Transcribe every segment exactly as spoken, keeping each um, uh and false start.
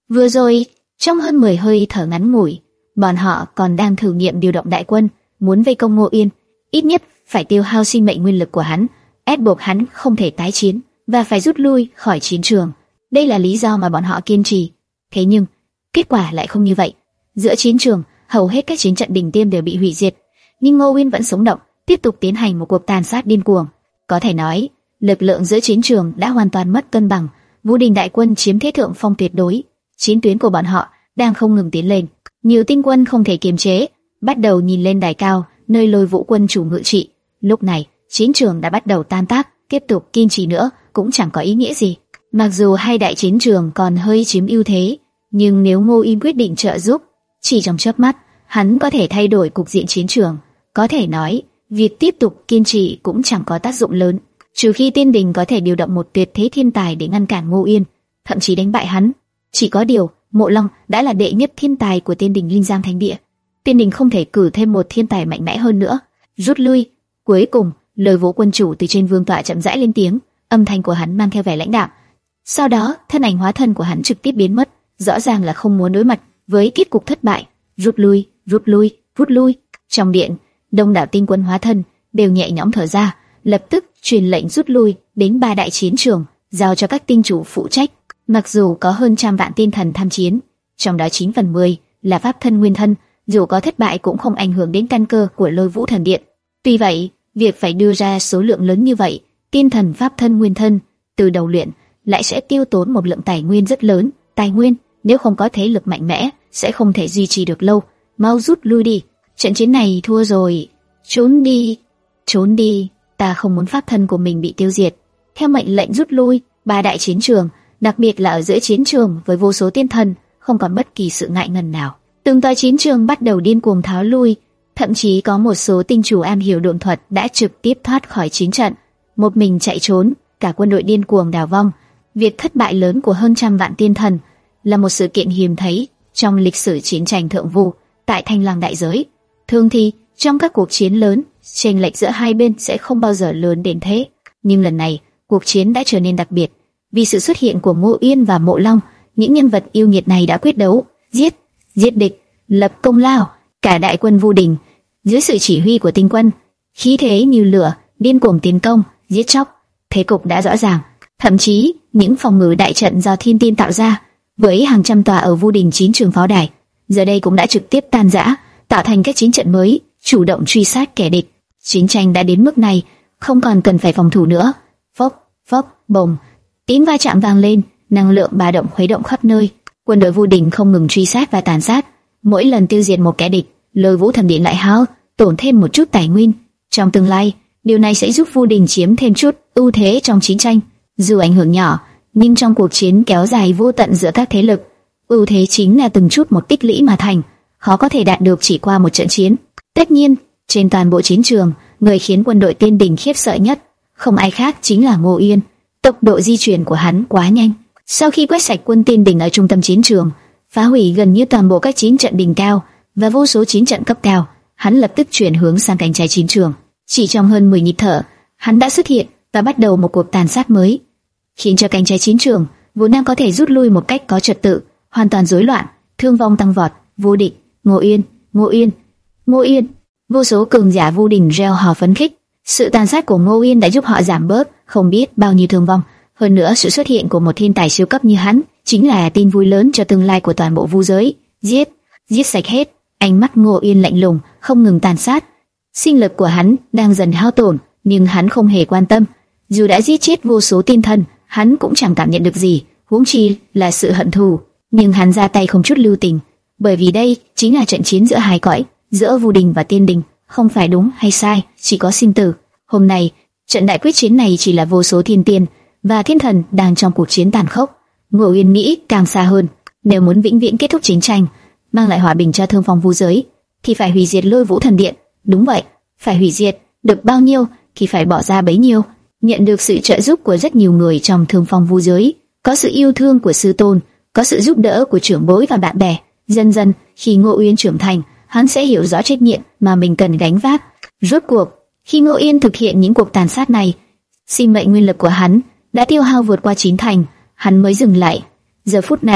Vừa rồi, trong hơn mười hơi thở ngắn ngủi, bọn họ còn đang thử nghiệm điều động đại quân, muốn vây công Ngô Yên, ít nhất phải tiêu hao sinh mệnh nguyên lực của hắn, ép buộc hắn không thể tái chiến và phải rút lui khỏi chiến trường. Đây là lý do mà bọn họ kiên trì. Thế nhưng, kết quả lại không như vậy. Giữa chiến trường, hầu hết các chiến trận đỉnh tiêm đều bị hủy diệt, nhưng Ngô Yên vẫn sống động, tiếp tục tiến hành một cuộc tàn sát điên cuồng. Có thể nói, lực lượng giữa chiến trường đã hoàn toàn mất cân bằng. Vũ Đình đại quân chiếm thế thượng phong tuyệt đối. Chiến tuyến của bọn họ đang không ngừng tiến lên. Nhiều tinh quân không thể kiềm chế, bắt đầu nhìn lên đài cao, nơi Lôi Vũ quân chủ ngự trị. Lúc này, chiến trường đã bắt đầu tan tác, tiếp tục kiên trì nữa cũng chẳng có ý nghĩa gì. Mặc dù hai đại chiến trường còn hơi chiếm ưu thế, nhưng nếu Ngô Yên quyết định trợ giúp, chỉ trong chớp mắt, hắn có thể thay đổi cục diện chiến trường. Có thể nói, việc tiếp tục kiên trì cũng chẳng có tác dụng lớn, trừ khi Tiên Đình có thể điều động một tuyệt thế thiên tài để ngăn cản Ngô Yên, thậm chí đánh bại hắn. Chỉ có điều, Mộ Long đã là đệ nhất thiên tài của Tiên Đình Linh Giang Thánh Địa, Tiên Đình không thể cử thêm một thiên tài mạnh mẽ hơn nữa. Rút lui. Cuối cùng, Lôi Vũ quân chủ từ trên vương tọa chậm rãi lên tiếng, âm thanh của hắn mang theo vẻ lãnh đạm. Sau đó, thân ảnh hóa thân của hắn trực tiếp biến mất, rõ ràng là không muốn đối mặt với kết cục thất bại. Rút lui, rút lui, rút lui. Trong điện, đông đảo tinh quân hóa thân đều nhẹ nhõm thở ra, lập tức truyền lệnh rút lui đến ba đại chiến trường, giao cho các tinh chủ phụ trách. Mặc dù có hơn trăm vạn tiên thần tham chiến, trong đó chín phần mười là pháp thân nguyên thân, dù có thất bại cũng không ảnh hưởng đến căn cơ của Lôi Vũ thần điện. Tuy vậy, việc phải đưa ra số lượng lớn như vậy, tiên thần pháp thân nguyên thân từ đầu luyện lại sẽ tiêu tốn một lượng tài nguyên rất lớn. Tài nguyên nếu không có thế lực mạnh mẽ sẽ không thể duy trì được lâu. Mau rút lui đi, trận chiến này thua rồi. Trốn đi, trốn đi, ta không muốn pháp thân của mình bị tiêu diệt. Theo mệnh lệnh rút lui, ba đại chiến trường, đặc biệt là ở giữa chiến trường với vô số tiên thần, không còn bất kỳ sự ngại ngần nào. Từng tòa chiến trường bắt đầu điên cuồng tháo lui, thậm chí có một số tinh chủ am hiểu độn thuật đã trực tiếp thoát khỏi chiến trận, một mình chạy trốn. Cả quân đội điên cuồng đào vong. Việc thất bại lớn của hơn trăm vạn tiên thần là một sự kiện hiếm thấy trong lịch sử chiến tranh thượng vu tại Thanh Lăng đại giới. Thường thì trong các cuộc chiến lớn, chênh lệch giữa hai bên sẽ không bao giờ lớn đến thế, nhưng lần này cuộc chiến đã trở nên đặc biệt vì sự xuất hiện của Ngô Yên và Mộ Long. Những nhân vật yêu nghiệt này đã quyết đấu, giết, giết địch, lập công lao. Cả đại quân Vu Đình dưới sự chỉ huy của tinh quân, khí thế như lửa, điên cuồng tiến công, giết chóc. Thế cục đã rõ ràng. Thậm chí những phòng ngự đại trận do thiên tiên tạo ra, với hàng trăm tòa ở Vu Đình chín trường pháo đài, giờ đây cũng đã trực tiếp tan rã, tạo thành các chiến trận mới, chủ động truy sát kẻ địch. Chiến tranh đã đến mức này, không còn cần phải phòng thủ nữa. Phốc, phốc, bồng, tiếng va chạm vang lên, năng lượng ba động khuấy động khắp nơi. Quân đội Vu Đình không ngừng truy sát và tàn sát. Mỗi lần tiêu diệt một kẻ địch, Lôi Vũ thần điện lại hao tổn thêm một chút tài nguyên. Trong tương lai, điều này sẽ giúp Vu Đình chiếm thêm chút ưu thế trong chiến tranh. Dù ảnh hưởng nhỏ, nhưng trong cuộc chiến kéo dài vô tận giữa các thế lực, ưu thế chính là từng chút một tích lũy mà thành, khó có thể đạt được chỉ qua một trận chiến. Tất nhiên, trên toàn bộ chiến trường, người khiến quân đội Tiên Đình khiếp sợ nhất không ai khác chính là Ngô Yên. Tốc độ di chuyển của hắn quá nhanh. Sau khi quét sạch quân Tiên Đình ở trung tâm chiến trường, phá hủy gần như toàn bộ các chiến trận đỉnh cao và vô số chiến trận cấp cao, hắn lập tức chuyển hướng sang cánh trái chiến trường. Chỉ trong hơn mười nhịp thở, hắn đã xuất hiện và bắt đầu một cuộc tàn sát mới, khiến cho cánh trái chiến trường vốn đang có thể rút lui một cách có trật tự, hoàn toàn rối loạn, thương vong tăng vọt. Vô địch, Ngô Yên, Ngô Yên, Ngô Yên. Vô số cường giả Vu Đình reo hò phấn khích. Sự tàn sát của Ngô Yên đã giúp họ giảm bớt không biết bao nhiêu thương vong. Hơn nữa, sự xuất hiện của một thiên tài siêu cấp như hắn chính là tin vui lớn cho tương lai của toàn bộ vu giới. Giết, giết sạch hết. Ánh mắt Ngô Yên lạnh lùng, không ngừng tàn sát. Sinh lực của hắn đang dần hao tổn, nhưng hắn không hề quan tâm. Dù đã giết chết vô số tiên thần, hắn cũng chẳng cảm nhận được gì, huống chi là sự hận thù. Nhưng hắn ra tay không chút lưu tình, bởi vì đây chính là trận chiến giữa hai cõi, giữa Vu Đình và Tiên Đình, không phải đúng hay sai, chỉ có sinh tử. Hôm nay, trận đại quyết chiến này chỉ là vô số thiên tiên và thiên thần đang trong cuộc chiến tàn khốc. Ngô Yên nghĩ càng xa hơn, nếu muốn vĩnh viễn kết thúc chiến tranh, mang lại hòa bình cho thương phong vu giới, thì phải hủy diệt Lôi Vũ thần điện. Đúng vậy, phải hủy diệt, được bao nhiêu thì phải bỏ ra bấy nhiêu. Nhận được sự trợ giúp của rất nhiều người trong thương phong vu giới, có sự yêu thương của sư tôn, có sự giúp đỡ của trưởng bối và bạn bè. Dần dần, khi Ngô Yên trưởng thành, hắn sẽ hiểu rõ trách nhiệm mà mình cần gánh vác. Rốt cuộc, khi Ngô Yên thực hiện những cuộc tàn sát này, sinh mệnh nguyên lực của hắn đã tiêu hao vượt qua chín thành, hắn mới dừng lại. Giờ phút này,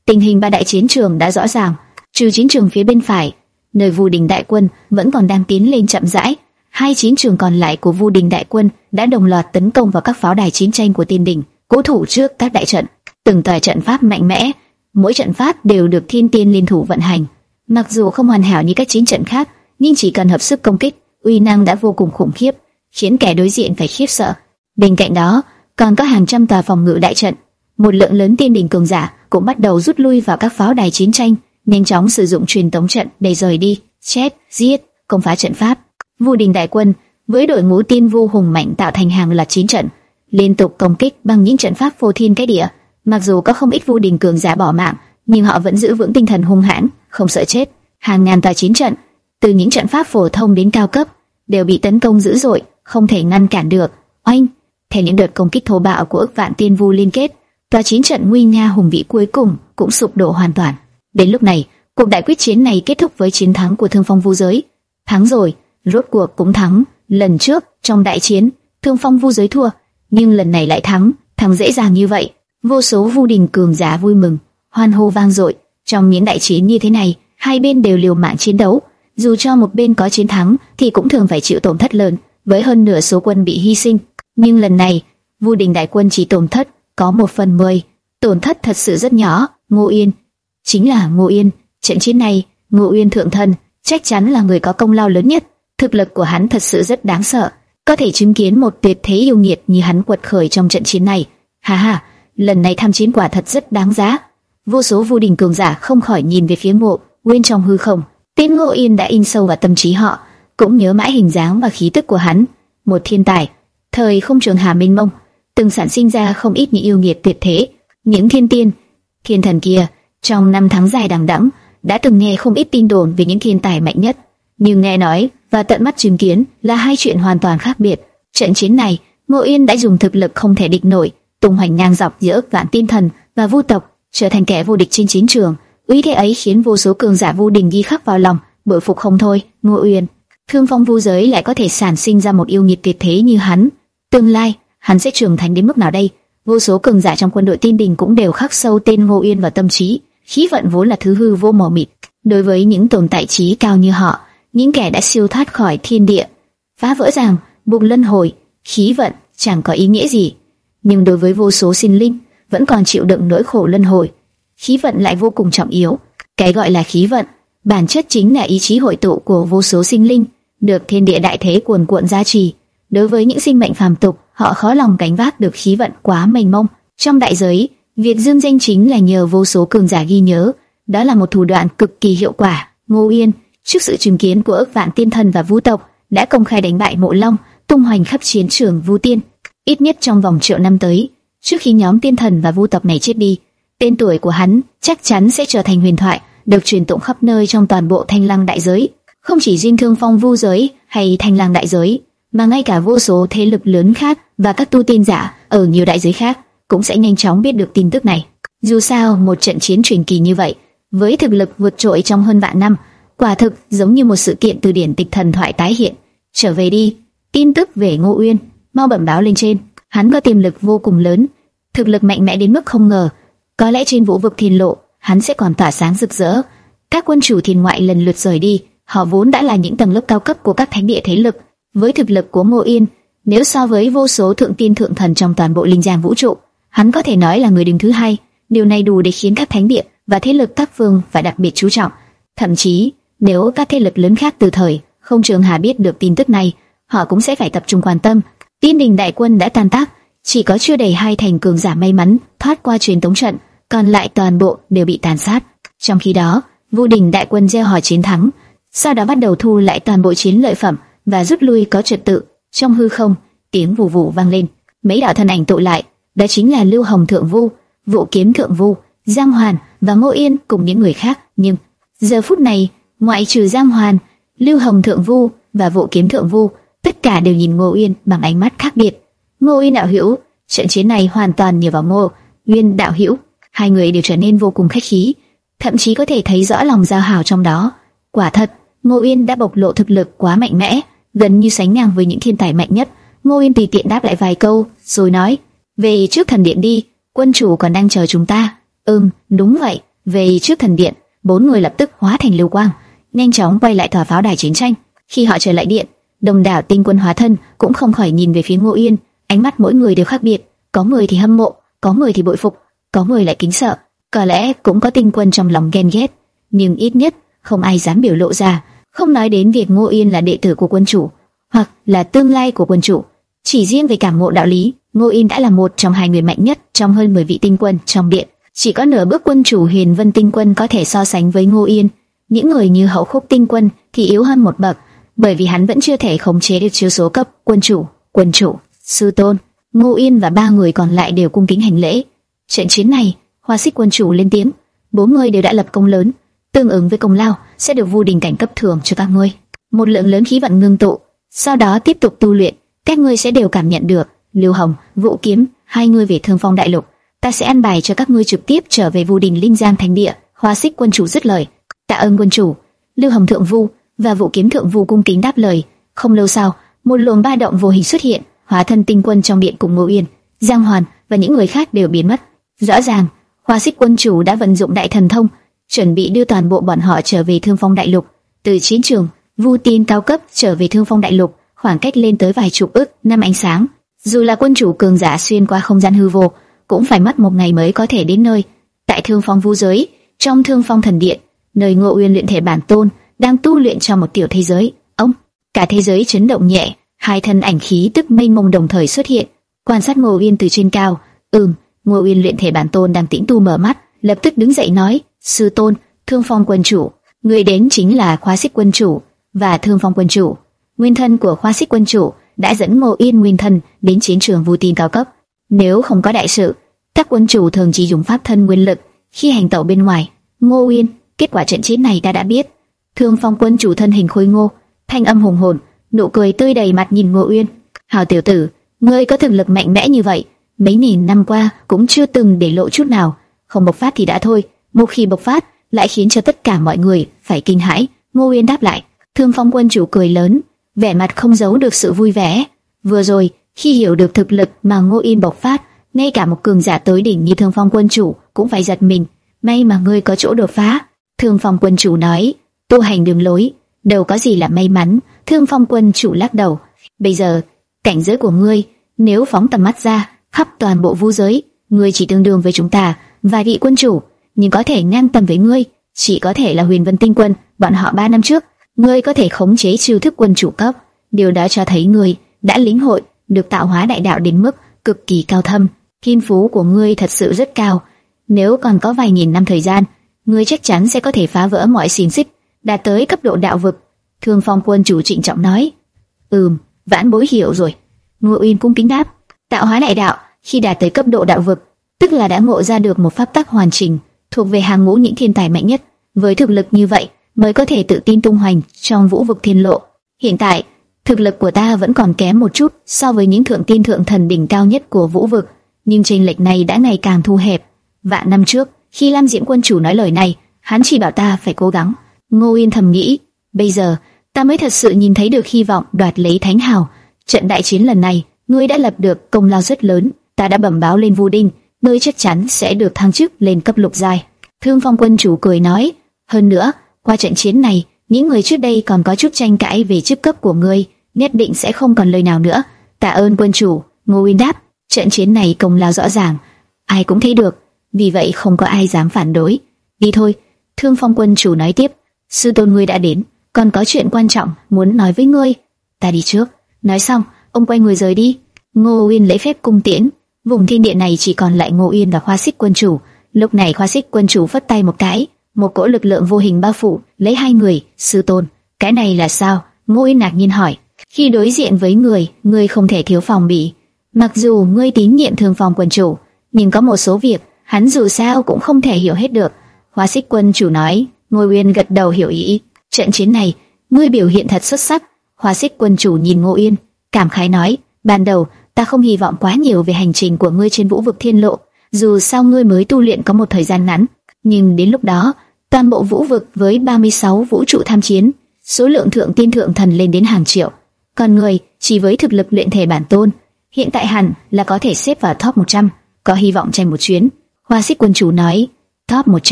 tình hình ba đại chiến trường đã rõ ràng, trừ chiến trường phía bên phải, nơi Vu Đình đại quân vẫn còn đang tiến lên chậm rãi, hai chiến trường còn lại của Vu Đình đại quân đã đồng loạt tấn công vào các pháo đài chiến tranh của Tiên Đình, cố thủ trước các đại trận. Từng tòa trận pháp mạnh mẽ, mỗi trận pháp đều được thiên tiên liên thủ vận hành. Mặc dù không hoàn hảo như các chiến trận khác, nhưng chỉ cần hợp sức công kích, uy năng đã vô cùng khủng khiếp, khiến kẻ đối diện phải khiếp sợ. Bên cạnh đó, còn có hàng trăm tòa phòng ngự đại trận. Một lượng lớn Tiên Đình cường giả cũng bắt đầu rút lui vào các pháo đài chiến tranh, nhanh chóng sử dụng truyền tống trận để rời đi, chết, giết, công phá trận pháp. Vu Đình đại quân với đội ngũ tiên vu hùng mạnh tạo thành hàng loạt chiến trận, liên tục công kích bằng những trận pháp phô thiên cái địa. Mặc dù có không ít Vu Đình cường giả bỏ mạng, nhưng họ vẫn giữ vững tinh thần hung hãn, không sợ chết. Hàng ngàn tòa chiến trận, từ những trận pháp phổ thông đến cao cấp, đều bị tấn công dữ dội, không thể ngăn cản được. Oanh! Theo những đợt công kích thô bạo của ức vạn tiên vu liên kết, tòa chiến trận nguy nga hùng vĩ cuối cùng cũng sụp đổ hoàn toàn. Đến lúc này, cuộc đại quyết chiến này kết thúc với chiến thắng của Thương Phong Vu giới. Thắng rồi, rốt cuộc cũng thắng. Lần trước trong đại chiến, Thương Phong Vu giới thua, nhưng lần này lại thắng, thắng dễ dàng như vậy. Vô số Vu Đình cường giả vui mừng, hoan hô vang dội. Trong những đại chiến như thế này, hai bên đều liều mạng chiến đấu, dù cho một bên có chiến thắng thì cũng thường phải chịu tổn thất lớn, với hơn nửa số quân bị hy sinh. Nhưng lần này, Vu Đình đại quân chỉ tổn thất có một phần mười, tổn thất thật sự rất nhỏ. Ngô Yên, chính là Ngô Yên. Trận chiến này, Ngô Yên thượng thần chắc chắn là người có công lao lớn nhất. Thực lực của hắn thật sự rất đáng sợ, có thể chứng kiến một tuyệt thế yêu nghiệt như hắn quật khởi trong trận chiến này. Ha ha, lần này tham chiến quả thật rất đáng giá. Vô số Vu Đình cường giả không khỏi nhìn về phía Ngô Uyên trong hư không. Tên Ngô Yên đã in sâu vào tâm trí họ, cũng nhớ mãi hình dáng và khí tức của hắn. Một thiên tài, thời không trường hà mênh mông, từng sản sinh ra không ít những yêu nghiệt tuyệt thế. Những thiên tiên, thiên thần kia, trong năm tháng dài đằng đẵng đã từng nghe không ít tin đồn về những thiên tài mạnh nhất, nhưng nghe nói và tận mắt chứng kiến là hai chuyện hoàn toàn khác biệt. Trận chiến này, Ngô Yên đã dùng thực lực không thể địch nổi, tung hoành ngang dọc giữa ức vạn tiên thần và Vu tộc, trở thành kẻ vô địch trên chiến trường. Uy thế ấy khiến vô số cường giả Vu Đình ghi khắc vào lòng, bội phục không thôi. Ngô Uyên, Thương Phong Vu giới lại có thể sản sinh ra một yêu nghiệt tuyệt thế như hắn. Tương lai, hắn sẽ trưởng thành đến mức nào đây? Vô số cường giả trong quân đội Tiên Đình cũng đều khắc sâu tên Ngô Uyên vào tâm trí. Khí vận vốn là thứ hư vô mờ mịt, đối với những tồn tại trí cao như họ, những kẻ đã siêu thoát khỏi thiên địa, phá vỡ ràng buộc luân hồi, khí vận chẳng có ý nghĩa gì. Nhưng đối với vô số sinh linh vẫn còn chịu đựng nỗi khổ luân hồi, khí vận lại vô cùng trọng yếu. Cái gọi là khí vận, bản chất chính là ý chí hội tụ của vô số sinh linh, được thiên địa đại thế cuồn cuộn gia trì. Đối với những sinh mệnh phàm tục, họ khó lòng gánh vác được khí vận quá mênh mông. Trong đại giới, việc dương danh chính là nhờ vô số cường giả ghi nhớ, đó là một thủ đoạn cực kỳ hiệu quả. Ngô Yên, trước sự chứng kiến của ức vạn tiên thần và Vu tộc, đã công khai đánh bại Mộ Long, tung hoành khắp chiến trường Vu Tiên. Ít nhất trong vòng triệu năm tới, trước khi nhóm tiên thần và Vu tộc này chết đi, tên tuổi của hắn chắc chắn sẽ trở thành huyền thoại, được truyền tụng khắp nơi trong toàn bộ Thanh Lăng đại giới. Không chỉ riêng Thương Phong Vu giới hay Thanh Lăng đại giới, mà ngay cả vô số thế lực lớn khác và các tu tiên giả ở nhiều đại giới khác cũng sẽ nhanh chóng biết được tin tức này. Dù sao, một trận chiến truyền kỳ như vậy, với thực lực vượt trội trong hơn vạn năm, quả thực giống như một sự kiện từ điển tịch thần thoại tái hiện. Trở về đi, tin tức về Ngô Uyên, mau bẩm báo lên trên. Hắn có tiềm lực vô cùng lớn, thực lực mạnh mẽ đến mức không ngờ. Có lẽ trên vũ vực thiên lộ, hắn sẽ còn tỏa sáng rực rỡ. Các quân chủ thiên ngoại lần lượt rời đi, họ vốn đã là những tầng lớp cao cấp của các thánh địa thế lực. Với thực lực của Ngô Yên, nếu so với vô số thượng tiên thượng thần trong toàn bộ linh giang vũ trụ, hắn có thể nói là người đứng thứ hai. Điều này đủ để khiến các thánh địa và thế lực các phương phải đặc biệt chú trọng. Thậm chí, nếu các thế lực lớn khác từ thời không trường hà biết được tin tức này, họ cũng sẽ phải tập trung quan tâm. Tiên Đình đại quân đã tan tác, chỉ có chưa đầy hai thành cường giả may mắn thoát qua truyền tống trận, còn lại toàn bộ đều bị tàn sát. Trong khi đó, Vu Đình đại quân gieo hò chiến thắng, sau đó bắt đầu thu lại toàn bộ chiến lợi phẩm và rút lui có trật tự. Trong hư không, tiếng vù vù vang lên, mấy đạo thân ảnh tụ lại, đó chính là Lưu Hồng Thượng Vu, Vũ Kiếm Thượng Vu, Giang Hoàn và Ngô Yên cùng những người khác. Nhưng giờ phút này, ngoại trừ Giang Hoàn, Lưu Hồng Thượng Vu và Vũ Kiếm Thượng Vu, tất cả đều nhìn Ngô Yên bằng ánh mắt khác biệt. Ngô Yên đạo hữu, trận chiến này hoàn toàn nhờ vào Ngô Uyên đạo hữu. Hai người đều trở nên vô cùng khách khí, thậm chí có thể thấy rõ lòng giao hảo trong đó. Quả thật, Ngô Uyên đã bộc lộ thực lực quá mạnh mẽ, gần như sánh ngang với những thiên tài mạnh nhất. Ngô Uyên tùy tiện đáp lại vài câu, rồi nói: "Về trước thần điện đi, quân chủ còn đang chờ chúng ta." "Ừm, đúng vậy." Về trước thần điện, bốn người lập tức hóa thành lưu quang, nhanh chóng quay lại tòa pháo đài chiến tranh. Khi họ trở lại điện, đông đảo tinh quân hóa thân cũng không khỏi nhìn về phía Ngô Yên, ánh mắt mỗi người đều khác biệt, có người thì hâm mộ, có người thì bội phục, có người lại kính sợ, có lẽ cũng có tinh quân trong lòng ghen ghét, nhưng ít nhất không ai dám biểu lộ ra. Không nói đến việc Ngô Yên là đệ tử của quân chủ, hoặc là tương lai của quân chủ, chỉ riêng về cảm ngộ đạo lý, Ngô Yên đã là một trong hai người mạnh nhất trong hơn mười vị tinh quân trong điện. Chỉ có nửa bước quân chủ Huyền Vân tinh quân có thể so sánh với Ngô Yên. Những người như Hậu Khúc tinh quân thì yếu hơn một bậc, bởi vì hắn vẫn chưa thể khống chế được chiêu số cấp quân chủ. Quân chủ, sư tôn. Ngô Yên và ba người còn lại đều cung kính hành lễ. Trận chiến này, Hoa Xích quân chủ lên tiếng, bốn người đều đã lập công lớn, tương ứng với công lao sẽ được Vu Đình cảnh cấp thưởng cho các ngươi. Một lượng lớn khí vận ngưng tụ, sau đó tiếp tục tu luyện, các ngươi sẽ đều cảm nhận được. Lưu Hồng, Vũ Kiếm, hai ngươi về Thương Phong đại lục, ta sẽ an bài cho các ngươi trực tiếp trở về Vu Đình Linh Giang Thánh địa. Hoa Xích quân chủ dứt lời. Tạ ơn quân chủ. Lưu Hồng thượng vu và Vũ Kiếm thượng vu cung kính đáp lời. Không lâu sau, một luồng ba động vô hình xuất hiện, hóa thân tinh quân trong điện cùng Ngô Yên, Giang Hoàn và những người khác đều biến mất. Rõ ràng, Hoa Xích quân chủ đã vận dụng đại thần thông, chuẩn bị đưa toàn bộ bọn họ trở về Thương Phong đại lục. Từ chiến trường, Vu Tiên cao cấp trở về Thương Phong đại lục, khoảng cách lên tới vài chục ức năm ánh sáng. Dù là quân chủ cường giả xuyên qua không gian hư vô, cũng phải mất một ngày mới có thể đến nơi. Tại Thương Phong vu giới, trong Thương Phong thần điện, nơi Ngô Uyên luyện thể bản tôn đang tu luyện trong một tiểu thế giới. Ông, cả thế giới chấn động nhẹ, hai thân ảnh khí tức mênh mông đồng thời xuất hiện, quan sát Ngô Uyên từ trên cao. Ừm, Ngô Uyên luyện thể bản tôn đang tĩnh tu mở mắt, lập tức đứng dậy nói: sư tôn, Thương Phong quân chủ, người đến chính là Hoa Xích quân chủ và Thương Phong quân chủ. Nguyên thân của Hoa Xích quân chủ đã dẫn Ngô Uyên nguyên thân đến chiến trường Vu Tiên cao cấp. Nếu không có đại sự, các quân chủ thường chỉ dùng pháp thân nguyên lực khi hành tẩu bên ngoài. Ngô Uyên, kết quả trận chiến này ta đã biết. Thương Phong quân chủ thân hình khôi ngô, thanh âm hùng hồn, nụ cười tươi đầy mặt nhìn Ngô Uyên. Hào tiểu tử, ngươi có thực lực mạnh mẽ như vậy, mấy nghìn năm qua cũng chưa từng để lộ chút nào. Không bộc phát thì đã thôi, một khi bộc phát lại khiến cho tất cả mọi người phải kinh hãi. Ngô Uyên đáp lại. Thương Phong quân chủ cười lớn, vẻ mặt không giấu được sự vui vẻ. Vừa rồi, khi hiểu được thực lực mà Ngô Uyên bộc phát, ngay cả một cường giả tới đỉnh như Thương Phong quân chủ cũng phải giật mình. May mà ngươi có chỗ đột phá. Thương Phong quân chủ nói, tu hành đường lối, đâu có gì là may mắn. Thương Phong quân chủ lắc đầu. Bây giờ, cảnh giới của ngươi, nếu phóng tầm mắt ra, khắp toàn bộ vu giới, ngươi chỉ tương đương với chúng ta, vài vị quân chủ, nhưng có thể ngang tầm với ngươi, chỉ có thể là Huyền Vân tinh quân, bọn họ ba năm trước. Ngươi có thể khống chế chiêu thức quân chủ cấp, điều đó cho thấy ngươi đã lĩnh hội được tạo hóa đại đạo đến mức cực kỳ cao thâm. Thiên phú của ngươi thật sự rất cao. Nếu còn có vài nghìn năm thời gian, ngươi chắc chắn sẽ có thể phá vỡ mọi xiềng xích, đạt tới cấp độ đạo vực. Thương Phong quân chủ trịnh trọng nói. Ừm, vãn bối hiểu rồi. Ngô Uyên cung kính đáp. Tạo hóa đại đạo khi đạt tới cấp độ đạo vực, tức là đã ngộ ra được một pháp tắc hoàn chỉnh, thuộc về hàng ngũ những thiên tài mạnh nhất. Với thực lực như vậy, mới có thể tự tin tung hoành trong vũ vực thiên lộ. Hiện tại, thực lực của ta vẫn còn kém một chút so với những thượng tiên thượng thần đỉnh cao nhất của vũ vực, nhưng chênh lệch này đã ngày càng thu hẹp. Vạn năm trước, khi Lam Diễm quân chủ nói lời này, hắn chỉ bảo ta phải cố gắng. Ngô Uyên thầm nghĩ, bây giờ ta mới thật sự nhìn thấy được hy vọng đoạt lấy thánh hào. Trận đại chiến lần này, ngươi đã lập được công lao rất lớn, ta đã bẩm báo lên Vu Đinh, ngươi chắc chắn sẽ được thăng chức lên cấp lục giai. Thương Phong quân chủ cười nói, hơn nữa, qua trận chiến này, những người trước đây còn có chút tranh cãi về chức cấp của ngươi, nhất định sẽ không còn lời nào nữa. Tạ ơn quân chủ. Ngô Uyên đáp. Trận chiến này công lao rõ ràng, ai cũng thấy được, vì vậy không có ai dám phản đối. Đi thôi. Thương Phong quân chủ nói tiếp. Sư tôn ngươi đã đến, còn có chuyện quan trọng muốn nói với ngươi. Ta đi trước. Nói xong, ông quay người rời đi. Ngô Uyên lễ phép cung tiễn. Vùng thiên địa này chỉ còn lại Ngô Uyên và Hoa Xích quân chủ. Lúc này Hoa Xích quân chủ phất tay một cái, một cỗ lực lượng vô hình bao phủ lấy hai người. Sư tôn, cái này là sao? Ngô Uyên ngạc nhiên hỏi. Khi đối diện với người, ngươi không thể thiếu phòng bị. Mặc dù ngươi tín nhiệm Thương Phong quân chủ, nhưng có một số việc hắn dù sao cũng không thể hiểu hết được. Hoa Xích quân chủ nói. Ngô Uyên gật đầu hiểu ý. Trận chiến này, ngươi biểu hiện thật xuất sắc. Hoa Xích quân chủ nhìn Ngô Uyên, cảm khái nói. Ban đầu, ta không hy vọng quá nhiều về hành trình của ngươi trên vũ vực thiên lộ. Dù sao ngươi mới tu luyện có một thời gian ngắn, nhưng đến lúc đó, toàn bộ vũ vực với ba mươi sáu vũ trụ tham chiến, số lượng thượng tiên thượng thần lên đến hàng triệu. Còn người chỉ với thực lực luyện thể bản tôn, hiện tại hẳn là có thể xếp vào top một trăm, có hy vọng tranh một chuyến. Hoa Xích quân chủ nói. Top một trăm,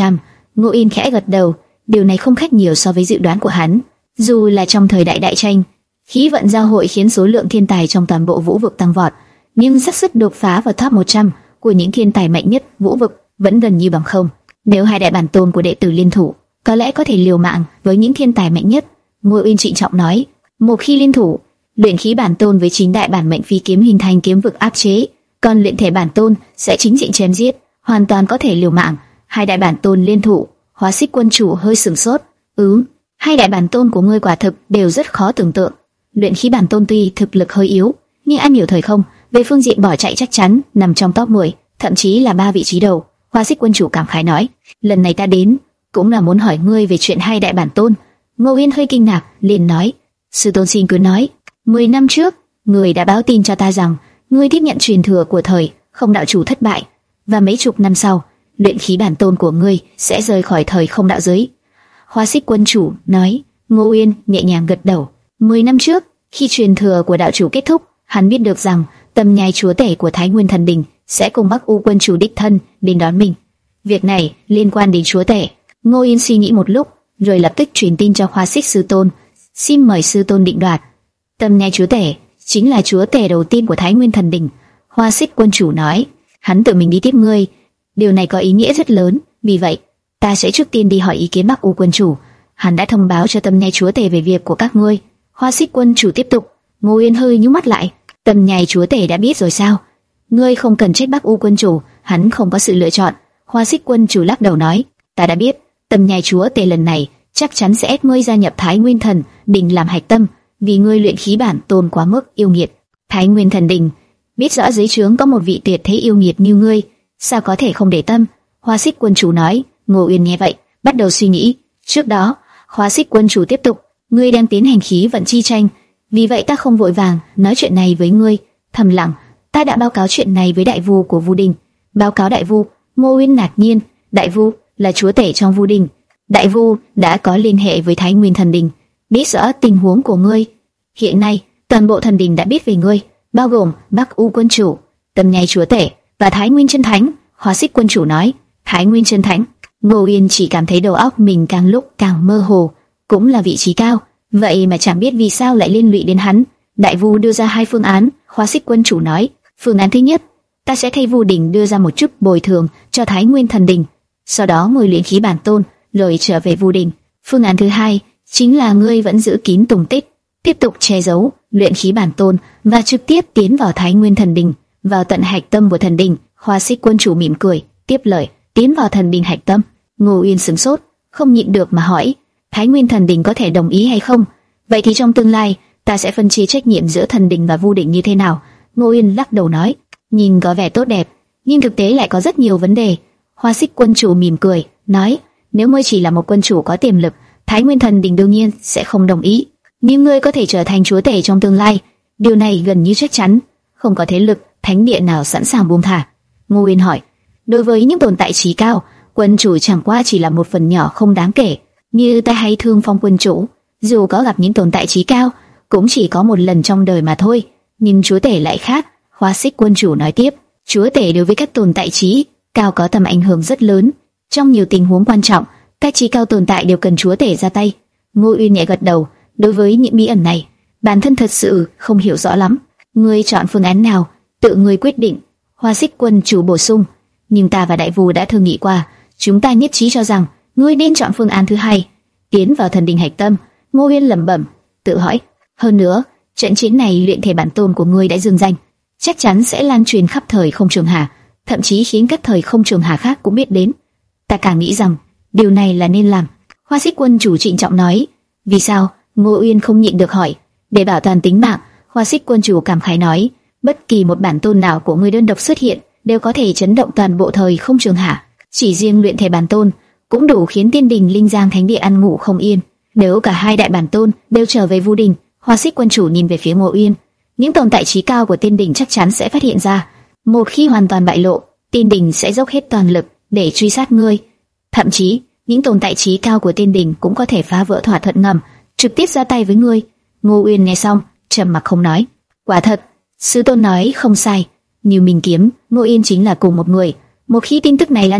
Ngô Yên khẽ gật đầu, điều này không khác nhiều so với dự đoán của hắn. Dù là trong thời đại đại tranh, khí vận giao hội khiến số lượng thiên tài trong toàn bộ vũ vực tăng vọt, nhưng xác suất đột phá vào top một trăm của những thiên tài mạnh nhất vũ vực vẫn gần như bằng không. Nếu hai đại bản tôn của đệ tử liên thủ, có lẽ có thể liều mạng với những thiên tài mạnh nhất. Ngô Yên trịnh trọng nói, một khi liên thủ, luyện khí bản tôn với chín đại bản mệnh phi kiếm hình thành kiếm vực áp chế, còn luyện thể bản tôn sẽ chính diện chém giết, hoàn toàn có thể liều mạng. Hai đại bản tôn liên thủ. Hóa Xích quân chủ hơi sửng sốt. Ừ, hai đại bản tôn của ngươi quả thực đều rất khó tưởng tượng. Luyện khí bản tôn tuy thực lực hơi yếu, nhưng am hiểu thời không, về phương diện bỏ chạy chắc chắn nằm trong top mười, thậm chí là ba vị trí đầu. Hóa Xích quân chủ cảm khái nói, lần này ta đến cũng là muốn hỏi ngươi về chuyện hai đại bản tôn. Ngô Yên hơi kinh ngạc, liền nói, sư tôn xin cứ nói. Mười năm trước, ngươi đã báo tin cho ta rằng ngươi tiếp nhận truyền thừa của thời không đạo chủ thất bại, và mấy chục năm sau, luyện khí bản tôn của ngươi sẽ rời khỏi thời không đạo giới. Hóa Xích quân chủ nói. Ngô Uyên nhẹ nhàng gật đầu. Mười năm trước, khi truyền thừa của đạo chủ kết thúc, hắn biết được rằng Tâm Nhai chúa tể của Thái Nguyên Thần Đình sẽ cùng Bắc U quân chủ đích thân đến đón mình. Việc này liên quan đến chúa tể. Ngô Yên suy nghĩ một lúc, rồi lập tức truyền tin cho Hóa Xích sư tôn, xin mời sư tôn định đoạt. Tâm Nhai chúa tể chính là chúa tể đầu tiên của Thái Nguyên Thần Đình. Hóa Xích quân chủ nói, hắn tự mình đi tiếp ngươi. Điều này có ý nghĩa rất lớn, vì vậy ta sẽ trước tiên đi hỏi ý kiến Bắc U quân chủ. Hắn đã thông báo cho Tâm Nhai chúa tể về việc của các ngươi. Hóa Xích quân chủ tiếp tục. Ngô Yên hơi nhíu mắt lại. Tâm Nhai chúa tể đã biết rồi sao? Ngươi không cần trách Bắc U quân chủ, hắn không có sự lựa chọn. Hóa Xích quân chủ lắc đầu nói, ta đã biết. Tâm Nhai chúa tể lần này chắc chắn sẽ ép ngươi gia nhập Thái Nguyên Thần Đình làm hạch tâm, vì ngươi luyện khí bản tôn quá mức yêu nghiệt. Thái Nguyên Thần Đình biết rõ dưới trướng có một vị tuyệt thế yêu nghiệt như ngươi, sao có thể không để tâm? Hóa Xích quân chủ nói. Ngô Uyên nghe vậy, bắt đầu suy nghĩ. Trước đó, Hóa Xích quân chủ tiếp tục, ngươi đang tiến hành khí vận chi tranh, vì vậy ta không vội vàng nói chuyện này với ngươi. Thầm lặng, ta đã báo cáo chuyện này với đại vu của Vu Đình. Báo cáo đại vu? Ngô Uyên ngạc nhiên. Đại vu là chúa tể trong Vu Đình. Đại vu đã có liên hệ với Thái Nguyên Thần Đình, biết rõ tình huống của ngươi. Hiện nay, toàn bộ thần đình đã biết về ngươi, bao gồm Bắc U quân chủ, Tâm Nhai chúa tể và Thái Nguyên chân thánh. Hóa Xích quân chủ nói. Thái Nguyên chân thánh. Ngô Yên chỉ cảm thấy đầu óc mình càng lúc càng mơ hồ. Cũng là vị trí cao, vậy mà chẳng biết vì sao lại liên lụy đến hắn. Đại vu đưa ra hai phương án. Hóa Xích quân chủ nói, phương án thứ nhất, ta sẽ thay Vu Đình đưa ra một chút bồi thường cho Thái Nguyên Thần Đình, sau đó ngươi luyện khí bản tôn rồi trở về Vu Đình. Phương án thứ hai chính là ngươi vẫn giữ kín tùng tích, tiếp tục che giấu luyện khí bản tôn và trực tiếp tiến vào Thái Nguyên Thần Đình, vào tận hạch tâm của thần đình. Hóa Xích quân chủ mỉm cười, tiếp lời, tiến vào thần đình hạch tâm. Ngô Uyên sửng sốt, không nhịn được mà hỏi, Thái Nguyên Thần Đình có thể đồng ý hay không? Vậy thì trong tương lai, ta sẽ phân chia trách nhiệm giữa thần đình và Vu Đình như thế nào? Ngô Uyên lắc đầu nói, nhìn có vẻ tốt đẹp, nhưng thực tế lại có rất nhiều vấn đề. Hóa Xích quân chủ mỉm cười, nói, nếu ngươi chỉ là một quân chủ có tiềm lực, Thái Nguyên Thần Đình đương nhiên sẽ không đồng ý. Nhưng ngươi có thể trở thành chúa tể trong tương lai, điều này gần như chắc chắn. Không có thế lực, thánh địa nào sẵn sàng buông thả. Ngô Uyên hỏi, đối với những tồn tại trí cao, quân chủ chẳng qua chỉ là một phần nhỏ không đáng kể. Như ta hay Thương Phong quân chủ, dù có gặp những tồn tại trí cao, cũng chỉ có một lần trong đời mà thôi. Nhưng chúa tể lại khác. Hóa Xích quân chủ nói tiếp, chúa tể đối với các tồn tại trí cao có tầm ảnh hưởng rất lớn. Trong nhiều tình huống quan trọng, các trí cao tồn tại đều cần chúa tể ra tay. Ngô Uyên nhẹ gật đầu, đối với những bí ẩn này, bản thân thật sự không hiểu rõ lắm. Ngươi chọn phương án nào, tự ngươi quyết định. Hóa Xích quân chủ bổ sung, nhưng ta và đại vu đã thương nghị qua, chúng ta nhất trí cho rằng ngươi nên chọn phương án thứ hai, tiến vào thần đình hạch tâm. Ngô Uyên lẩm bẩm, tự hỏi, hơn nữa, trận chiến này luyện thể bản tôn của ngươi đã dương danh, chắc chắn sẽ lan truyền khắp thời không trường hà, thậm chí khiến các thời không trường hà khác cũng biết đến. Ta càng nghĩ rằng điều này là nên làm. Hóa Xích quân chủ trịnh trọng nói. Vì sao? Ngô Uyên không nhịn được hỏi. Để bảo toàn tính mạng. Hóa Xích quân chủ cảm khái nói, bất kỳ một bản tôn nào của ngươi đơn độc xuất hiện đều có thể chấn động toàn bộ thời không trường hạ. Chỉ riêng luyện thể bản tôn cũng đủ khiến tiên đình Linh Giang Thánh Địa ăn ngủ không yên. Nếu cả hai đại bản tôn đều trở về Vu Đình, Hóa Xích quân chủ nhìn về phía Ngô Uyên, những tồn tại trí cao của tiên đình chắc chắn sẽ phát hiện ra. Một khi hoàn toàn bại lộ, tiên đình sẽ dốc hết toàn lực để truy sát ngươi. Thậm chí, những tồn tại trí cao của tiên đình cũng có thể phá vỡ thỏa thuận ngầm, trực tiếp ra tay với ngươi. Ngô Uyên nghe xong, trầm mặc không nói. Quả thật, sư tôn nói không sai. Như Minh Kiếm, Ngô Uyên chính là cùng một người. Một khi tin tức này lan truyền,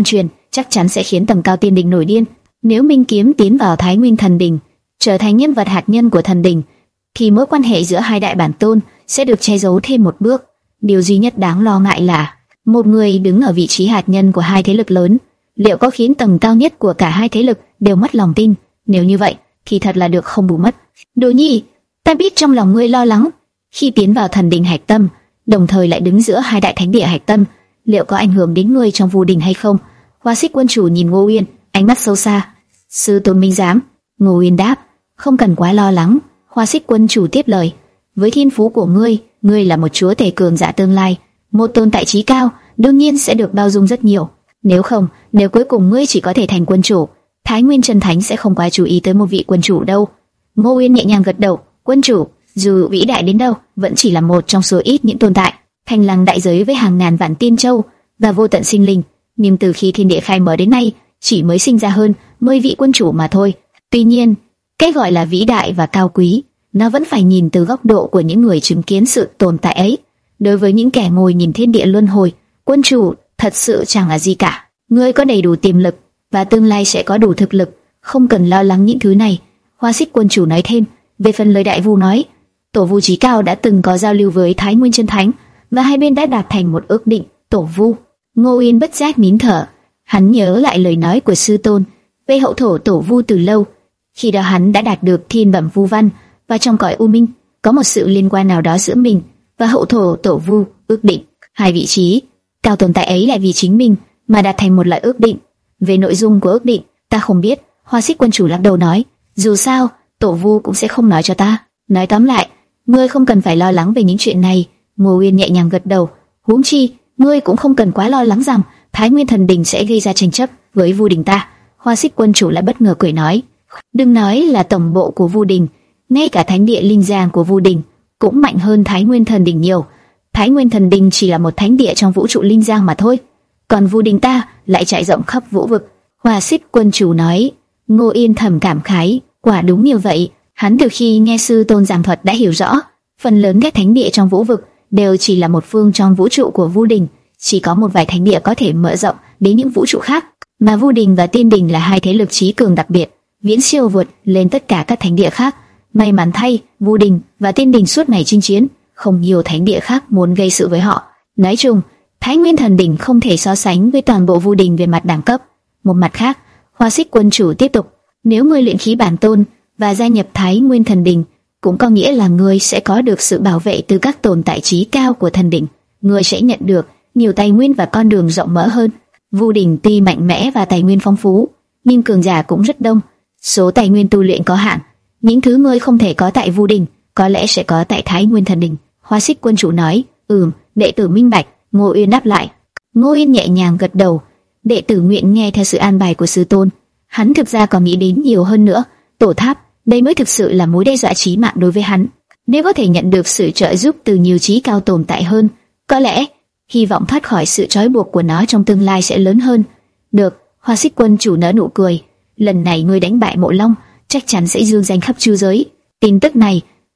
chắc chắn sẽ khiến tầng cao tiên đình nổi điên. Nếu Minh Kiếm tiến vào Thái Nguyên Thần Đình, trở thành nhân vật hạt nhân của thần đình, thì mối quan hệ giữa hai đại bản tôn sẽ được che giấu thêm một bước. Điều duy nhất đáng lo ngại là một người đứng ở vị trí hạt nhân của hai thế lực lớn, liệu có khiến tầng cao nhất của cả hai thế lực đều mất lòng tin? Nếu như vậy, thì thật là được không bù mất. Đồ Nhi, ta biết trong lòng ngươi lo lắng, khi tiến vào thần đình hạch tâm, đồng thời lại đứng giữa hai đại thánh địa hạch tâm, liệu có ảnh hưởng đến ngươi trong Vu Đình hay không? Hoa Xích Quân chủ nhìn Ngô Uyên, ánh mắt sâu xa. Sư tôn minh giám. Ngô Uyên đáp, không cần quá lo lắng. Hoa Xích Quân chủ tiếp lời, với thiên phú của ngươi, ngươi là một chúa tể cường giả tương lai, một tồn tại trí cao, đương nhiên sẽ được bao dung rất nhiều. Nếu không, nếu cuối cùng ngươi chỉ có thể thành quân chủ, Thái Nguyên Chân Thánh sẽ không quá chú ý tới một vị quân chủ đâu. Ngô Uyên nhẹ nhàng gật đầu, quân chủ, dù vĩ đại đến đâu, vẫn chỉ là một trong số ít những tồn tại. Thanh Lăng đại giới với hàng ngàn vạn tiên châu và vô tận sinh linh, nhưng từ khi thiên địa khai mở đến nay, chỉ mới sinh ra hơn mười vị quân chủ mà thôi. Tuy nhiên, cái gọi là vĩ đại và cao quý, nó vẫn phải nhìn từ góc độ của những người chứng kiến sự tồn tại ấy. Đối với những kẻ ngồi nhìn thiên địa luân hồi, quân chủ thật sự chẳng là gì cả. Ngươi có đầy đủ tiềm lực và tương lai sẽ có đủ thực lực, không cần lo lắng những thứ này. Hoa Xích Quân chủ nói thêm. Về phần lời Đại Vu nói, Tổ Vu Chí Cao đã từng có giao lưu với Thái Nguyên Chân Thánh và hai bên đã đạt thành một ước định. Tổ Vu. Ngô Uyên bất giác nín thở, hắn nhớ lại lời nói của sư tôn về hậu thổ Tổ Vu từ lâu. Khi đó hắn đã đạt được thiên bẩm vu văn, và trong cõi u minh có một sự liên quan nào đó giữa mình và hậu thổ Tổ Vu. Ước định. Hai vị trí cao tồn tại ấy lại vì chính mình mà đạt thành một loại ước định. Về nội dung của ước định, ta không biết. Hoa Xích Quân chủ lắc đầu nói, dù sao Tổ Vu cũng sẽ không nói cho ta. Nói tóm lại, ngươi không cần phải lo lắng về những chuyện này. Ngô Uyên nhẹ nhàng gật đầu. Huống chi, ngươi cũng không cần quá lo lắng rằng Thái Nguyên Thần Đình sẽ gây ra tranh chấp với Vu Đình ta. Hoa Xích Quân chủ lại bất ngờ cười nói, đừng nói là tổng bộ của Vu Đình, ngay cả thánh địa linh giang của Vu Đình cũng mạnh hơn Thái Nguyên Thần Đình nhiều. Thái Nguyên Thần Đình chỉ là một thánh địa trong vũ trụ linh giang mà thôi, còn Vu Đình ta lại trải rộng khắp vũ vực. Hoa Xích Quân chủ nói. Ngô Yên thầm cảm khái, quả đúng như vậy. Hắn từ khi nghe sư tôn giảng thuật đã hiểu rõ, phần lớn các thánh địa trong vũ vực đều chỉ là một phương trong vũ trụ của Vu Đình, chỉ có một vài thánh địa có thể mở rộng đến những vũ trụ khác, mà Vu Đình và Tiên Đình là hai thế lực trí cường đặc biệt, viễn siêu vượt lên tất cả các thánh địa khác. May mắn thay, Vu Đình và Tiên Đình suốt ngày chinh chiến, không nhiều thánh địa khác muốn gây sự với họ. Nói chung, Thái Nguyên Thần Đình không thể so sánh với toàn bộ Vu Đình về mặt đẳng cấp. Một mặt khác, Hoa Xích Quân chủ tiếp tục, nếu ngươi luyện khí bản tôn và gia nhập Thái Nguyên Thần Đình, cũng có nghĩa là ngươi sẽ có được sự bảo vệ từ các tồn tại trí cao của thần đình. Ngươi sẽ nhận được nhiều tài nguyên và con đường rộng mở hơn. Vu Đình tuy mạnh mẽ và tài nguyên phong phú, nhưng cường giả cũng rất đông. Số tài nguyên tu luyện có hạn, những thứ ngươi không thể có tại Vu Đình, có lẽ sẽ có tại Thái Nguyên Thần Đình. Hoa Xích Quân chủ nói, ừm, đệ tử minh bạch. Ngô Uyên đáp lại. Ngô Uyên nhẹ nhàng gật đầu. Đệ tử nguyện nghe theo sự an bài của sư tôn. Hắn thực ra còn nghĩ đến nhiều hơn nữa. Tổ tháp, đây mới thực sự là mối đe dọa chí mạng đối với hắn. Nếu có thể nhận được sự trợ giúp từ nhiều trí cao tồn tại hơn, có lẽ hy vọng thoát khỏi sự trói buộc của nó trong tương lai sẽ lớn hơn. Được. Hoa Xích Quân chủ nở nụ cười. Lần này ngươi đánh bại Mộ Long, chắc chắn sẽ dương danh khắp chư giới. Tin tức này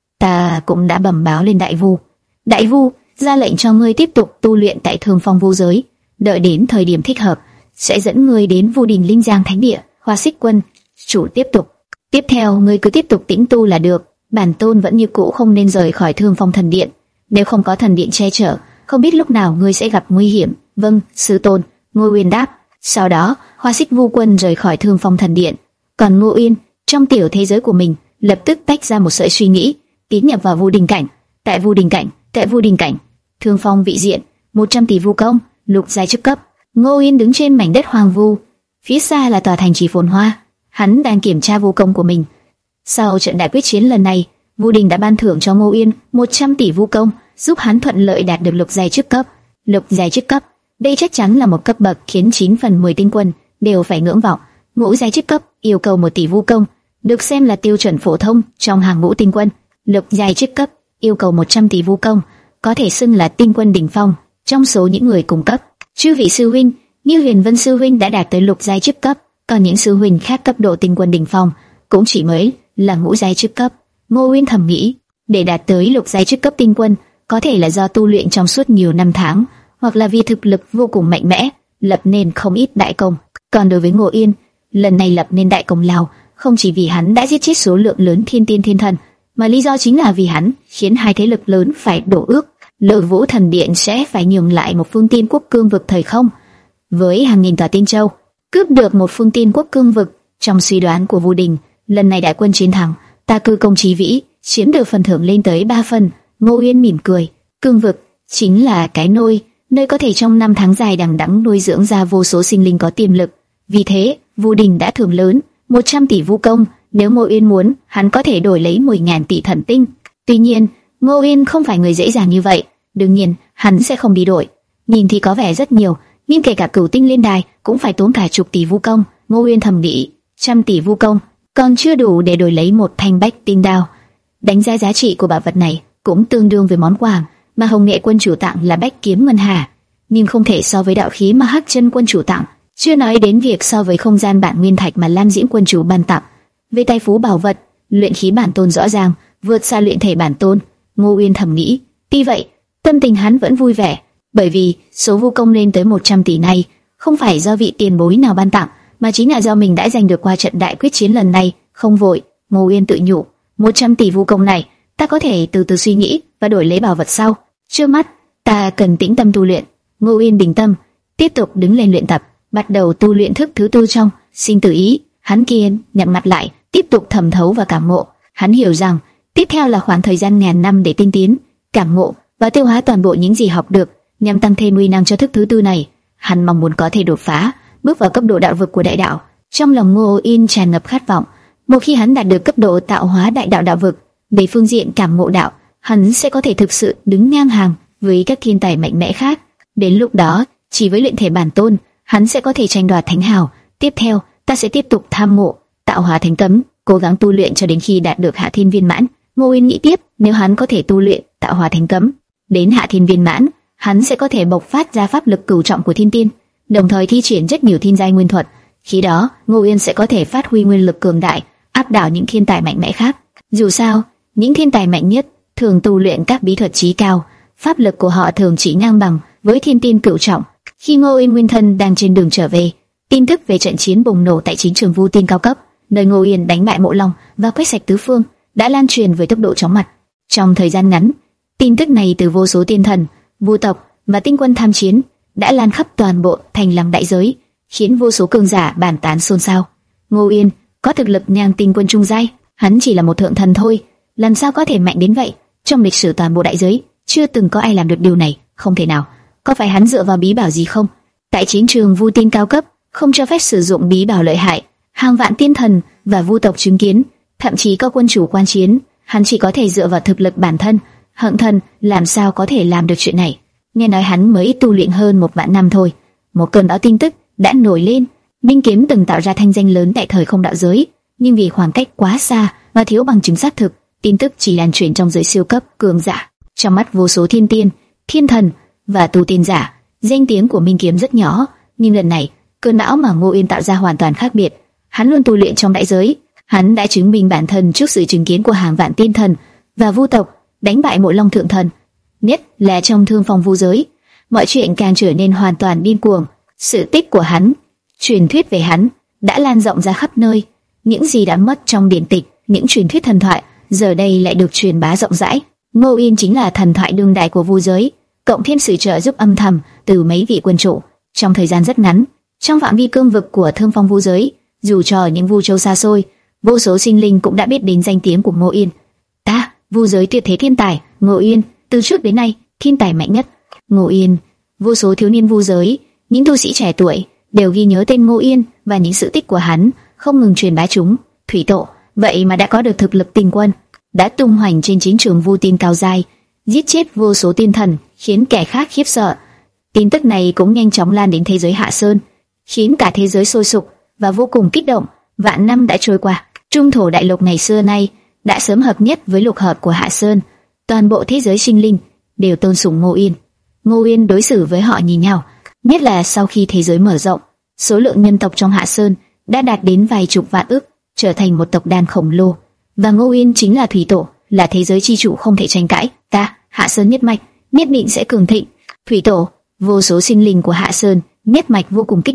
ta cũng đã bẩm báo lên Đại Vu. Đại Vu ra lệnh cho ngươi tiếp tục tu luyện tại Thương Phong Vu giới, đợi đến thời điểm thích hợp sẽ dẫn ngươi đến Vu Đình Linh Giang Thánh Địa. Hoa Xích Quân chủ tiếp tục. Tiếp theo ngươi cứ tiếp tục tĩnh tu là được. Bản tôn vẫn như cũ không nên rời khỏi Thương Phong Thần Điện. Nếu không có thần điện che chở, không biết lúc nào ngươi sẽ gặp nguy hiểm. Vâng, sư tôn. Ngô Uyên đáp. Sau đó, Hoa Xích Vu Quân rời khỏi Thương Phong Thần Điện. Còn Ngô Uyên, trong tiểu thế giới của mình, lập tức tách ra một sợi suy nghĩ, tiến nhập vào Vu Đình cảnh. Tại Vu Đình cảnh, tại Vu Đình cảnh, Thương Phong vị diện, một trăm tỷ vu công, lục giai chức cấp. Ngô Uyên đứng trên mảnh đất hoang vu, phía xa là tòa thành trì phồn hoa. Hắn đang kiểm tra vu công của mình. Sau trận đại quyết chiến lần này, Vu Đình đã ban thưởng cho Ngô Uyên một trăm tỷ vu công, giúp hắn thuận lợi đạt được lục giai chức cấp. Lục giai chức cấp, đây chắc chắn là một cấp bậc khiến chín phần mười tinh quân đều phải ngưỡng vọng. Ngũ giai chức cấp yêu cầu một tỷ vu công, được xem là tiêu chuẩn phổ thông trong hàng ngũ tinh quân. Lục giai chức cấp yêu cầu một trăm tỷ vu công, có thể xưng là tinh quân đỉnh phong trong số những người cung cấp. Chư vị sư huynh, như Huyền Vân sư huynh đã đạt tới lục giai chức cấp, còn những sư huynh khác cấp độ tinh quân đỉnh phong cũng chỉ mới là ngũ giai chức cấp. Ngô Uyên thầm nghĩ, để đạt tới lục giai chức cấp tinh quân, có thể là do tu luyện trong suốt nhiều năm tháng, hoặc là vì thực lực vô cùng mạnh mẽ, lập nên không ít đại công. Còn đối với Ngô Yên, lần này lập nên đại công lao, không chỉ vì hắn đã giết chết số lượng lớn thiên tiên thiên thần, mà lý do chính là vì hắn khiến hai thế lực lớn phải đổ ước. Lôi Vũ Thần Điện sẽ phải nhường lại một phương tiên quốc cương vực thời không với hàng nghìn tòa tiên châu, cướp được một phương tiên quốc cương vực. Trong suy đoán của Vu Đình, lần này đại quân chiến thắng, ta cư công chí vĩ, chiếm được phần thưởng lên tới ba phần. Ngô Uyên mỉm cười, cương vực chính là cái nôi, nơi có thể trong năm tháng dài đằng đẵng nuôi dưỡng ra vô số sinh linh có tiềm lực. Vì thế, Vu Đình đã thưởng lớn một trăm tỷ vu công, nếu Ngô Uyên muốn, hắn có thể đổi lấy mười ngàn tỷ thần tinh. Tuy nhiên, Ngô Uyên không phải người dễ dàng như vậy, đương nhiên, hắn sẽ không đi đổi. Nhìn thì có vẻ rất nhiều, nhưng kể cả cửu tinh liên đài cũng phải tốn cả chục tỷ vu công. Ngô Uyên thầm nghĩ, trăm tỷ vu công còn chưa đủ để đổi lấy một thanh bách tinh đao. Đánh giá giá trị của bảo vật này cũng tương đương với món quà mà Hồng Nghệ quân chủ tặng là bách kiếm ngân hà, nhưng không thể so với đạo khí mà Hắc Chân quân chủ tặng. Chưa nói đến việc so với không gian bản nguyên thạch mà Lam Diễm quân chủ ban tặng. Về tài phú bảo vật, luyện khí bản tôn rõ ràng vượt xa luyện thể bản tôn. Ngô Uyên thầm nghĩ. Tuy vậy, tâm tình hắn vẫn vui vẻ, bởi vì số vu công lên tới một trăm tỷ này không phải do vị tiền bối nào ban tặng, mà chính là do mình đã giành được qua trận đại quyết chiến lần này. Không vội, Ngô Uyên tự nhủ, một trăm tỷ vu công này, ta có thể từ từ suy nghĩ và đổi lấy bảo vật sau. Trước mắt, ta cần tĩnh tâm tu luyện. Ngô Uyên bình tâm, tiếp tục đứng lên luyện tập, bắt đầu tu luyện thức thứ tư trong sinh tử ý. Hắn kiên nhắm mặt lại, tiếp tục thẩm thấu và cảm ngộ. Hắn hiểu rằng tiếp theo là khoảng thời gian ngàn năm để tinh tiến, cảm ngộ và tiêu hóa toàn bộ những gì học được, nhằm tăng thêm uy năng cho thức thứ tư này. Hắn mong muốn có thể đột phá, bước vào cấp độ đạo vực của đại đạo. Trong lòng Ngô Yên tràn ngập khát vọng. Một khi hắn đạt được cấp độ tạo hóa đại đạo đạo vực, về phương diện cảm ngộ đạo, hắn sẽ có thể thực sự đứng ngang hàng với các thiên tài mạnh mẽ khác. Đến lúc đó, chỉ với luyện thể bản tôn, hắn sẽ có thể tranh đoạt thánh hào. Tiếp theo, ta sẽ tiếp tục tham ngộ, tạo hóa thánh cấm, cố gắng tu luyện cho đến khi đạt được hạ thiên viên mãn. Ngô Uyên nghĩ tiếp, nếu hắn có thể tu luyện tạo hóa thánh cấm đến hạ thiên viên mãn, hắn sẽ có thể bộc phát ra pháp lực cửu trọng của thiên tiên, đồng thời thi triển rất nhiều thiên giai nguyên thuật. Khi đó, Ngô Uyên sẽ có thể phát huy nguyên lực cường đại, áp đảo những thiên tài mạnh mẽ khác. Dù sao, những thiên tài mạnh nhất thường tu luyện các bí thuật chí cao, pháp lực của họ thường chỉ ngang bằng với thiên tiên cửu trọng. Khi Ngô Uyên nguyên thân đang trên đường trở về, tin tức về trận chiến bùng nổ tại chiến trường Vu Tiên cao cấp, nơi Ngô Uyên đánh bại Mộ Long và quét sạch tứ phương, đã lan truyền với tốc độ chóng mặt. Trong thời gian ngắn, tin tức này từ vô số tiên thần, vu tộc và tinh quân tham chiến đã lan khắp toàn bộ thành lăng đại giới, khiến vô số cường giả bàn tán xôn xao. Ngô Uyên có thực lực ngang tinh quân trung giai, hắn chỉ là một thượng thần thôi, làm sao có thể mạnh đến vậy? Trong lịch sử toàn bộ đại giới, chưa từng có ai làm được điều này, không thể nào. Có phải hắn dựa vào bí bảo gì không? Tại chiến trường Vu Tiên cao cấp, không cho phép sử dụng bí bảo lợi hại, hàng vạn tiên thần và vu tộc chứng kiến, thậm chí có quân chủ quan chiến, hắn chỉ có thể dựa vào thực lực bản thân. Hận thần làm sao có thể làm được chuyện này? Nghe nói hắn mới tu luyện hơn một vạn năm thôi. Một cơn bão tin tức đã nổi lên. Minh Kiếm từng tạo ra thanh danh lớn tại thời không đạo giới, nhưng vì khoảng cách quá xa và thiếu bằng chứng xác thực, tin tức chỉ lan truyền trong giới siêu cấp cường giả. Trong mắt vô số thiên tiên, thiên thần và tu tiên giả, danh tiếng của Minh Kiếm rất nhỏ. Nhưng lần này, cơn bão mà Ngô Uyên tạo ra hoàn toàn khác biệt. Hắn luôn tu luyện trong đại giới, hắn đã chứng minh bản thân trước sự chứng kiến của hàng vạn tiên thần và vu tộc, đánh bại Mộ Long thượng thần. Nhất là trong Thương Phong vu giới, mọi chuyện càng trở nên hoàn toàn điên cuồng. Sự tích của hắn, truyền thuyết về hắn đã lan rộng ra khắp nơi. Những gì đã mất trong điển tịch, những truyền thuyết thần thoại, giờ đây lại được truyền bá rộng rãi. Ngô Uyên chính là thần thoại đương đại của vu giới, cộng thêm sự trợ giúp âm thầm từ mấy vị quân chủ. Trong thời gian rất ngắn, trong phạm vi cương vực của Thương Phong vu giới, dù cho những vu châu xa xôi, vô số sinh linh cũng đã biết đến danh tiếng của Ngô Uyên. Ta, vu giới tuyệt thế thiên tài, Ngô Uyên, từ trước đến nay thiên tài mạnh nhất. Ngô Uyên, vô số thiếu niên vu giới, những tu sĩ trẻ tuổi đều ghi nhớ tên Ngô Uyên và những sự tích của hắn, không ngừng truyền bá chúng. Thủy Tổ, vậy mà đã có được thực lực tinh quân, đã tung hoành trên chiến trường Vu Tiên cao giai, giết chết vô số tiên thần, khiến kẻ khác khiếp sợ. Tin tức này cũng nhanh chóng lan đến thế giới Hạ Sơn, khiến cả thế giới sôi sục và vô cùng kích động. Vạn năm đã trôi qua, trung thổ đại lục ngày xưa nay đã sớm hợp nhất với lục hợp của Hạ Sơn. Toàn bộ thế giới sinh linh đều tôn sùng Ngô Uyên. Ngô Uyên đối xử với họ như nhau, nhất là sau khi thế giới mở rộng, số lượng nhân tộc trong Hạ Sơn đã đạt đến vài chục vạn ức, trở thành một tộc đàn khổng lồ. Và Ngô Uyên chính là Thủy Tổ, là thế giới chi chủ không thể tranh cãi. Ta, Hạ Sơn nhất mạch, nhất định sẽ cường thịnh. Thủy Tổ, vô số sinh linh của Hạ Sơn nhất mạch vô cùng kích động,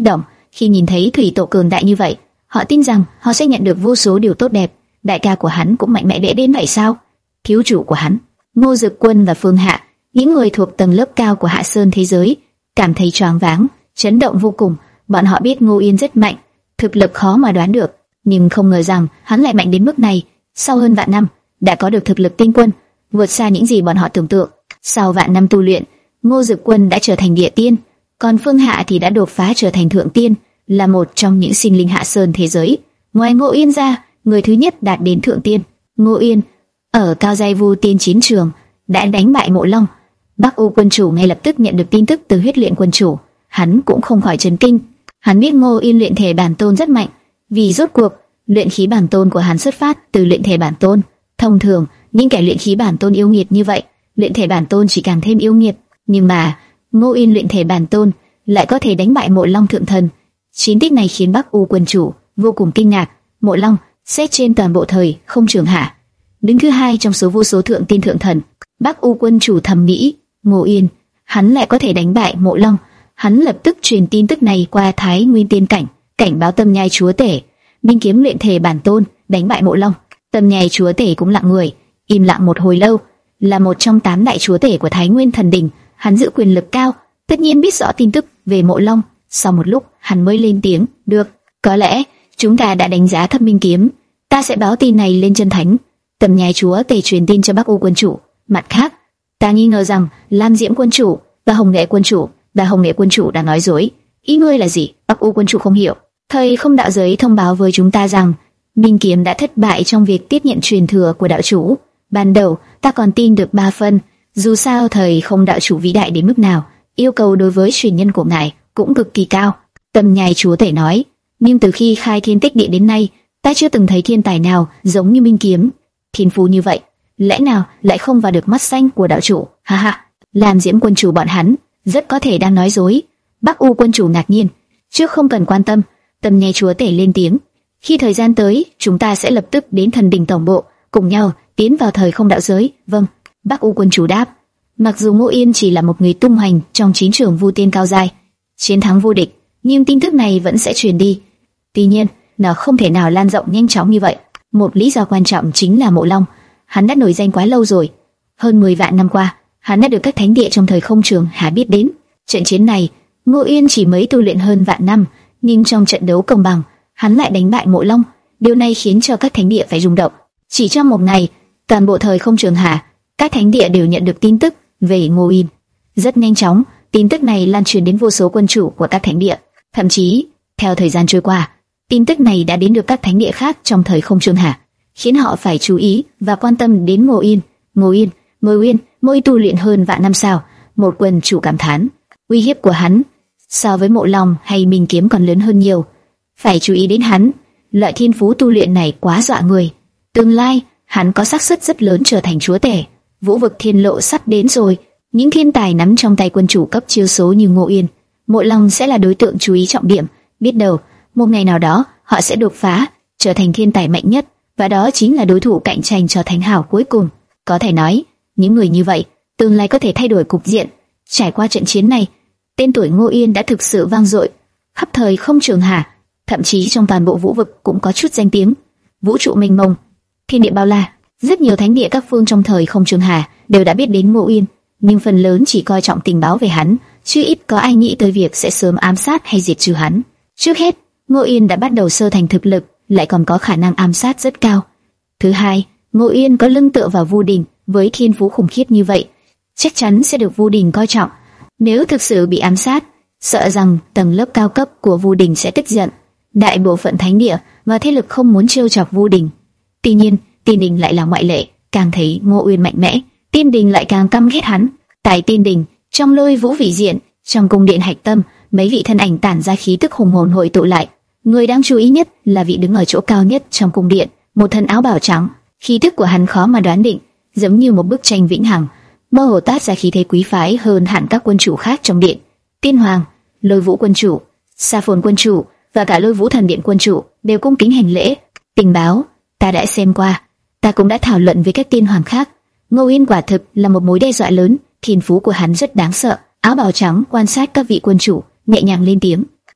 Khi nhìn thấy thủy tổ cường đại như vậy, họ tin rằng họ sẽ nhận được vô số điều tốt đẹp. Đại ca của hắn cũng mạnh mẽ đẽ đến vậy sao? Thiếu chủ của hắn, Ngô Dực Quân và Phương Hạ, những người thuộc tầng lớp cao của Hạ Sơn thế giới, cảm thấy choáng váng, chấn động vô cùng. Bọn họ biết Ngô Yên rất mạnh, thực lực khó mà đoán được, nhưng không ngờ rằng hắn lại mạnh đến mức này. Sau hơn vạn năm, đã có được thực lực tinh quân, vượt xa những gì bọn họ tưởng tượng. Sau vạn năm tu luyện, Ngô Dực Quân đã trở thành địa tiên, còn Phương Hạ thì đã đột phá trở thành thượng tiên, là một trong những sinh linh Hạ Sơn thế giới. Ngoài Ngô Yên ra, người thứ nhất đạt đến thượng tiên, Ngô Yên, ở cao giai vu tiên chiến trường đã đánh bại Mộ Long. Bắc U quân chủ ngay lập tức nhận được tin tức từ huyết luyện quân chủ, hắn cũng không khỏi chấn kinh. Hắn biết Ngô Yên luyện thể bản tôn rất mạnh, vì rốt cuộc luyện khí bản tôn của hắn xuất phát từ luyện thể bản tôn. Thông thường, những kẻ luyện khí bản tôn yêu nghiệt như vậy, luyện thể bản tôn chỉ càng thêm yêu nghiệt. Nhưng mà Ngô Yên luyện thể bản tôn lại có thể đánh bại Mộ Long thượng thần. Chiến tích này khiến Bắc U quân chủ vô cùng kinh ngạc. Mộ Long xét trên toàn bộ thời không trường hạ, đứng thứ hai trong số vô số thượng tiên thượng thần. Bắc U quân chủ thầm nghĩ, Ngô Yên, hắn lại có thể đánh bại Mộ Long. Hắn lập tức truyền tin tức này qua Thái Nguyên tiên cảnh, cảnh báo Tâm Nhai chúa tể, binh kiếm luyện thể bản tôn đánh bại Mộ Long. Tâm Nhai chúa tể cũng lặng người, im lặng một hồi lâu. Là một trong tám đại chúa tể của Thái Nguyên thần đình, hắn giữ quyền lực cao, tất nhiên biết rõ tin tức về Mộ Long. Sau một lúc, hắn mới lên tiếng, được, có lẽ chúng ta đã đánh giá thấp binh kiếm, ta sẽ báo tin này lên chân thánh. Tâm Nhai chúa tể truyền tin cho Bắc U quân chủ. Mặt khác, ta nghi ngờ rằng Lam Diễm quân chủ và Hồng Nghệ quân chủ và Hồng Nghệ quân chủ đã nói dối. Ý ngươi là gì? Bắc U quân chủ không hiểu. Thời không đạo giới thông báo với chúng ta rằng binh kiếm đã thất bại trong việc tiếp nhận truyền thừa của đạo chủ. Ban đầu ta còn tin được ba phần, dù sao thời không đạo chủ vĩ đại đến mức nào, yêu cầu đối với truyền nhân của ngài cũng cực kỳ cao. Tâm Nhai chúa tể nói, nhưng từ khi khai thiên tích địa đến nay, ta chưa từng thấy thiên tài nào giống như binh kiếm. Thiên phú như vậy, lẽ nào lại không vào được mắt xanh của đạo chủ? Ha ha, Lam Diễm quân chủ bọn hắn rất có thể đang nói dối. Bắc U quân chủ ngạc nhiên, trước không cần quan tâm. Tâm Nhai chúa tể lên tiếng, khi thời gian tới, chúng ta sẽ lập tức đến thần đình tổng bộ, cùng nhau tiến vào thời không đạo giới. Vâng, Bắc U quân chủ đáp. Mặc dù Ngô Yên chỉ là một người tung hoành trong chiến trường vu tiên cao giai, chiến thắng vô địch, nhưng tin tức này vẫn sẽ truyền đi. Tuy nhiên, nó không thể nào lan rộng nhanh chóng như vậy. Một lý do quan trọng chính là Mộ Long, hắn đã nổi danh quá lâu rồi. Hơn mười vạn năm qua, hắn đã được các thánh địa trong thời không trường hạ biết đến. Trận chiến này, Ngô Yên chỉ mới tu luyện hơn vạn năm, nhưng trong trận đấu công bằng, hắn lại đánh bại Mộ Long. Điều này khiến cho các thánh địa phải rung động. Chỉ trong một ngày, toàn bộ thời không trường hạ, các thánh địa đều nhận được tin tức về Ngô Yên. Rất nhanh chóng, tin tức này lan truyền đến vô số quân chủ của các thánh địa. Thậm chí, theo thời gian trôi qua, tin tức này đã đến được các thánh địa khác trong thời không trường hạ, khiến họ phải chú ý và quan tâm đến Ngô Yên. Ngô Yên, Ngô Yên, mới tu luyện hơn vạn năm sao? Một quân chủ cảm thán, uy hiếp của hắn so với Mộ Long hay Minh Kiếm còn lớn hơn nhiều. Phải chú ý đến hắn, loại thiên phú tu luyện này quá dọa người. Tương lai, hắn có xác suất rất lớn trở thành chúa tể. Vũ vực thiên lộ sắp đến rồi, những thiên tài nắm trong tay quân chủ cấp chiêu số như Ngô Yên, Mộ Long sẽ là đối tượng chú ý trọng điểm. Biết đâu, một ngày nào đó, họ sẽ đột phá, trở thành thiên tài mạnh nhất, và đó chính là đối thủ cạnh tranh cho thánh hào cuối cùng. Có thể nói, những người như vậy, tương lai có thể thay đổi cục diện. Trải qua trận chiến này, tên tuổi Ngô Yên đã thực sự vang dội, khắp thời không trường hạ, thậm chí trong toàn bộ vũ vực cũng có chút danh tiếng. Vũ trụ mênh mông, thiên địa bao la, rất nhiều thánh địa các phương trong thời không trường hạ đều đã biết đến Ngô Yên, nhưng phần lớn chỉ coi trọng tình báo về hắn, chứ ít có ai nghĩ tới việc sẽ sớm ám sát hay diệt trừ hắn. Trước hết, Ngô Yên đã bắt đầu sơ thành thực lực, lại còn có khả năng ám sát rất cao. Thứ hai, Ngô Yên có lưng tựa vào Vu Đình, với thiên phú khủng khiếp như vậy, chắc chắn sẽ được Vu Đình coi trọng. Nếu thực sự bị ám sát, sợ rằng tầng lớp cao cấp của Vu Đình sẽ tức giận. Đại bộ phận thánh địa và thế lực không muốn trêu chọc Vu Đình. Tuy nhiên, Tiên Đình lại là ngoại lệ, càng thấy Ngô Yên mạnh mẽ, Tiên Đình lại càng căm ghét hắn. Tại Tiên Đình, trong Lôi Vũ vị diện, trong cung điện hạch tâm, mấy vị thân ảnh tản ra khí tức hùng hồn hội tụ lại. Người đáng chú ý nhất là vị đứng ở chỗ cao nhất trong cung điện, một thân áo bào trắng, khí tức của hắn khó mà đoán định, giống như một bức tranh vĩnh hằng, mơ hồ toát ra khí thế quý phái hơn hẳn các quân chủ khác trong điện. Tiên Hoàng, Lôi Vũ quân chủ, Sa Phồn quân chủ và cả Lôi Vũ thần điện quân chủ đều cung kính hành lễ. Tình báo ta đã xem qua, ta cũng đã thảo luận với các tiên hoàng khác. Ngô Yên quả thực là một mối đe dọa lớn, thiên phú của hắn rất đáng sợ. Áo bào trắng quan sát các vị quân chủ, nhẹ nhàng lên tiếng.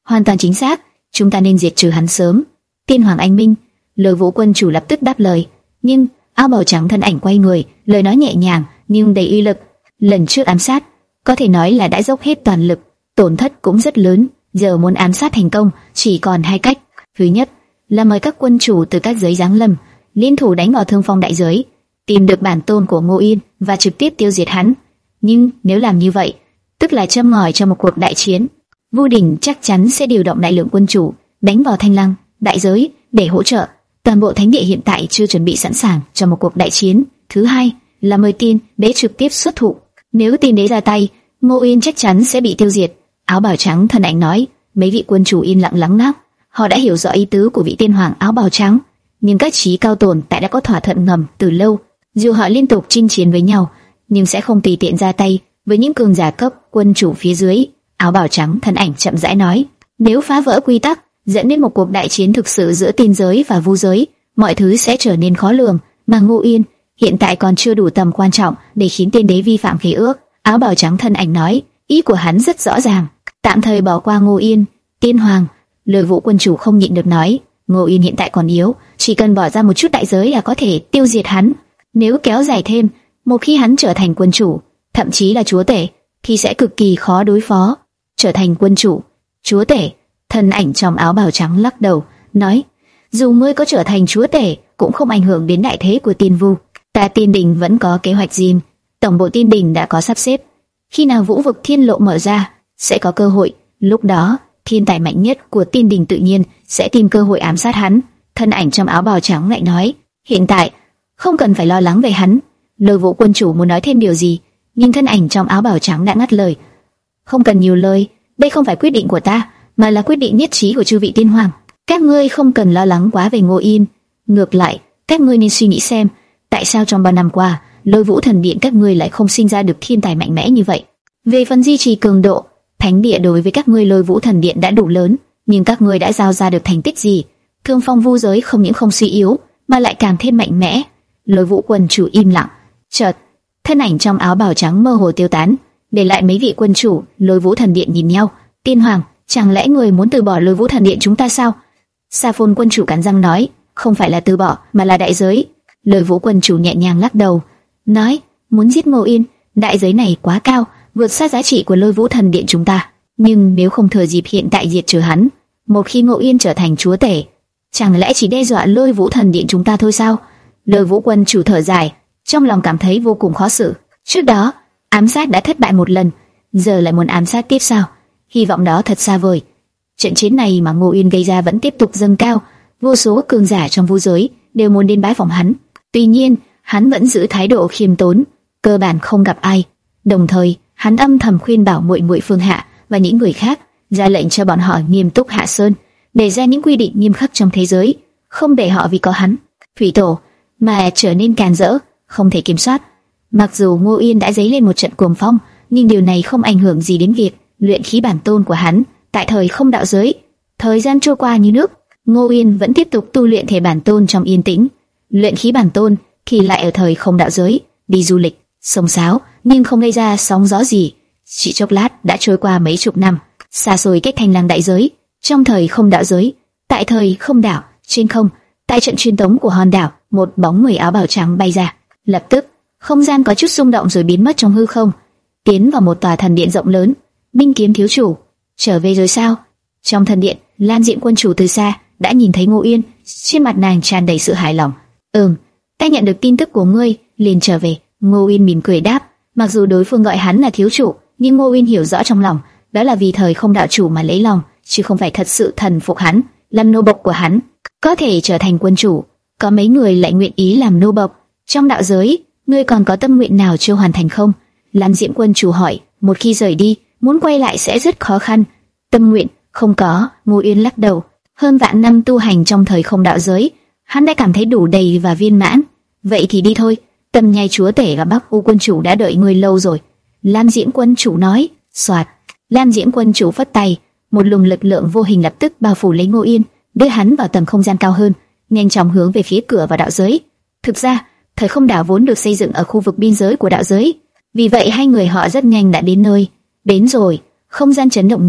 Hoàn toàn chính xác, chúng ta nên diệt trừ hắn sớm. Tiên Hoàng anh minh. Lôi Vũ quân chủ lập tức đáp lời. Nhưng áo bào trắng thân ảnh quay người, lời nói nhẹ nhàng nhưng đầy uy lực. Lần trước ám sát, có thể nói là đã dốc hết toàn lực, tổn thất cũng rất lớn. Giờ muốn ám sát thành công, chỉ còn hai cách. Thứ nhất là mời các quân chủ từ các giới giáng lâm, liên thủ đánh vào Thương Phong đại giới, tìm được bản tôn của Ngô Yên và trực tiếp tiêu diệt hắn. Nhưng nếu làm như vậy, tức là châm ngòi cho một cuộc đại chiến. Vu Đình chắc chắn sẽ điều động đại lượng quân chủ đánh vào Thanh Lăng đại giới để hỗ trợ. Toàn bộ thánh địa hiện tại chưa chuẩn bị sẵn sàng cho một cuộc đại chiến. Thứ hai là mời Tiên Đế trực tiếp xuất thủ. Nếu Tiên Đế ra tay, Ngô Yên chắc chắn sẽ bị tiêu diệt. Áo bào trắng thân ảnh nói. Mấy vị quân chủ yên lặng lắng nác. Họ đã hiểu rõ ý tứ của vị tiên hoàng áo bào trắng, nhưng các trí cao tồn tại đã có thỏa thuận ngầm từ lâu. Dù họ liên tục chinh chiến với nhau, nhưng sẽ không tùy tiện ra tay với những cường giả cấp quân chủ phía dưới. Áo bào trắng thân ảnh chậm rãi nói. Nếu phá vỡ quy tắc, dẫn đến một cuộc đại chiến thực sự giữa tiên giới và vu giới, mọi thứ sẽ trở nên khó lường. Mà Ngô Yên hiện tại còn chưa đủ tầm quan trọng để khiến tiên đế vi phạm khế ước. Áo bào trắng thân ảnh nói. Ý của hắn rất rõ ràng, tạm thời bỏ qua Ngô Yên. Tiên hoàng. Lôi Vũ quân chủ không nhịn được nói. Ngô Yên hiện tại còn yếu, chỉ cần bỏ ra một chút đại giới là có thể tiêu diệt hắn. Nếu kéo dài thêm, một khi hắn trở thành quân chủ, thậm chí là chúa tể, thì sẽ cực kỳ khó đối phó. Trở thành quân chủ, chúa tể. Thân ảnh trong áo bào trắng lắc đầu, nói. Dù ngươi có trở thành chúa tể, cũng không ảnh hưởng đến đại thế của Tiên Vu. Ta Tiên Đình vẫn có kế hoạch riêng. Tổng bộ Tiên Đình đã có sắp xếp. Khi nào vũ vực thiên lộ mở ra, sẽ có cơ hội. Lúc đó, thiên tài mạnh nhất của Tiên Đình tự nhiên sẽ tìm cơ hội ám sát hắn. Thân ảnh trong áo bào trắng lại nói. Hiện tại, không cần phải lo lắng về hắn. Lôi Vũ quân chủ muốn nói thêm điều gì, nhưng thân ảnh trong áo bào trắng đã ngắt lời. Không cần nhiều lời, đây không phải quyết định của ta, mà là quyết định nhất trí của chư vị tiên hoàng. Các ngươi không cần lo lắng quá về Ngô Yên. Ngược lại, các ngươi nên suy nghĩ xem, tại sao trong ba năm qua, Lôi Vũ thần điện các ngươi lại không sinh ra được thiên tài mạnh mẽ như vậy. Về phần duy trì cường độ, thánh địa đối với các ngươi Lôi Vũ thần điện đã đủ lớn, nhưng các ngươi đã giao ra được thành tích gì? Thương Phong vu giới không những không suy yếu, mà lại càng thêm mạnh mẽ. Lôi Vũ quân chủ im lặng, chợt thân ảnh trong áo bào trắng mơ hồ tiêu tán, để lại mấy vị quân chủ Lôi Vũ thần điện nhìn nhau. Tiên hoàng, chẳng lẽ người muốn từ bỏ Lôi Vũ thần điện chúng ta sao? Sa Phôn quân chủ cắn răng nói. Không phải là từ bỏ, mà là đại giới. Lôi Vũ quân chủ nhẹ nhàng lắc đầu, nói. Muốn giết Ngô Yên, đại giới này quá cao, vượt xa giá trị của Lôi Vũ thần điện chúng ta. Nhưng nếu không thừa dịp hiện tại diệt trừ hắn, một khi Ngô Yên trở thành chúa tể, chẳng lẽ chỉ đe dọa Lôi Vũ thần điện chúng ta thôi sao? Lôi Vũ quân chủ thở dài, trong lòng cảm thấy vô cùng khó xử. Trước đó ám sát đã thất bại một lần, giờ lại muốn ám sát tiếp sao? Hy vọng đó thật xa vời. Trận chiến này mà Ngô Yên gây ra vẫn tiếp tục dâng cao, vô số cường giả trong vu giới đều muốn đến bái phỏng hắn. Tuy nhiên, hắn vẫn giữ thái độ khiêm tốn, cơ bản không gặp ai. Đồng thời, hắn âm thầm khuyên bảo muội muội Phương Hạ và những người khác, ra lệnh cho bọn họ nghiêm túc hạ sơn, để ra những quy định nghiêm khắc trong thế giới, không để họ vì có hắn, thủy tổ, mà trở nên càn rỡ, không thể kiểm soát. Mặc dù Ngô Yên đã dấy lên một trận cuồng phong, nhưng điều này không ảnh hưởng gì đến việc luyện khí bản tôn của hắn tại thời không đạo giới. Thời gian trôi qua như nước, Ngô Yên vẫn tiếp tục tu luyện thể bản tôn trong yên tĩnh. Luyện khí bản tôn thì lại ở thời không đạo giới, đi du lịch, sông sáo, nhưng không gây ra sóng gió gì. Chỉ chốc lát đã trôi qua mấy chục năm, xa xôi cách Thanh Lăng đại giới, trong thời không đạo giới, tại thời không đảo, trên không, tại trận truyền tống của hòn đảo, một bóng người áo bào trắng bay ra. Lập tức, không gian có chút rung động rồi biến mất trong hư không, tiến vào một tòa thần điện rộng lớn. Minh Kiếm thiếu chủ, trở về rồi sao? Trong thần điện, Lan Diệm quân chủ từ xa đã nhìn thấy Ngô Yên, trên mặt nàng tràn đầy sự hài lòng. Ừm, ta nhận được tin tức của ngươi, liền trở về. Ngô Yên mỉm cười đáp. Mặc dù đối phương gọi hắn là thiếu chủ, nhưng Ngô Yên hiểu rõ trong lòng, đó là vì thời không đạo chủ mà lấy lòng, chứ không phải thật sự thần phục hắn, làm nô bộc của hắn. Có thể trở thành quân chủ, có mấy người lại nguyện ý làm nô bộc. Trong đạo giới, ngươi còn có tâm nguyện nào chưa hoàn thành không? Lan Diệm quân chủ hỏi. Một khi rời đi, muốn quay lại sẽ rất khó khăn. Tâm nguyện không có. Ngô Yên lắc đầu. Hơn vạn năm tu hành trong thời không đạo giới, hắn đã cảm thấy đủ đầy và viên mãn. Vậy thì đi thôi. Tâm nhai chúa tể và Bắc U quân chủ đã đợi ngươi lâu rồi. Lan Diễm quân chủ nói. Soạt. Lan Diễm quân chủ phất tay, một luồng lực lượng vô hình lập tức bao phủ lấy Ngô Yên, đưa hắn vào tầng không gian cao hơn, nhanh chóng hướng về phía cửa vào đạo giới. Thực ra, thời không đảo vốn được xây dựng ở khu vực biên giới của đạo giới, vì vậy hai người họ rất nhanh đã đến nơi. Đến rồi, không gian chấn động nhẹ,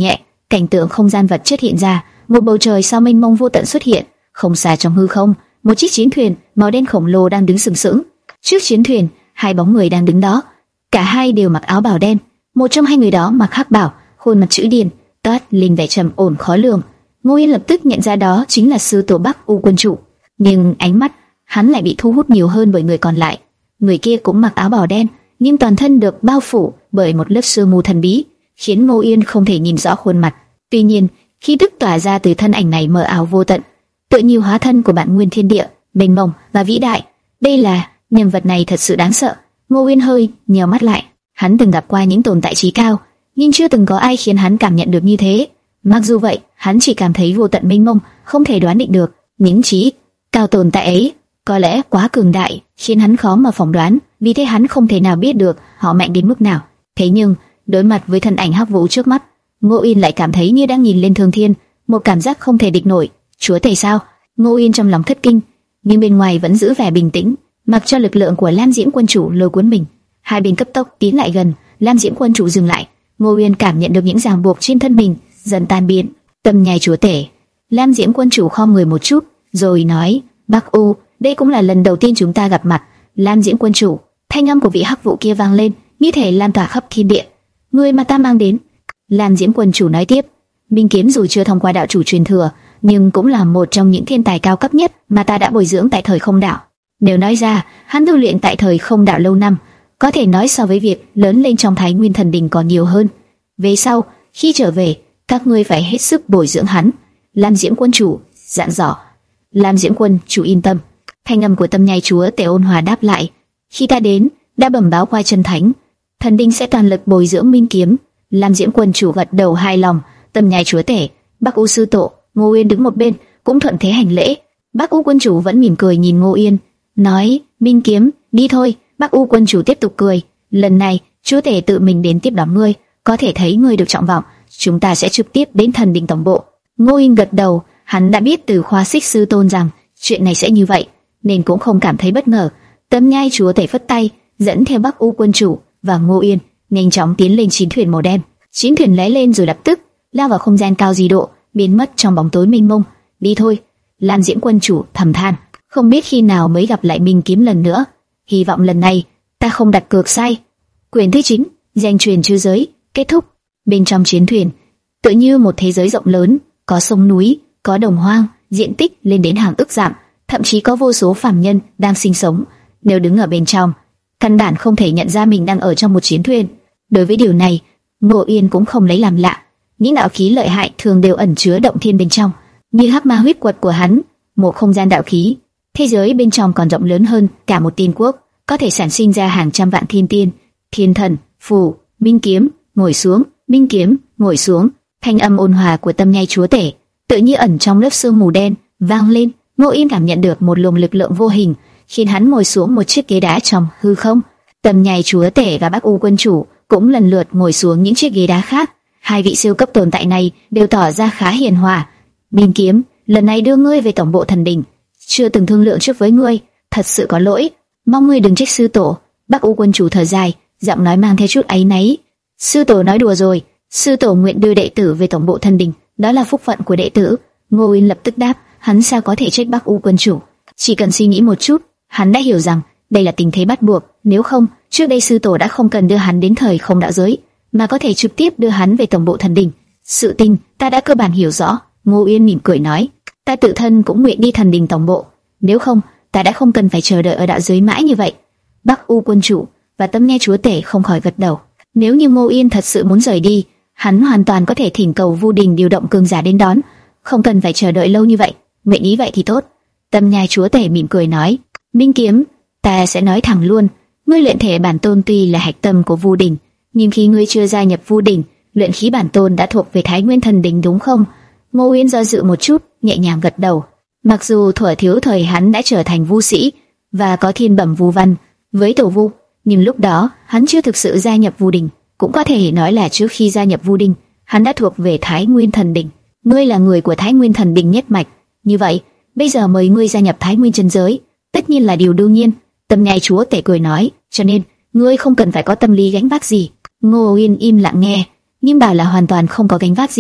cảnh tượng không gian vật chất hiện ra, một bầu trời sao mênh mông vô tận xuất hiện, không xa trong hư không, một chiếc chiến thuyền màu đen khổng lồ đang đứng sừng sững. Trước chiến thuyền, hai bóng người đang đứng đó, cả hai đều mặc áo bào đen, một trong hai người đó mặc hắc bào, khuôn mặt chữ điền, toát lên vẻ trầm ổn khó lường. Ngô Yên lập tức nhận ra đó chính là sư tổ Bắc U quân chủ, nhưng ánh mắt hắn lại bị thu hút nhiều hơn bởi người còn lại. Người kia cũng mặc áo bào đen, nhưng toàn thân được bao phủ bởi một lớp sương mù thần bí, khiến Ngô Yên không thể nhìn rõ khuôn mặt. Tuy nhiên, khí tức tỏa ra từ thân ảnh này mờ ảo vô tận, tựa như hóa thân của bản nguyên thiên địa, mênh mông và vĩ đại. Đây là nhân vật này thật sự đáng sợ. Ngô Yên hơi nheo mắt lại. Hắn từng gặp qua những tồn tại trí cao, nhưng chưa từng có ai khiến hắn cảm nhận được như thế. Mặc dù vậy, hắn chỉ cảm thấy vô tận mênh mông, không thể đoán định được. Những trí cao tồn tại ấy có lẽ quá cường đại, khiến hắn khó mà phỏng đoán. Vì thế hắn không thể nào biết được họ mạnh đến mức nào. Thế nhưng đối mặt với thân ảnh hắc vũ trước mắt, Ngô Yên lại cảm thấy như đang nhìn lên Thương Thiên, một cảm giác không thể địch nổi. Chúa tể sao? Ngô Yên trong lòng thất kinh, nhưng bên ngoài vẫn giữ vẻ bình tĩnh, mặc cho lực lượng của Lam Diễm quân chủ lôi cuốn mình. Hai bên cấp tốc tiến lại gần, Lam Diễm quân chủ dừng lại. Ngô Yên cảm nhận được những ràng buộc trên thân mình dần tan biến. Tâm nhai chúa tể. Lam Diễm quân chủ khom người một chút, rồi nói: Bắc U, đây cũng là lần đầu tiên chúng ta gặp mặt. Lam Diễm quân chủ, thanh âm của vị hắc vũ kia vang lên, như thể lan tỏa khắp thiên địa. Người mà ta mang đến. Lam Diễm quân chủ nói tiếp: Minh Kiếm dù chưa thông qua đạo chủ truyền thừa, nhưng cũng là một trong những thiên tài cao cấp nhất mà ta đã bồi dưỡng tại Thời Không Đạo. Nếu nói ra, hắn tu luyện tại Thời Không Đạo lâu năm, có thể nói so với việc lớn lên trong Thái Nguyên Thần Đình còn nhiều hơn. Về sau, khi trở về, các ngươi phải hết sức bồi dưỡng hắn. Lam Diễm quân chủ dặn dò. Lam Diễm quân chủ yên tâm. Thanh âm của Tâm nhai chúa tể ôn hòa đáp lại: Khi ta đến, đã bẩm báo qua chân thánh, thần đình sẽ toàn lực bồi dưỡng Minh Kiếm. Lam Diễm quân chủ gật đầu hài lòng. Tâm nhai chúa tể, Bắc U sư tổ. Ngô Yên đứng một bên, cũng thuận thế hành lễ. Bắc U quân chủ vẫn mỉm cười nhìn Ngô Yên, nói: Minh Kiếm, đi thôi. Bắc U quân chủ tiếp tục cười: Lần này, chúa tể tự mình đến tiếp đón ngươi, có thể thấy ngươi được trọng vọng, chúng ta sẽ trực tiếp đến thần đình tổng bộ. Ngô Yên gật đầu, hắn đã biết từ Khoa Xích sư tôn rằng chuyện này sẽ như vậy, nên cũng không cảm thấy bất ngờ. Tâm nhai chúa tể phất tay, dẫn theo Bắc U quân chủ và Ngô Yên nhanh chóng tiến lên chiến thuyền màu đen. Chiến thuyền lóe lên rồi lập tức lao vào không gian cao di độ, biến mất trong bóng tối mênh mông. Đi thôi. Lam Diễm quân chủ thầm than, không biết khi nào mới gặp lại Minh Kiếm lần nữa. Hy vọng lần này ta không đặt cược sai. Quyển thứ chín, danh truyền chư giới, kết thúc. Bên trong chiến thuyền, tựa như một thế giới rộng lớn, có sông núi, có đồng hoang, diện tích lên đến hàng ức dặm, thậm chí có vô số phàm nhân đang sinh sống. Nếu đứng ở bên trong, căn bản không thể nhận ra mình đang ở trong một chiến thuyền. Đối với điều này, Ngô Yên cũng không lấy làm lạ. Những đạo khí lợi hại thường đều ẩn chứa động thiên bên trong, như hắc ma huyết quật của hắn, một không gian đạo khí. Thế giới bên trong còn rộng lớn hơn cả một tiên quốc, có thể sản sinh ra hàng trăm vạn thiên tiên, thiên thần, phù. Minh Kiếm, ngồi xuống. Minh Kiếm, ngồi xuống. Thanh âm ôn hòa của Tâm nhai chúa tể, tự như ẩn trong lớp sương mù đen, vang lên. Ngô Yên cảm nhận được một luồng lực lượng vô hình, khiến hắn ngồi xuống một chiếc ghế đá trong hư không. Tâm nhai chúa tể và Bắc U quân chủ cũng lần lượt ngồi xuống những chiếc ghế đá khác. Hai vị siêu cấp tồn tại này đều tỏ ra khá hiền hòa. Minh Kiếm, lần này đưa ngươi về tổng bộ thần đình, chưa từng thương lượng trước với ngươi, thật sự có lỗi, mong ngươi đừng trách sư tổ. Bắc U quân chủ thở dài, giọng nói mang theo chút áy náy. Sư tổ nói đùa rồi, sư tổ nguyện đưa đệ tử về tổng bộ thần đình, đó là phúc phận của đệ tử. Ngô Yên lập tức đáp, hắn sao có thể trách Bắc U quân chủ? Chỉ cần suy nghĩ một chút, hắn đã hiểu rằng đây là tình thế bắt buộc, nếu không, trước đây sư tổ đã không cần đưa hắn đến Thời Không Đạo giới, mà có thể trực tiếp đưa hắn về tổng bộ thần đình. Sự tình ta đã cơ bản hiểu rõ. Ngô Yên mỉm cười nói, ta tự thân cũng nguyện đi thần đình tổng bộ, nếu không, ta đã không cần phải chờ đợi ở đạo giới mãi như vậy. Bắc U quân chủ và Tâm nhai chúa tể không khỏi gật đầu. Nếu như Ngô Yên thật sự muốn rời đi, hắn hoàn toàn có thể thỉnh cầu Vu Đình điều động cường giả đến đón, không cần phải chờ đợi lâu như vậy. Nguyện ý vậy thì tốt. Tâm nhai chúa tể mỉm cười nói, Minh Kiếm, ta sẽ nói thẳng luôn, ngươi luyện thể bản tôn tuy là hạch tâm của Vu Đình, nhưng khi ngươi chưa gia nhập Vu Đình, luyện khí bản tôn đã thuộc về Thái Nguyên Thần Đình đúng không? Ngô Yên do dự một chút, nhẹ nhàng gật đầu. Mặc dù thuở thiếu thời hắn đã trở thành vu sĩ và có thiên bẩm vu văn với tổ vu, nhưng lúc đó hắn chưa thực sự gia nhập Vu Đình, cũng có thể nói là trước khi gia nhập Vu Đình, hắn đã thuộc về Thái Nguyên Thần Đình. Ngươi là người của Thái Nguyên Thần Đình nhất mạch, như vậy bây giờ mời ngươi gia nhập Thái Nguyên chân giới, tất nhiên là điều đương nhiên. Tâm nhai chúa tể cười nói, cho nên ngươi không cần phải có tâm lý gánh vác gì. Ngô Yên im lặng nghe, nhưng bảo là hoàn toàn không có gánh vác gì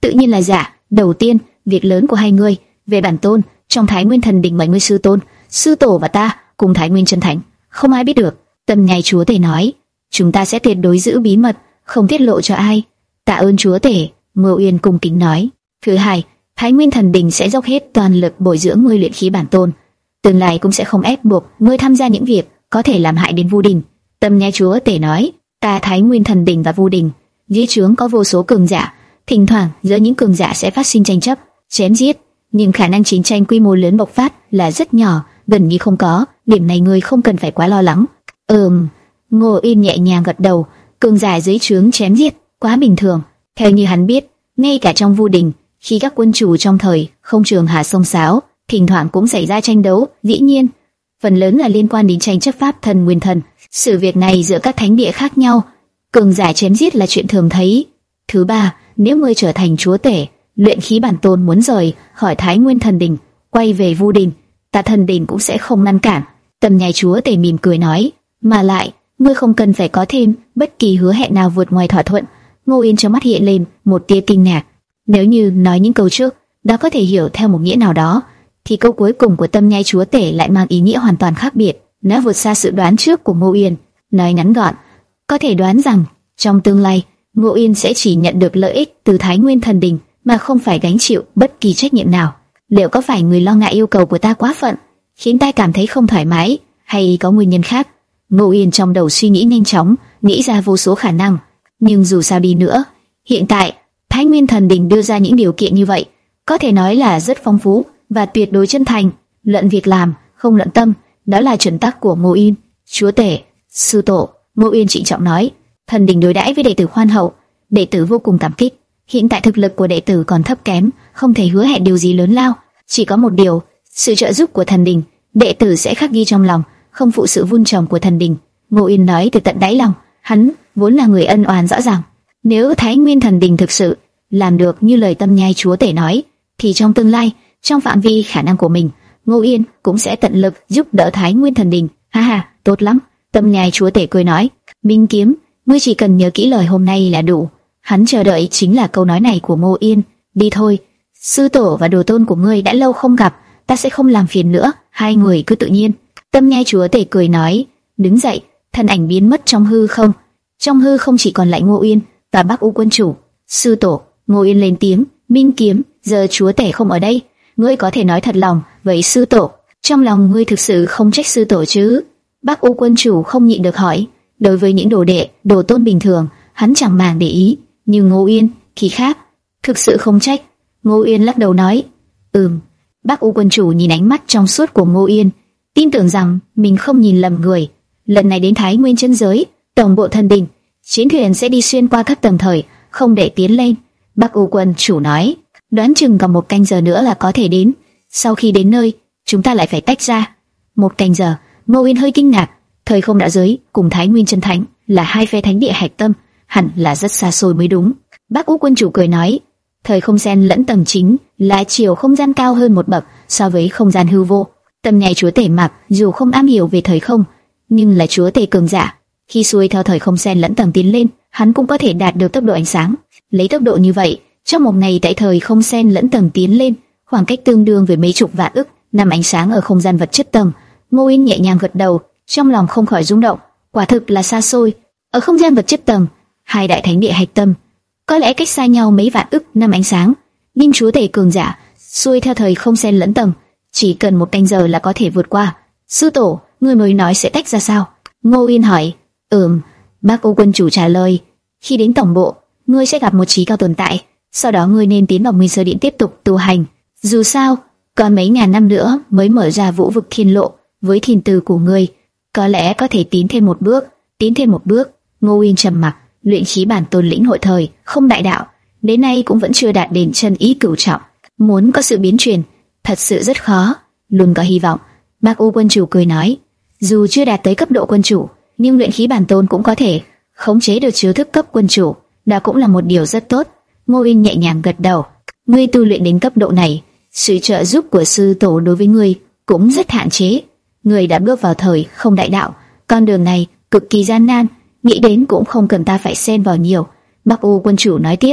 tự nhiên là giả. Đầu tiên, việc lớn của hai người về bản tôn trong Thái Nguyên Thần Đình, bảy mươi sư tôn, sư tổ và ta cùng Thái Nguyên chân Thánh, không ai biết được. Tâm nhai chúa tể nói, chúng ta sẽ tuyệt đối giữ bí mật, không tiết lộ cho ai. Tạ ơn chúa tể. Ngô Uyên cung kính nói. Thứ hai, Thái Nguyên Thần Đình sẽ dốc hết toàn lực bồi dưỡng ngươi luyện khí bản tôn, tương lai cũng sẽ không ép buộc ngươi tham gia những việc có thể làm hại đến Vu Đình. Tâm nhai chúa tể nói, ta Thái Nguyên Thần Đình và Vu Đình dưới trướng có vô số cường giả, thỉnh thoảng giữa những cường giả sẽ phát sinh tranh chấp, chém giết, nhưng khả năng chiến tranh quy mô lớn bộc phát là rất nhỏ, gần như không có. Điểm này ngươi không cần phải quá lo lắng. Ừm. Ngô Uyên nhẹ nhàng gật đầu. Cường giả dưới trướng chém giết quá bình thường. Theo như hắn biết, ngay cả trong Vu Đình, khi các quân chủ trong thời không trường hạ sông sáo, thỉnh thoảng cũng xảy ra tranh đấu. Dĩ nhiên, phần lớn là liên quan đến tranh chấp pháp thần nguyên thần. Sự việc này giữa các thánh địa khác nhau, cường giả chém giết là chuyện thường thấy. Thứ ba, nếu ngươi trở thành chúa tể, luyện khí bản tôn muốn rời khỏi Thái Nguyên Thần Đình, quay về Vu Đình, ta Thần Đình cũng sẽ không ngăn cản. Tâm nhai chúa tể mỉm cười nói, mà lại, ngươi không cần phải có thêm bất kỳ hứa hẹn nào vượt ngoài thỏa thuận. Ngô Uyên trong mắt hiện lên một tia kinh ngạc. Nếu như nói những câu trước đó có thể hiểu theo một nghĩa nào đó, thì câu cuối cùng của tâm nhai chúa tể lại mang ý nghĩa hoàn toàn khác biệt. Nó vượt xa sự đoán trước của Ngô Uyên. Nói ngắn gọn, có thể đoán rằng trong tương lai Ngô Uyên sẽ chỉ nhận được lợi ích từ Thái Nguyên Thần Đình mà không phải gánh chịu bất kỳ trách nhiệm nào. Liệu có phải người lo ngại yêu cầu của ta quá phận, khiến ta cảm thấy không thoải mái, hay có nguyên nhân khác? Ngô Uyên trong đầu suy nghĩ nhanh chóng, nghĩ ra vô số khả năng. Nhưng dù sao đi nữa, hiện tại Thái Nguyên Thần Đình đưa ra những điều kiện như vậy, có thể nói là rất phong phú và tuyệt đối chân thành. Luận việc làm, không luận tâm, đó là chuẩn tắc của Ngô Uyên. Chúa tể, sư tổ, Ngô Uyên trịnh trọng nói, Thần Đình đối đãi với đệ tử khoan hậu, đệ tử vô cùng cảm kích. Hiện tại thực lực của đệ tử còn thấp kém, không thể hứa hẹn điều gì lớn lao. Chỉ có một điều, sự trợ giúp của Thần Đình, đệ tử sẽ khắc ghi trong lòng, không phụ sự vun trồng của Thần Đình. Ngô Uyên nói từ tận đáy lòng, hắn vốn là người ân oán rõ ràng. Nếu Thái Nguyên Thần Đình thực sự làm được như lời tâm nhai chúa tể nói, thì trong tương lai, trong phạm vi khả năng của mình, Ngô Uyên cũng sẽ tận lực giúp đỡ Thái Nguyên Thần Đình. Ha ha, tốt lắm. Tâm nhai chúa tể cười nói, Minh Kiếm, ngươi chỉ cần nhớ kỹ lời hôm nay là đủ. Hắn chờ đợi chính là câu nói này của Ngô Uyên. Đi thôi, sư tổ và đồ tôn của ngươi đã lâu không gặp, ta sẽ không làm phiền nữa, hai người cứ tự nhiên. Tâm nhai chúa tể cười nói, đứng dậy, thân ảnh biến mất trong hư không. Trong hư không chỉ còn lại Ngô Uyên và Bắc U quân chủ. Sư tổ, Ngô Uyên lên tiếng, Minh Kiếm, giờ chúa tể không ở đây, ngươi có thể nói thật lòng với sư tổ. Trong lòng ngươi thực sự không trách sư tổ chứ? Bắc U quân chủ không nhịn được hỏi. Đối với những đồ đệ, đồ tôn bình thường, hắn chẳng màng để ý, nhưng Ngô Uyên thì khác, thực sự không trách. Ngô Uyên lắc đầu nói, ừm. Bắc U quân chủ nhìn ánh mắt trong suốt của Ngô Uyên, tin tưởng rằng mình không nhìn lầm người. Lần này đến Thái Nguyên chân giới, tổng bộ Thần Đình, chiến thuyền sẽ đi xuyên qua các tầng thời, không để tiến lên. Bắc U quân chủ nói, đoán chừng còn một canh giờ nữa là có thể đến. Sau khi đến nơi, chúng ta lại phải tách ra. Một canh giờ? Ngô Uyên hơi kinh ngạc. Thời không đạo giới cùng Thái Nguyên chân thánh là hai phe thánh địa hạch tâm, hẳn là rất xa xôi mới đúng. Bắc U quân chủ cười nói, thời không gian lẫn tầng chính là chiều không gian cao hơn một bậc so với không gian hư vô. Tâm nhai chúa tể mặc dù không am hiểu về thời không, nhưng là chúa tể cường giả, khi xuôi theo thời không gian lẫn tầng tiến lên, hắn cũng có thể đạt được tốc độ ánh sáng. Lấy tốc độ như vậy, trong một ngày tại thời không gian lẫn tầng tiến lên, khoảng cách tương đương với mấy chục vạn ức năm ánh sáng ở không gian vật chất tầng. Ngô Uyên nhẹ nhàng gật đầu, trong lòng không khỏi rung động. Quả thực là xa xôi. Ở không gian vật chất tầng, hai đại thánh địa hạch tâm có lẽ cách xa nhau mấy vạn ức năm ánh sáng, nhưng chúa tể cường giả xuôi theo thời không gian lẫn tầng, chỉ cần một canh giờ là có thể vượt qua. Sư tổ, ngươi mới nói sẽ tách ra sao? Ngô Uyên hỏi. Ừm. Bắc U quân chủ trả lời. Khi đến tổng bộ, ngươi sẽ gặp một trí cao tồn tại, sau đó ngươi nên tiến vào Nguyên Sơ Điện tiếp tục tu hành. Dù sao, còn mấy ngàn năm nữa mới mở ra vũ vực thiên lộ, với thiên tư của ngươi, có lẽ có thể tiến thêm một bước, tiến thêm một bước. Ngô Uyên trầm mặc, luyện khí bản tôn lĩnh hội thời không đại đạo, đến nay cũng vẫn chưa đạt đến chân ý cửu trọng. Muốn có sự biến chuyển, thật sự rất khó, luôn có hy vọng. Bắc U quân chủ cười nói, dù chưa đạt tới cấp độ quân chủ, nhưng luyện khí bản tôn cũng có thể khống chế được chiếu thức cấp quân chủ, đó cũng là một điều rất tốt. Ngô Uyên nhẹ nhàng gật đầu. Ngươi tu luyện đến cấp độ này, sự trợ giúp của sư tổ đối với ngươi cũng rất hạn chế. Ngươi đã bước vào thời không đại đạo, con đường này cực kỳ gian nan, nghĩ đến cũng không cần ta phải xen vào nhiều. Bắc U quân chủ nói tiếp,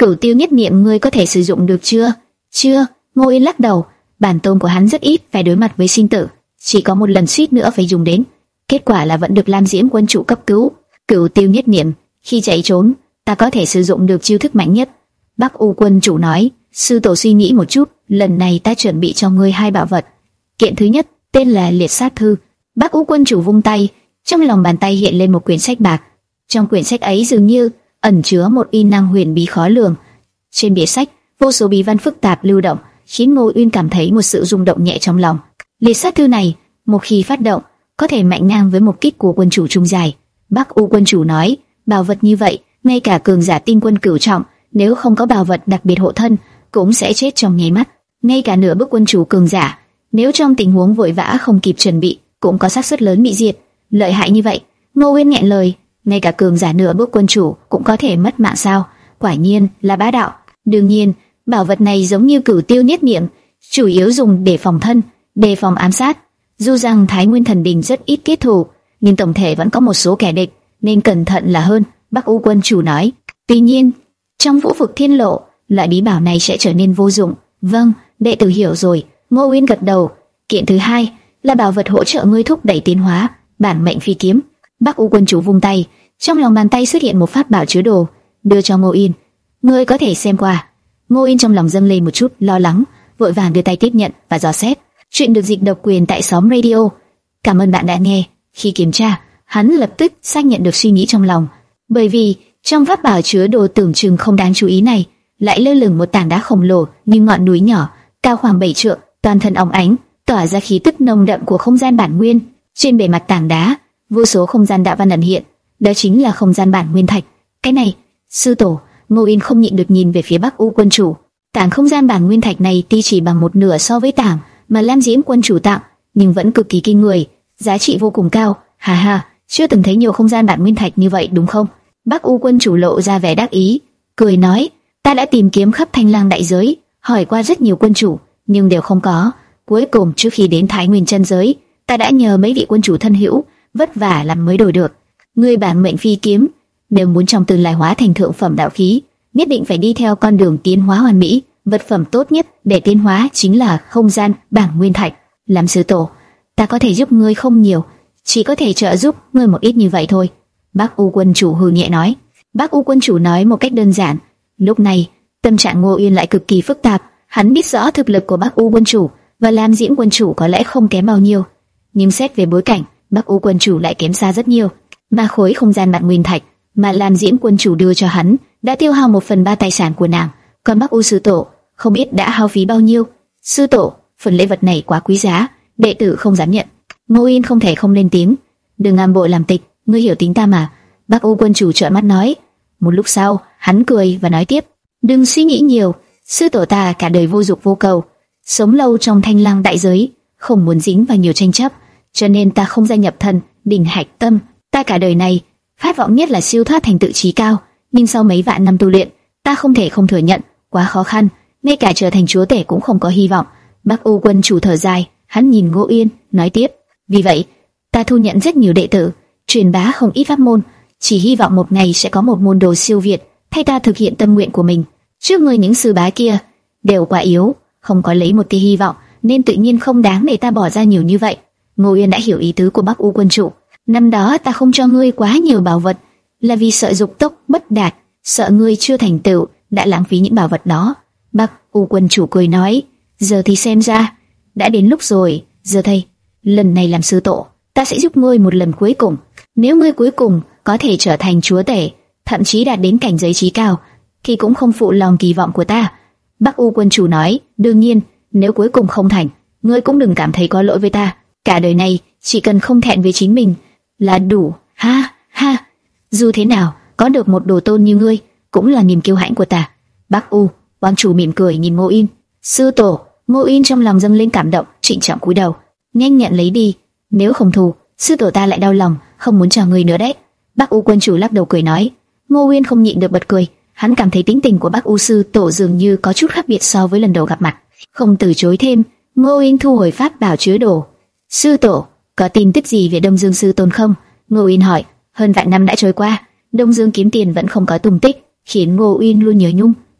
Cửu tiêu nhất niệm ngươi có thể sử dụng được chưa? Chưa. Ngô Yên lắc đầu. Bản tôn của hắn rất ít phải đối mặt với sinh tử, chỉ có một lần suýt nữa phải dùng đến. Kết quả là vẫn được Lam Diễm quân chủ cấp cứu. Cửu tiêu nhất niệm, khi chạy trốn, ta có thể sử dụng được chiêu thức mạnh nhất. Bắc U quân chủ nói. Sư tổ suy nghĩ một chút, lần này ta chuẩn bị cho ngươi hai bảo vật. Kiện thứ nhất tên là Liệt Sát Thư. Bắc U quân chủ vung tay, trong lòng bàn tay hiện lên một quyển sách bạc. Trong quyển sách ấy dường như ẩn chứa một uy năng huyền bí khó lường. Trên bìa sách, vô số bí văn phức tạp lưu động, khiến Ngô Uyên cảm thấy một sự rung động nhẹ trong lòng. Liệt Sát Thư này, một khi phát động, có thể mạnh ngang với một kích của quân chủ trung dài. Bắc U quân chủ nói, bảo vật như vậy, ngay cả cường giả tinh quân cửu trọng, nếu không có bảo vật đặc biệt hộ thân, cũng sẽ chết trong nháy mắt. Ngay cả nửa bước quân chủ cường giả, nếu trong tình huống vội vã không kịp chuẩn bị, cũng có xác suất lớn bị diệt. Lợi hại như vậy, Ngô Uyên nghẹn lời, ngay cả cường giả nửa bước quân chủ cũng có thể mất mạng sao? Quả nhiên là bá đạo. Đương nhiên, bảo vật này giống như Cửu tiêu nhất niệm, chủ yếu dùng để phòng thân, đề phòng ám sát. Dù rằng Thái Nguyên Thần Đình rất ít kết thù, nhưng tổng thể vẫn có một số kẻ địch, nên cẩn thận là hơn. Bắc U quân chủ nói. Tuy nhiên, trong Vũ Vực Thiên Lộ, loại bí bảo này sẽ trở nên vô dụng. Vâng, đệ tử hiểu rồi. Ngô Uyên gật đầu. Kiện thứ hai là bảo vật hỗ trợ ngươi thúc đẩy tiến hóa, bản mệnh phi kiếm. Bắc U quân chủ vung tay, trong lòng bàn tay xuất hiện một pháp bảo chứa đồ, đưa cho Ngô Uyên. Ngươi có thể xem qua. Ngô Uyên trong lòng dâng lên một chút lo lắng, vội vàng đưa tay tiếp nhận và dò xét. Chuyện được dịch độc quyền tại xóm radio. Cảm ơn bạn đã nghe. Khi kiểm tra, hắn lập tức xác nhận được suy nghĩ trong lòng, bởi vì trong pháp bảo chứa đồ tưởng chừng không đáng chú ý này, lại lơ lửng một tảng đá khổng lồ như ngọn núi nhỏ, cao khoảng bảy trượng, toàn thân óng ánh, tỏa ra khí tức nồng đậm của không gian bản nguyên. Trên bề mặt tảng đá, vô số không gian đạo văn ẩn hiện, đó chính là không gian bản nguyên thạch. Cái này, sư tổ. Ngô Yên không nhịn được nhìn về phía Bắc U quân chủ. Tảng không gian bản nguyên thạch này tuy chỉ bằng một nửa so với tảng mà Lam Diễm quân chủ tặng, nhưng vẫn cực kỳ kinh người, giá trị vô cùng cao. Hà hà, chưa từng thấy nhiều không gian bản nguyên thạch như vậy đúng không? Bắc U quân chủ lộ ra vẻ đắc ý, cười nói, ta đã tìm kiếm khắp Thanh Lang đại giới, hỏi qua rất nhiều quân chủ, nhưng đều không có. Cuối cùng trước khi đến Thái Nguyên chân giới, ta đã nhờ mấy vị quân chủ thân hữu vất vả làm mới đổi được. Ngươi bản mệnh phi kiếm, nếu muốn trong tương lai hóa thành thượng phẩm đạo khí, nhất định phải đi theo con đường tiến hóa hoàn mỹ. Vật phẩm tốt nhất để tiến hóa chính là không gian bản nguyên thạch. Làm sư tổ, ta có thể giúp ngươi không nhiều, chỉ có thể trợ giúp ngươi một ít như vậy thôi. Bắc U quân chủ hừ nhẹ nói. Bắc U quân chủ nói một cách đơn giản. Lúc này tâm trạng Ngô Uyên lại cực kỳ phức tạp. Hắn biết rõ thực lực của Bắc U quân chủ và Lam Diễm quân chủ có lẽ không kém bao nhiêu, nhưng xét về bối cảnh, Bắc U quân chủ lại kém xa rất nhiều. Mà khối không gian bản nguyên thạch mà Lam Diễm quân chủ đưa cho hắn đã tiêu hao một phần ba tài sản của nàng, còn Bắc U sư tổ không biết đã hao phí bao nhiêu. Sư tổ, phần lễ vật này quá quý giá, đệ tử không dám nhận. Ngô Yên không thể không lên tiếng. Đừng am bộ làm tịch, ngươi hiểu tính ta mà. Bắc U quân chủ trợn mắt nói. Một lúc sau, hắn cười và nói tiếp. Đừng suy nghĩ nhiều, sư tổ ta cả đời vô dục vô cầu, sống lâu trong Thanh Lang đại giới, không muốn dính vào nhiều tranh chấp, cho nên ta không gia nhập thần đình hạch tâm. Ta cả đời này khát vọng nhất là siêu thoát thành tựu trí cao, nhưng sau mấy vạn năm tu luyện, ta không thể không thừa nhận quá khó khăn, ngay cả trở thành chúa tể cũng không có hy vọng. Bắc U quân chủ thở dài, hắn nhìn Ngô Yên, nói tiếp. Vì vậy, ta thu nhận rất nhiều đệ tử, truyền bá không ít pháp môn, chỉ hy vọng một ngày sẽ có một môn đồ siêu việt thay ta thực hiện tâm nguyện của mình. Trước người những sư bá kia đều quá yếu, không có lấy một tia hy vọng, nên tự nhiên không đáng để ta bỏ ra nhiều như vậy. Ngô Yên đã hiểu ý tứ của Bắc U quân chủ. Năm đó ta không cho ngươi quá nhiều bảo vật, là vì sợ dục tốc bất đạt, sợ ngươi chưa thành tựu đã lãng phí những bảo vật đó. Bắc U quân chủ cười nói, giờ thì xem ra đã đến lúc rồi. Giờ thầy, lần này làm sư tổ, ta sẽ giúp ngươi một lần cuối cùng. Nếu ngươi cuối cùng có thể trở thành chúa tể, thậm chí đạt đến cảnh giới trí cao, thì cũng không phụ lòng kỳ vọng của ta. Bắc U quân chủ nói, đương nhiên, nếu cuối cùng không thành, ngươi cũng đừng cảm thấy có lỗi với ta. Cả đời này chỉ cần không thẹn với chính mình là đủ. Ha ha, dù thế nào, có được một đồ tôn như ngươi cũng là niềm kiêu hãnh của ta. Bắc U quân chủ mỉm cười nhìn Ngô Yên. Sư tổ. Ngô Yên trong lòng dâng lên cảm động, trịnh trọng cúi đầu. Nhanh nhận lấy đi, nếu không thù, sư tổ ta lại đau lòng, không muốn chờ ngươi nữa đấy. Bắc U quân chủ lắc đầu cười nói. Ngô Yên không nhịn được bật cười. Hắn cảm thấy tính tình của Bắc U sư tổ dường như có chút khác biệt so với lần đầu gặp mặt. Không từ chối thêm, Ngô Yên thu hồi pháp bảo chứa đồ. Sư tổ, có tin tức gì về Đông Dương sư tôn không? Ngô Yên hỏi. Hơn vạn năm đã trôi qua, Đông Dương kiếm tiền vẫn không có tung tích, khiến Ngô Yên luôn nhớ nhung.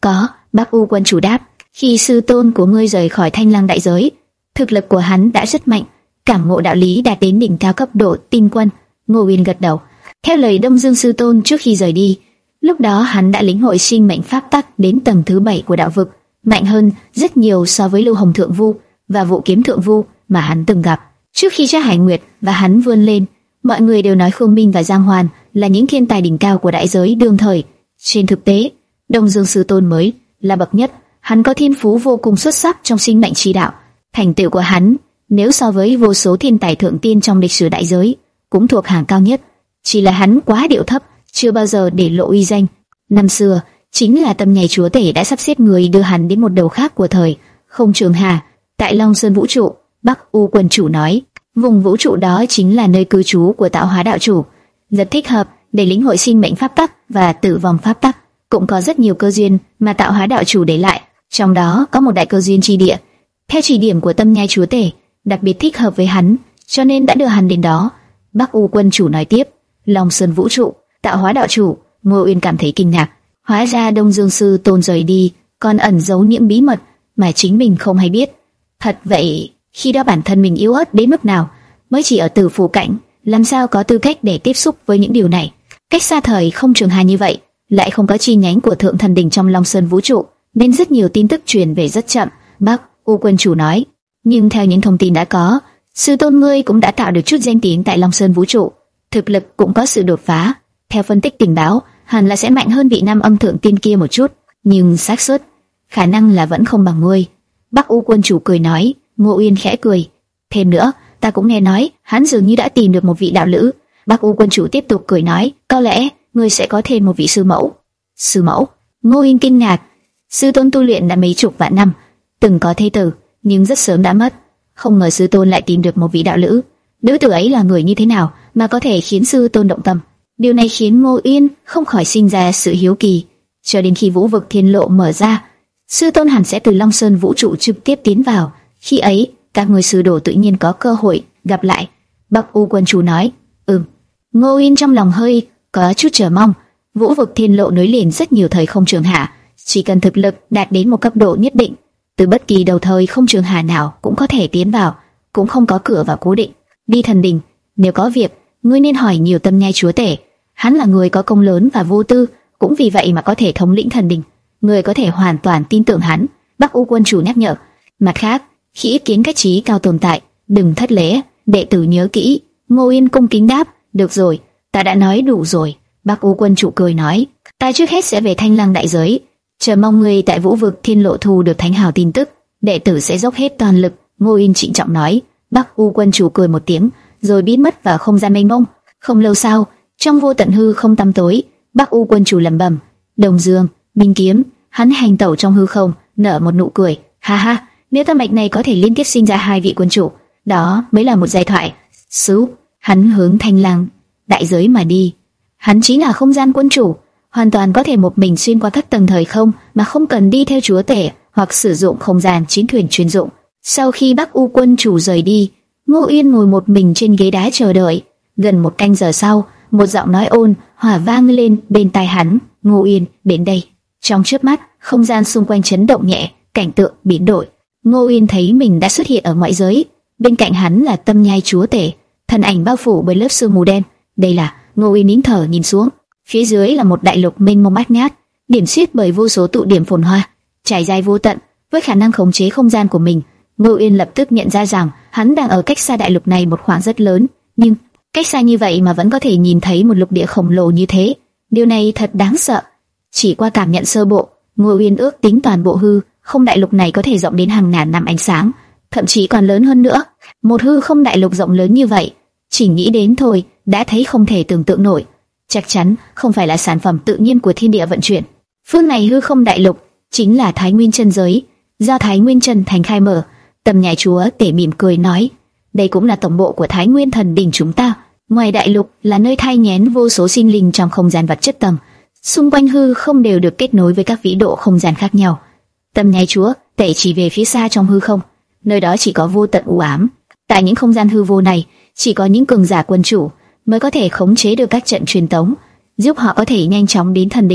Có, Bắc U quân chủ đáp. Khi sư tôn của ngươi rời khỏi Thanh Lăng đại giới, thực lực của hắn đã rất mạnh, cảm ngộ đạo lý đạt đến đỉnh cao cấp độ tinh quân. Ngô Uyên gật đầu. Theo lời Đông Dương sư tôn trước khi rời đi, lúc đó hắn đã lĩnh hội sinh mệnh pháp tắc đến tầng thứ bảy của đạo vực, mạnh hơn rất nhiều so với Lưu Hồng Thượng Vu và Vũ Kiếm Thượng Vu mà hắn từng gặp. Trước khi Trác Hải Nguyệt và hắn vươn lên, mọi người đều nói Khương Minh và Giang Hoan là những thiên tài đỉnh cao của đại giới đương thời. Trên thực tế, Đông Dương sư tôn mới là bậc nhất. Hắn có thiên phú vô cùng xuất sắc trong sinh mệnh chi đạo. Thành tựu của hắn, nếu so với vô số thiên tài thượng tiên trong lịch sử đại giới, cũng thuộc hàng cao nhất. Chỉ là hắn quá điệu thấp, chưa bao giờ để lộ uy danh. Năm xưa, chính là Tâm Nhai chúa tể đã sắp xếp người đưa hắn đến một đầu khác của thời Không Trường Hà, tại Long Sơn vũ trụ. Bắc U quân chủ nói, vùng vũ trụ đó chính là nơi cư trú của Tạo Hóa đạo chủ, rất thích hợp để lĩnh hội sinh mệnh pháp tắc và tử vong pháp tắc. Cũng có rất nhiều cơ duyên mà Tạo Hóa đạo chủ để lại, trong đó có một đại cơ duyên chi địa. Theo chỉ điểm của Tâm Nhai chúa tể, đặc biệt thích hợp với hắn, cho nên đã đưa hắn đến đó. Bắc U quân chủ nói tiếp, Long Sơn vũ trụ, Tạo Hóa đạo chủ. Ngô Uyên cảm thấy kinh ngạc, hóa ra Đông Dương sư tôn rời đi còn ẩn giấu những bí mật mà chính mình không hay biết. Thật vậy, khi đó bản thân mình yếu ớt đến mức nào, mới chỉ ở Tử Phủ cảnh, làm sao có tư cách để tiếp xúc với những điều này? Cách xa thời Không Trường Hà như vậy, lại không có chi nhánh của Thượng Thần Đình trong Long Sơn vũ trụ, nên rất nhiều tin tức truyền về rất chậm. Bắc U quân chủ nói, nhưng theo những thông tin đã có, sư tôn ngươi cũng đã tạo được chút danh tiếng tại Long Sơn vũ trụ, thực lực cũng có sự đột phá. Theo phân tích tình báo, hẳn là sẽ mạnh hơn vị Nam Âm thượng tiên kia một chút, nhưng xác suất, khả năng là vẫn không bằng ngươi. Bắc U quân chủ cười nói. Ngô Uyên khẽ cười. Thêm nữa, ta cũng nghe nói hắn dường như đã tìm được một vị đạo lữ. Bắc U quân chủ tiếp tục cười nói, có lẽ ngươi sẽ có thêm một vị sư mẫu. Sư mẫu? Ngô Uyên kinh ngạc. Sư tôn tu luyện đã mấy chục vạn năm, từng có thê tử, nhưng rất sớm đã mất. Không ngờ sư tôn lại tìm được một vị đạo lữ. Nữ tử ấy là người như thế nào mà có thể khiến sư tôn động tâm? Điều này khiến Ngô Uyên không khỏi sinh ra sự hiếu kỳ. Cho đến khi vũ vực thiên lộ mở ra, sư tôn hẳn sẽ từ Long Sơn vũ trụ trực tiếp tiến vào. Khi ấy, các người sư đồ tự nhiên có cơ hội gặp lại. Bắc U quân chủ nói, ừm. Ngô Uyên trong lòng hơi có chút chờ mong. Vũ vực thiên lộ nối liền rất nhiều thời Không Trường Hà, chỉ cần thực lực đạt đến một cấp độ nhất định, từ bất kỳ đầu thời Không Trường Hà nào cũng có thể tiến vào, cũng không có cửa vào cố định. Đi Thần Đình, nếu có việc, ngươi nên hỏi nhiều Tâm Nhai chúa tể. Hắn là người có công lớn và vô tư, cũng vì vậy mà có thể thống lĩnh Thần Đình. Ngươi có thể hoàn toàn tin tưởng hắn. Bắc U quân chủ nhắc nhở. Mặt khác, khi ý kiến cách trí cao tồn tại, đừng thất lễ, đệ tử nhớ kỹ. Ngô Uyên cung kính đáp, được rồi, ta đã nói đủ rồi. Bắc U quân chủ cười nói, ta trước hết sẽ về Thanh Lăng đại giới, chờ mong ngươi tại vũ vực thiên lộ thu được thánh hào tin tức, đệ tử sẽ dốc hết toàn lực. Ngô Uyên trịnh trọng nói. Bắc U quân chủ cười một tiếng, rồi biến mất vào không gian mênh mông. Không lâu sau, trong vô tận hư không tăm tối, Bắc U quân chủ lẩm bẩm, Đông Dương, Minh Kiếm. Hắn hành tẩu trong hư không, nở một nụ cười, ha ha. Nếu tâm mạch này có thể liên tiếp sinh ra hai vị quân chủ, đó mới là một giai thoại. Sứ, hắn hướng Thanh Lăng đại giới mà đi. Hắn chính là không gian quân chủ, hoàn toàn có thể một mình xuyên qua các tầng thời không mà không cần đi theo chúa tể hoặc sử dụng không gian chiến thuyền chuyên dụng. Sau khi Bắc U quân chủ rời đi, Ngô Uyên ngồi một mình trên ghế đá chờ đợi. Gần một canh giờ sau, một giọng nói ôn hòa vang lên bên tai hắn, Ngô Uyên, đến đây. Trong chớp mắt, không gian xung quanh chấn động nhẹ, cảnh tượng biến đổi. Ngô Uyên thấy mình đã xuất hiện ở ngoại giới, bên cạnh hắn là Tâm Nhai chúa tể, thân ảnh bao phủ bởi lớp sương mù đen. Đây là, Ngô Uyên nín thở nhìn xuống, phía dưới là một đại lục mênh mông bát ngát, điểm xuyết bởi vô số tụ điểm phồn hoa, trải dài vô tận. Với khả năng khống chế không gian của mình, Ngô Uyên lập tức nhận ra rằng hắn đang ở cách xa đại lục này một khoảng rất lớn, nhưng cách xa như vậy mà vẫn có thể nhìn thấy một lục địa khổng lồ như thế, điều này thật đáng sợ. Chỉ qua cảm nhận sơ bộ, Ngô Uyên ước tính toàn bộ hư không đại lục này có thể rộng đến hàng ngàn năm ánh sáng, thậm chí còn lớn hơn nữa. Một hư không đại lục rộng lớn như vậy, chỉ nghĩ đến thôi đã thấy không thể tưởng tượng nổi, chắc chắn không phải là sản phẩm tự nhiên của thiên địa vận chuyển. Phương này hư không đại lục chính là Thái Nguyên chân giới, do Thái Nguyên chân thành khai mở. Tâm Nhai chúa tể mỉm cười nói, đây cũng là tổng bộ của Thái Nguyên thần đình chúng ta. Ngoài đại lục là nơi thai nghén vô số sinh linh trong không gian vật chất tầng, xung quanh hư không đều được kết nối với các vĩ độ không gian khác nhau. Tâm Nhai chúa tể chỉ về phía xa trong hư không, nơi đó chỉ có vô tận u ám. Tại những không gian hư vô này, chỉ có những cường giả quân chủ mới có thể khống chế được các trận truyền tống, giúp họ có thể nhanh chóng đến thần đình.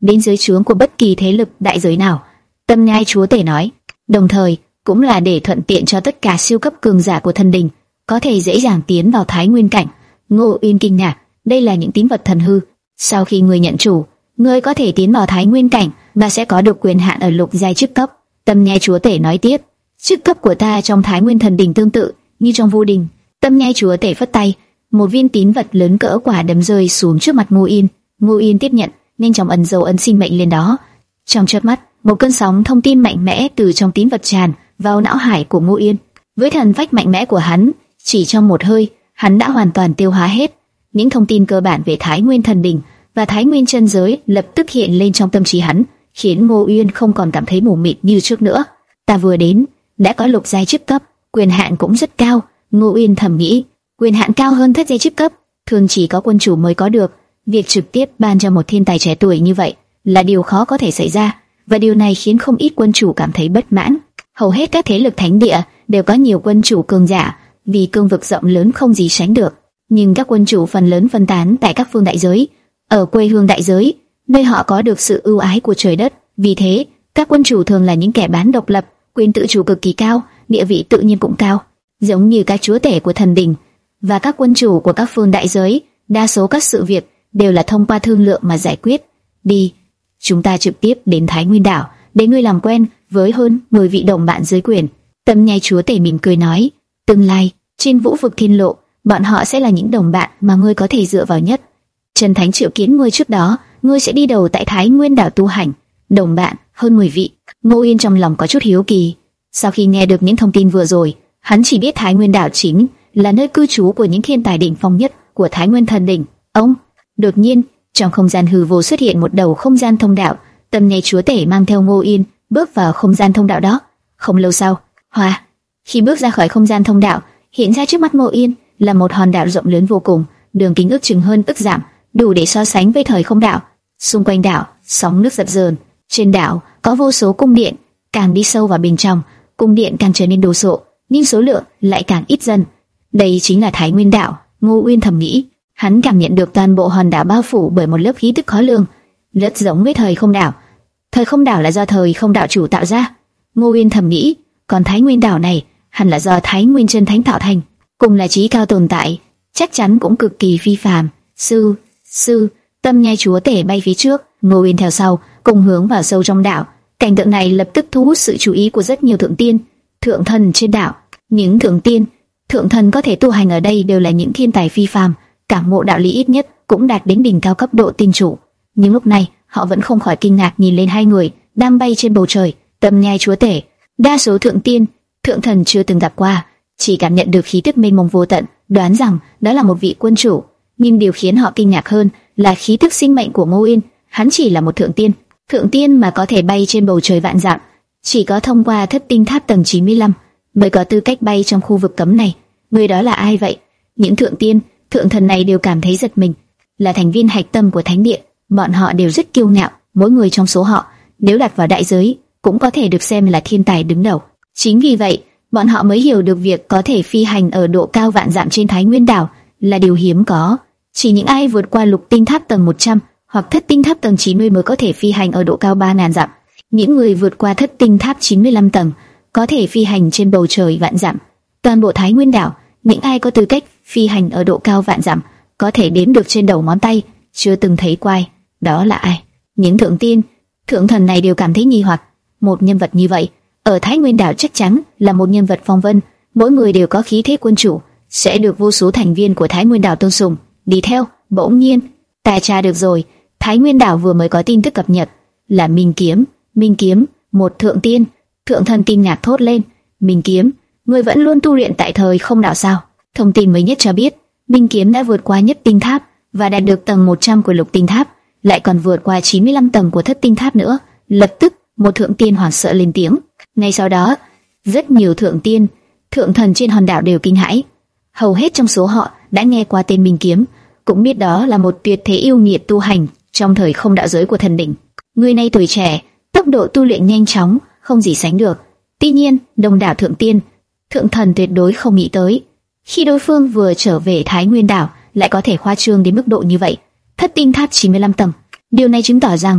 đến dưới trướng của bất kỳ thế lực đại giới nào. Tâm nhai chúa tể nói, đồng thời cũng là để thuận tiện cho tất cả siêu cấp cường giả của thần đình có thể dễ dàng tiến vào Thái Nguyên cảnh. Ngô Uyên kinh ngạc, đây là những tín vật thần hư. Sau khi người nhận chủ, người có thể tiến vào Thái Nguyên cảnh và sẽ có được quyền hạn ở lục giai chức cấp. Tâm nhai chúa tể nói tiếp, chức cấp của ta trong Thái Nguyên thần đình tương tự như trong Vu đình. Tâm nhai chúa tể phất tay, một viên tín vật lớn cỡ quả đấm rơi xuống trước mặt Ngô Uyên. Ngô Uyên tiếp nhận, nhanh chóng ấn dấu ấn sinh mệnh lên đó. Trong chớp mắt, một cơn sóng thông tin mạnh mẽ từ trong tín vật tràn vào não hải của Ngô Uyên. Với thần phách mạnh mẽ của hắn, chỉ trong một hơi, hắn đã hoàn toàn tiêu hóa hết những thông tin cơ bản về Thái Nguyên thần đình và Thái Nguyên chân giới, lập tức hiện lên trong tâm trí hắn, khiến Ngô Uyên không còn cảm thấy mù mịt như trước nữa. Ta vừa đến, đã có lục giai chức cấp, quyền hạn cũng rất cao. Ngô Uyên thầm nghĩ, quyền hạn cao hơn thất giai chức cấp, thường chỉ có quân chủ mới có được. Việc trực tiếp ban cho một thiên tài trẻ tuổi như vậy là điều khó có thể xảy ra, và điều này khiến không ít quân chủ cảm thấy bất mãn. Hầu hết các thế lực thánh địa đều có nhiều quân chủ cường giả, vì cương vực rộng lớn không gì sánh được. Nhưng các quân chủ phần lớn phân tán tại các phương đại giới, ở quê hương đại giới, nơi họ có được sự ưu ái của trời đất. Vì thế, các quân chủ thường là những kẻ bán độc lập, quyền tự chủ cực kỳ cao, địa vị tự nhiên cũng cao. Giống như các chúa tể của thần đình và các quân chủ của các phương đại giới, đa số các sự việc đều là thông qua thương lượng mà giải quyết. Đi, chúng ta trực tiếp đến Thái Nguyên đảo để ngươi làm quen với hơn mười vị đồng bạn dưới quyền. Tâm nhai chúa tể mỉm cười nói, tương lai trên vũ vực thiên lộ, bọn họ sẽ là những đồng bạn mà ngươi có thể dựa vào nhất. Trần Thánh triệu kiến ngươi trước đó, ngươi sẽ đi đầu tại Thái Nguyên đảo tu hành. Đồng bạn hơn mười vị. Ngô Uyên trong lòng có chút hiếu kỳ. Sau khi nghe được những thông tin vừa rồi, hắn chỉ biết Thái Nguyên đảo chính là nơi cư trú của những thiên tài đỉnh phong nhất của Thái Nguyên thần đỉnh. Ông, đột nhiên, trong không gian hư vô xuất hiện một đầu không gian thông đạo. Tâm nhai chúa tể mang theo Ngô Uyên bước vào không gian thông đạo đó. Không lâu sau, hoa, khi bước ra khỏi không gian thông đạo, hiện ra trước mắt Ngô Uyên là một hòn đảo rộng lớn vô cùng, đường kính ước chừng hơn ức dặm, đủ để so sánh với thời không đảo. Xung quanh đảo, sóng nước dập dờn. Trên đảo có vô số cung điện, càng đi sâu vào bên trong, cung điện càng trở nên đồ sộ, nhưng số lượng lại càng ít dần. Đây chính là Thái Nguyên đảo. Ngô Uyên thầm nghĩ. Hắn cảm nhận được toàn bộ hòn đảo bao phủ bởi một lớp khí tức khó lường, rất giống với thời không đảo. Thời không đảo là do thời không đạo chủ tạo ra, Ngô Uyên thầm nghĩ, còn Thái Nguyên đảo này hẳn là do Thái Nguyên chân thánh tạo thành, cùng là trí cao tồn tại, chắc chắn cũng cực kỳ phi phàm. Sư, sư, tâm nhai chúa tể bay phía trước, Ngô Uyên theo sau, cùng hướng vào sâu trong đảo. Cảnh tượng này lập tức thu hút sự chú ý của rất nhiều thượng tiên, thượng thần trên đảo. Những thượng tiên, thượng thần có thể tu hành ở đây đều là những thiên tài phi phàm, cảm ngộ đạo lý ít nhất cũng đạt đến đỉnh cao cấp độ tiên chủ. Nhưng lúc này họ vẫn không khỏi kinh ngạc nhìn lên hai người đang bay trên bầu trời. Tâm nhai chúa tể, đa số thượng tiên, thượng thần chưa từng gặp qua, chỉ cảm nhận được khí tức mênh mông vô tận, đoán rằng đó là một vị quân chủ. Nhưng điều khiến họ kinh ngạc hơn là khí tức sinh mệnh của Ngô Uyên. Hắn chỉ là một thượng tiên, thượng tiên mà có thể bay trên bầu trời vạn dặm, chỉ có thông qua thất tinh tháp tầng chín mươi lăm mới có tư cách bay trong khu vực cấm này. Người đó là ai vậy? Những thượng tiên, thượng thần này đều cảm thấy giật mình, là thành viên hạch tâm của thánh địa. Bọn họ đều rất kiêu ngạo, mỗi người trong số họ nếu đặt vào đại giới cũng có thể được xem là thiên tài đứng đầu. Chính vì vậy, bọn họ mới hiểu được việc có thể phi hành ở độ cao vạn dặm trên Thái Nguyên đảo là điều hiếm có. Chỉ những ai vượt qua lục tinh tháp tầng một trăm hoặc thất tinh tháp tầng chín mươi mới có thể phi hành ở độ cao ba nghìn dặm. Những người vượt qua thất tinh tháp chín mươi lăm tầng có thể phi hành trên bầu trời vạn dặm. Toàn bộ Thái Nguyên đảo, những ai có tư cách phi hành ở độ cao vạn dặm có thể đếm được trên đầu ngón tay, chưa từng thấy quay. Đó là ai? Những thượng tiên, thượng thần này đều cảm thấy nghi hoặc. Một nhân vật như vậy ở Thái Nguyên đảo chắc chắn là một nhân vật phong vân, mỗi người đều có khí thế quân chủ, sẽ được vô số thành viên của Thái Nguyên đảo tôn sùng, đi theo. Bỗng nhiên, ta tra được rồi, Thái Nguyên đảo vừa mới có tin tức cập nhật, là Minh Kiếm. Minh Kiếm, một thượng tiên. Thượng thần kinh ngạc thốt lên, Minh Kiếm, ngươi vẫn luôn tu luyện tại thời không đảo sao? Thông tin mới nhất cho biết, Minh Kiếm đã vượt qua nhất tinh tháp và đạt được tầng một trăm của lục tinh tháp, lại còn vượt qua chín mươi lăm tầng của thất tinh tháp nữa. Lập tức, một thượng tiên hoảng sợ lên tiếng. Ngay sau đó, rất nhiều thượng tiên, thượng thần trên hòn đảo đều kinh hãi. Hầu hết trong số họ đã nghe qua tên Minh Kiếm, cũng biết đó là một tuyệt thế yêu nghiệt tu hành trong thời không đạo giới của thần đỉnh. Người này tuổi trẻ, tốc độ tu luyện nhanh chóng, không gì sánh được. Tuy nhiên, đông đảo thượng tiên, thượng thần tuyệt đối không nghĩ tới, khi đối phương vừa trở về Thái Nguyên đảo lại có thể khoa trương đến mức độ như vậy. Thất tinh tháp chín mươi lăm tầng. Điều này chứng tỏ rằng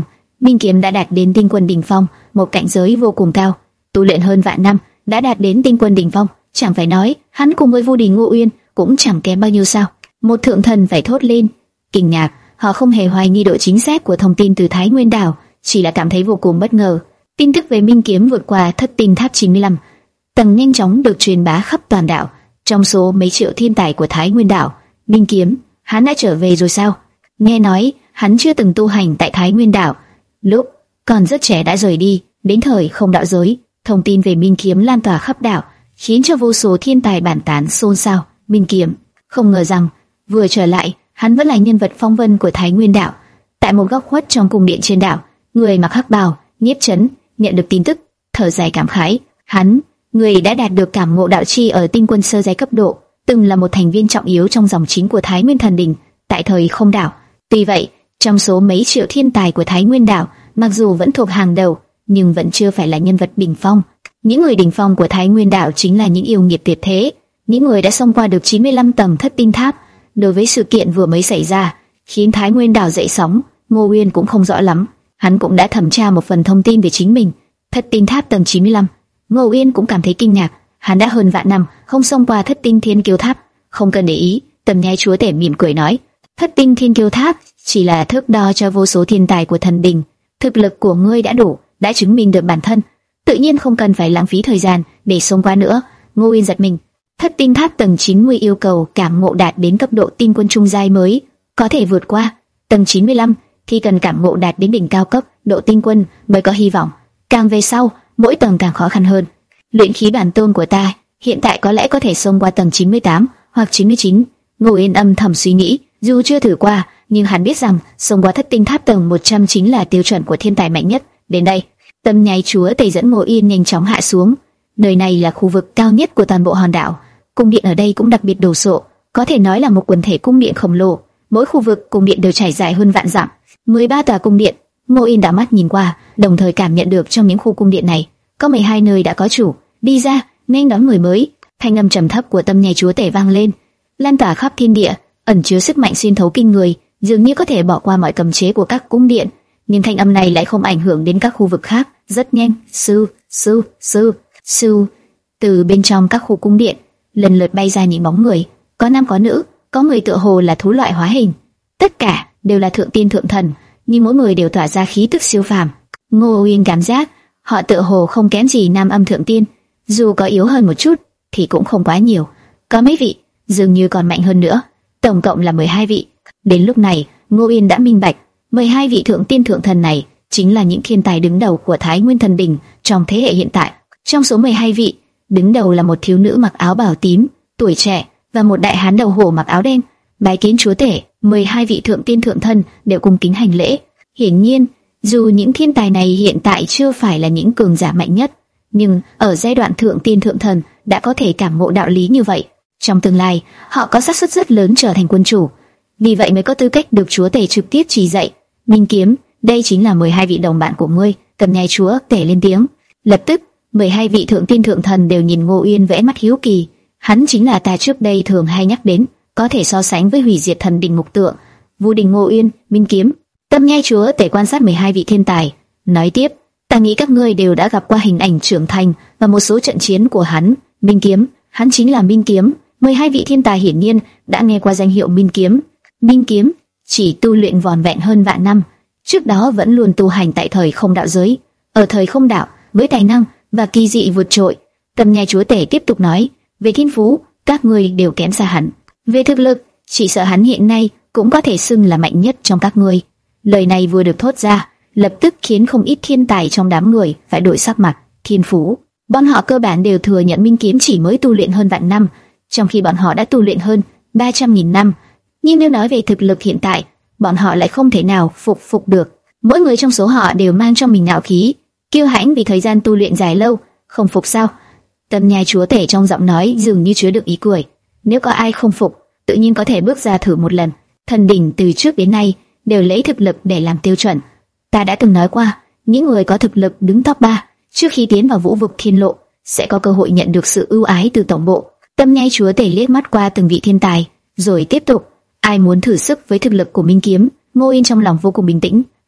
Minh Kiếm đã đạt đến tinh quân đỉnh phong, một cảnh giới vô cùng cao, tu luyện hơn vạn năm, đã đạt đến tinh quân đỉnh phong, chẳng phải nói, hắn cùng với Vu Đình Ngô Uyên cũng chẳng kém bao nhiêu sao? Một thượng thần phải thốt lên kinh ngạc, họ không hề hoài nghi độ chính xác của thông tin từ Thái Nguyên đảo, chỉ là cảm thấy vô cùng bất ngờ. Tin tức về Minh Kiếm vượt qua thất tinh tháp chín mươi lăm tầng nhanh chóng được truyền bá khắp toàn đảo. Trong số mấy triệu thiên tài của Thái Nguyên đảo, Minh Kiếm, hắn đã trở về rồi sao? Nghe nói hắn chưa từng tu hành tại Thái Nguyên đảo, lúc còn rất trẻ đã rời đi, đến thời không đạo giới, thông tin về Minh Kiếm lan tỏa khắp đảo, khiến cho vô số thiên tài bàn tán xôn xao. Minh Kiếm, không ngờ rằng vừa trở lại, hắn vẫn là nhân vật phong vân của Thái Nguyên đảo. Tại một góc khuất trong cung điện trên đảo, người mặc hắc bào, Nhiếp Chấn nhận được tin tức, thở dài cảm khái, hắn, người đã đạt được cảm ngộ đạo chi ở tinh quân sơ giai cấp độ, từng là một thành viên trọng yếu trong dòng chính của Thái Nguyên Thần Đình tại thời không đảo. Tuy vậy, trong số mấy triệu thiên tài của Thái Nguyên đảo, mặc dù vẫn thuộc hàng đầu, nhưng vẫn chưa phải là nhân vật đỉnh phong. Những người đỉnh phong của Thái Nguyên đảo chính là những yêu nghiệt tuyệt thế, những người đã xông qua được chín mươi lăm tầng thất tinh tháp. Đối với sự kiện vừa mới xảy ra, khiến Thái Nguyên đảo dậy sóng, Ngô Uyên cũng không rõ lắm. Hắn cũng đã thẩm tra một phần thông tin về chính mình. Thất tinh tháp tầng chín mươi lăm, Ngô Uyên cũng cảm thấy kinh ngạc. Hắn đã hơn vạn năm không xông qua thất tinh thiên kiêu tháp. Không cần để ý, Tầm Nhai chúa tể mỉm cười nói, thất tinh thiên kiêu tháp chỉ là thước đo cho vô số thiên tài của thần đình. Thực lực của ngươi đã đủ, đã chứng minh được bản thân, tự nhiên không cần phải lãng phí thời gian để xông qua nữa. Ngô Uyên giật mình. Thất tinh tháp tầng chín mươi yêu cầu cảm ngộ đạt đến cấp độ tinh quân trung giai mới có thể vượt qua. Tầng chín mươi lăm thì cần cảm ngộ đạt đến đỉnh cao cấp độ tinh quân mới có hy vọng. Càng về sau, mỗi tầng càng khó khăn hơn. Luyện khí bản tôn của ta hiện tại có lẽ có thể xông qua tầng chín mươi tám hoặc chín mươi chín. Ngô Uyên âm thầm suy nghĩ, dù chưa thử qua, nhưng hắn biết rằng xông qua thất tinh tháp tầng một trăm chính là tiêu chuẩn của thiên tài mạnh nhất. Đến đây, Tâm Nhai chúa tể dẫn Ngô Uyên nhanh chóng hạ xuống. Nơi này là khu vực cao nhất của toàn bộ hòn đảo. Cung điện ở đây cũng đặc biệt đồ sộ, có thể nói là một quần thể cung điện khổng lồ. Mỗi khu vực cung điện đều trải dài hơn vạn dặm, mười ba tòa cung điện. Ngô Uyên đảo mắt nhìn qua, đồng thời cảm nhận được trong những khu cung điện này có mười hai nơi đã có chủ đi ra nên đón người mới. Thanh âm trầm thấp của Tâm Nhai chúa tể vang lên, lan tỏa khắp thiên địa, ẩn chứa sức mạnh xuyên thấu kinh người, dường như có thể bỏ qua mọi cấm chế của các cung điện. Nhưng thanh âm này lại không ảnh hưởng đến các khu vực khác. Rất nhanh, sư sư sư sư từ bên trong các khu cung điện lần lượt bay ra những bóng người, có nam có nữ, có người tựa hồ là thú loại hóa hình. Tất cả đều là thượng tiên thượng thần, nhưng mỗi người đều tỏa ra khí tức siêu phàm. Ngô Uyên cảm giác họ tựa hồ không kém gì nam âm thượng tiên, dù có yếu hơn một chút thì cũng không quá nhiều. Có mấy vị dường như còn mạnh hơn nữa, tổng cộng là mười hai vị. Đến lúc này, Ngô Uyên đã minh bạch, mười hai vị thượng tiên thượng thần này chính là những thiên tài đứng đầu của Thái Nguyên Thần Đình trong thế hệ hiện tại. Trong số mười hai vị, đứng đầu là một thiếu nữ mặc áo bào tím, tuổi trẻ, và một đại hán đầu hổ mặc áo đen. Bái kiến chúa tể, mười hai vị thượng tiên thượng thần đều cung kính hành lễ. Hiển nhiên, dù những thiên tài này hiện tại chưa phải là những cường giả mạnh nhất, nhưng ở giai đoạn thượng tiên thượng thần đã có thể cảm ngộ đạo lý như vậy. Trong tương lai, họ có xác suất rất lớn trở thành quân chủ, vì vậy mới có tư cách được chúa tể trực tiếp chỉ dạy. Minh Kiếm, đây chính là mười hai vị đồng bạn của ngươi. Tầm Nhai chúa tể lên tiếng. Lập tức, mười hai vị thượng tiên thượng thần đều nhìn Ngô Uyên vẽ mắt hiếu kỳ. Hắn chính là ta trước đây thường hay nhắc đến, có thể so sánh với hủy diệt thần đình mục tượng, Vu Đình Ngô Uyên. Minh Kiếm. Tâm Nhai chúa tể quan sát mười hai vị thiên tài, nói tiếp, ta nghĩ các ngươi đều đã gặp qua hình ảnh trưởng thành và một số trận chiến của hắn. Minh Kiếm, hắn chính là Minh Kiếm. mười hai vị thiên tài hiển nhiên đã nghe qua danh hiệu Minh Kiếm. Minh Kiếm chỉ tu luyện vòn vẹn hơn vạn năm, trước đó vẫn luôn tu hành tại thời không đạo giới. Ở thời không đạo, với tài năng và kỳ dị vượt trội, Tâm Nhai chúa tể tiếp tục nói, về thiên phú, các ngươi đều kém xa hắn. Về thực lực, chỉ sợ hắn hiện nay cũng có thể xưng là mạnh nhất trong các ngươi. Lời này vừa được thốt ra, lập tức khiến không ít thiên tài trong đám người phải đổi sắc mặt. Thiên phú, bọn họ cơ bản đều thừa nhận Minh Kiếm chỉ mới tu luyện hơn vạn năm, trong khi bọn họ đã tu luyện hơn ba trăm nghìn năm. Nhưng nếu nói về thực lực hiện tại, bọn họ lại không thể nào phục phục được. Mỗi người trong số họ đều mang trong mình ngạo khí, kiêu hãnh vì thời gian tu luyện dài lâu. Không phục sao? Tâm Nhai chúa tể trong giọng nói dường như chứa đựng ý cười. Nếu có ai không phục, tự nhiên có thể bước ra thử một lần. Thần đỉnh từ trước đến nay đều lấy thực lực để làm tiêu chuẩn. Ta đã từng nói qua, những người có thực lực đứng top ba trước khi tiến vào vũ vực thiên lộ sẽ có cơ hội nhận được sự ưu ái từ tổng bộ. Tâm Nhai chúa tể liếc mắt qua từng vị thiên tài, rồi tiếp tục, ai muốn thử sức với thực lực của Minh Kiếm? Ngô Uyên trong lòng vô cùng bình tĩnh,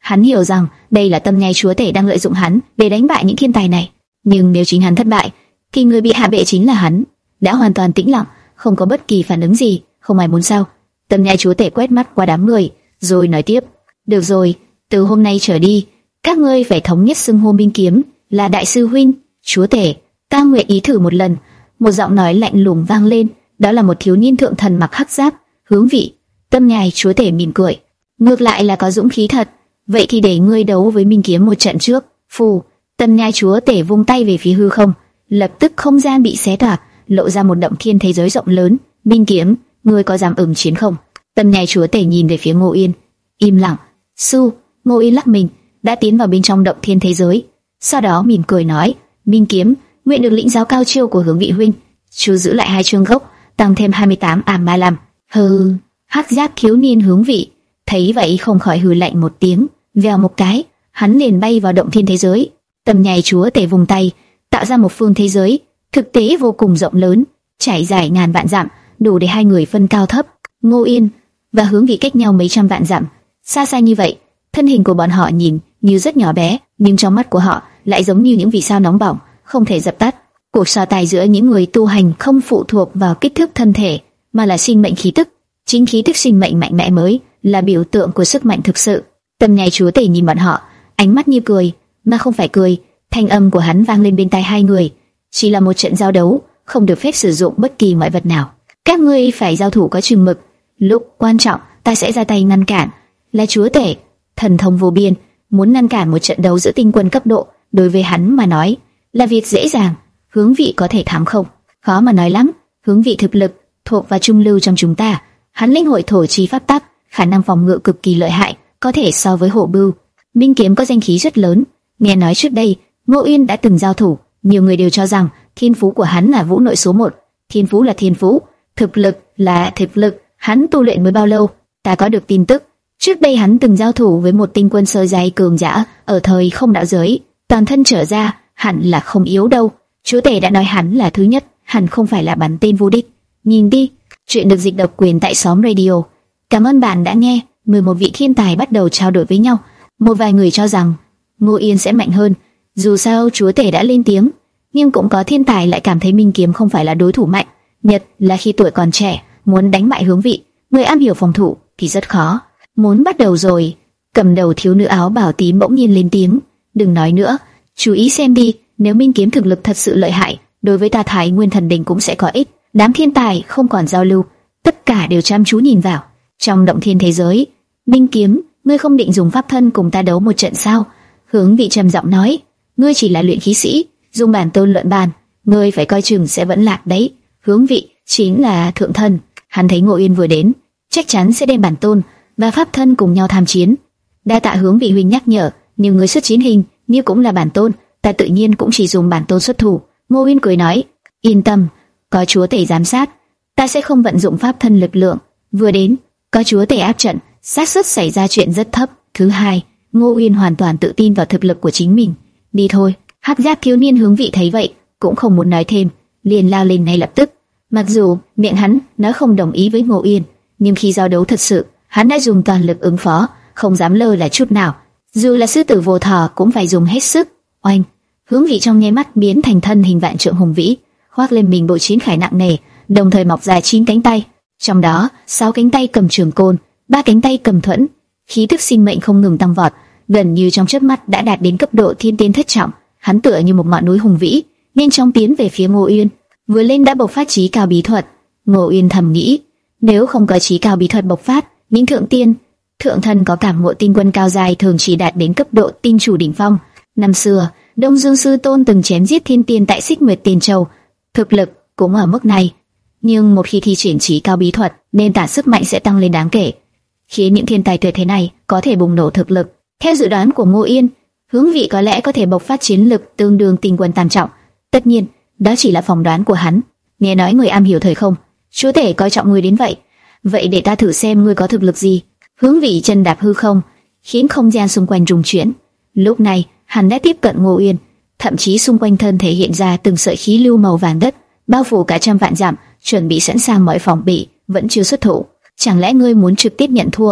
Hắn hiểu rằng đây là Tâm Nhai chúa tể đang lợi dụng hắn để đánh bại những thiên tài này. Nhưng nếu chính hắn thất bại, thì người bị hạ bệ chính là hắn. Đã hoàn toàn tĩnh lặng, không có bất kỳ phản ứng gì, không ai muốn sao. Tâm Nhai chúa tể quét mắt qua đám người, rồi nói tiếp: được rồi, từ hôm nay trở đi, các ngươi phải thống nhất xưng hô Minh Kiếm là đại sư huynh. Chúa tể, ta nguyện ý thử một lần. Một giọng nói lạnh lùng vang lên, đó là một thiếu niên thượng thần mặc hắc giáp. Hướng vị. Tâm Nhai chúa tể mỉm cười, ngược lại là có dũng khí thật. Vậy thì để ngươi đấu với Minh Kiếm một trận trước. Phù. Tâm Nhai chúa tể vung tay về phía hư không, lập tức không gian bị xé toạc, lộ ra một động thiên thế giới rộng lớn. Minh Kiếm, ngươi có dám ứng chiến không? Tâm Nhai chúa tể nhìn về phía Ngô Yên, im lặng. Su. Ngô Yên lắc mình, đã tiến vào bên trong động thiên thế giới. Sau đó mỉm cười nói: Minh Kiếm, nguyện được lĩnh giáo cao chiêu của Hướng vị huynh. Chú giữ lại hai chương gốc, tăng thêm hai mươi tám ảm ma lam. Hừ. Hắc giáp thiếu niên Hướng vị thấy vậy không khỏi hừ lạnh một tiếng, vèo một cái, hắn liền bay vào động thiên thế giới. Tâm Nhai chúa tể vùng tay, tạo ra một phương thế giới thực tế vô cùng rộng lớn, trải dài ngàn vạn dặm, đủ để hai người phân cao thấp. Ngô Yên và Hướng vị cách nhau mấy trăm vạn dặm, xa xa như vậy, thân hình của bọn họ nhìn như rất nhỏ bé, nhưng trong mắt của họ lại giống như những vì sao nóng bỏng, không thể dập tắt. Cuộc so tài giữa những người tu hành không phụ thuộc vào kích thước thân thể, mà là sinh mệnh khí tức. Chính khí tức sinh mệnh mạnh mẽ mới là biểu tượng của sức mạnh thực sự. Tâm Nhai chúa tể nhìn bọn họ, ánh mắt như cười, mà không phải cười. Thanh âm của hắn vang lên bên tai hai người: chỉ là một trận giao đấu, không được phép sử dụng bất kỳ ngoại vật nào. Các ngươi phải giao thủ có chừng mực. Lúc quan trọng, ta sẽ ra tay ngăn cản. Là chúa tể, thần thông vô biên, muốn ngăn cản một trận đấu giữa tinh quân cấp độ, đối với hắn mà nói là việc dễ dàng. Hướng vị có thể thắng không? Khó mà nói lắm. Hướng vị thực lực thuộc vào trung lưu trong chúng ta. Hắn linh hội thổ chi pháp tắc, khả năng phòng ngự cực kỳ lợi hại, có thể so với Hổ Bưu. Minh Kiếm có danh khí rất lớn. Nghe nói trước đây Ngô Yên đã từng giao thủ, nhiều người đều cho rằng thiên phú của hắn là vũ nội số một. Thiên phú là thiên phú, thực lực là thực lực. Hắn tu luyện mới bao lâu? Ta có được tin tức, trước đây hắn từng giao thủ với một tinh quân sơ giai cường giả ở thời không đạo giới, toàn thân trở ra, hẳn là không yếu đâu. Chúa tể đã nói hắn là thứ nhất, hẳn không phải là bắn tên vô địch. Nhìn đi. Chuyện được dịch độc quyền tại xóm radio. Cảm ơn bạn đã nghe. mười một vị thiên tài bắt đầu trao đổi với nhau. Một vài người cho rằng Ngô Yên sẽ mạnh hơn, dù sao chúa tể đã lên tiếng, nhưng cũng có thiên tài lại cảm thấy Minh Kiếm không phải là đối thủ mạnh, nhất là khi tuổi còn trẻ. Muốn đánh bại Hướng vị, người am hiểu phòng thủ thì rất khó. Muốn bắt đầu rồi. Cầm đầu thiếu nữ áo bảo tím bỗng nhiên lên tiếng: đừng nói nữa, chú ý xem đi, nếu Minh Kiếm thực lực thật sự lợi hại, đối với ta Thái Nguyên Thần Đình cũng sẽ có ích. Đám thiên tài không còn giao lưu, tất cả đều chăm chú nhìn vào. Trong động thiên thế giới, Minh Kiếm, ngươi không định dùng pháp thân cùng ta đấu một trận sao? Hướng vị trầm giọng nói: ngươi chỉ là luyện khí sĩ, dùng bản tôn luận bàn, ngươi phải coi chừng sẽ vẫn lạc đấy. Hướng vị chính là thượng thần, hắn thấy Ngô Yên vừa đến, chắc chắn sẽ đem bản tôn và pháp thân cùng nhau tham chiến. Đa tạ Hướng vị huynh nhắc nhở, nhưng người xuất chiến hình như cũng là bản tôn, ta tự nhiên cũng chỉ dùng bản tôn xuất thủ. Ngô Yên cười nói: yên tâm, có chúa tể giám sát, ta sẽ không vận dụng pháp thân lực lượng. Vừa đến, có chúa tể áp trận, xác suất xảy ra chuyện rất thấp. Thứ hai, Ngô Yên hoàn toàn tự tin vào thực lực của chính mình. Đi thôi. Hắc giáp thiếu niên Hướng vị thấy vậy, cũng không muốn nói thêm, liền lao lên ngay lập tức. Mặc dù miệng hắn nói không đồng ý với Ngô Yên, nhưng khi giao đấu thật sự, hắn đã dùng toàn lực ứng phó, không dám lơ là chút nào. Dù là sư tử vô thọ cũng phải dùng hết sức. Oanh! Hướng vị trong nháy mắt biến thành thân hình vạn trượng hùng vĩ, khoác lên mình bộ chiến khải nặng nề, đồng thời mọc ra chín cánh tay. Trong đó, sáu cánh tay cầm trường côn, ba cánh tay cầm thuẫn, khí tức sinh mệnh không ngừng tăng vọt, gần như trong chớp mắt đã đạt đến cấp độ thiên tiên thất trọng. Hắn tựa như một ngọn núi hùng vĩ, nhanh chóng tiến về phía Ngô Yên. Vừa lên đã bộc phát chí cao bí thuật. Ngô Yên thầm nghĩ, nếu không có chí cao bí thuật bộc phát, những thượng tiên, thượng thần có cảm ngộ tinh quân cao dài thường chỉ đạt đến cấp độ tinh chủ đỉnh phong. Năm xưa, Đông Dương sư tôn từng chém giết thiên tiên tại Xích Nguyệt Tiền Châu, thực lực cũng ở mức này. Nhưng một khi thi triển chí cao bí thuật, nền tảng sức mạnh sẽ tăng lên đáng kể, khiến những thiên tài tuyệt thế này có thể bùng nổ thực lực. Theo dự đoán của Ngô Yên, Hướng vị có lẽ có thể bộc phát chiến lực tương đương tinh quân tam trọng. Tất nhiên, đó chỉ là phỏng đoán của hắn. Nghe nói người am hiểu thời không, chúa tể coi trọng người đến vậy. Vậy để ta thử xem ngươi có thực lực gì. Hướng vị chân đạp hư không, khiến không gian xung quanh rung chuyển. Lúc này, hắn đã tiếp cận Ngô Yên, thậm chí xung quanh thân thể hiện ra từng sợi khí lưu màu vàng đất, bao phủ cả trăm vạn dặm, chuẩn bị sẵn sàng mọi phòng bị. Vẫn chưa xuất thủ, chẳng lẽ ngươi muốn trực tiếp nhận thua?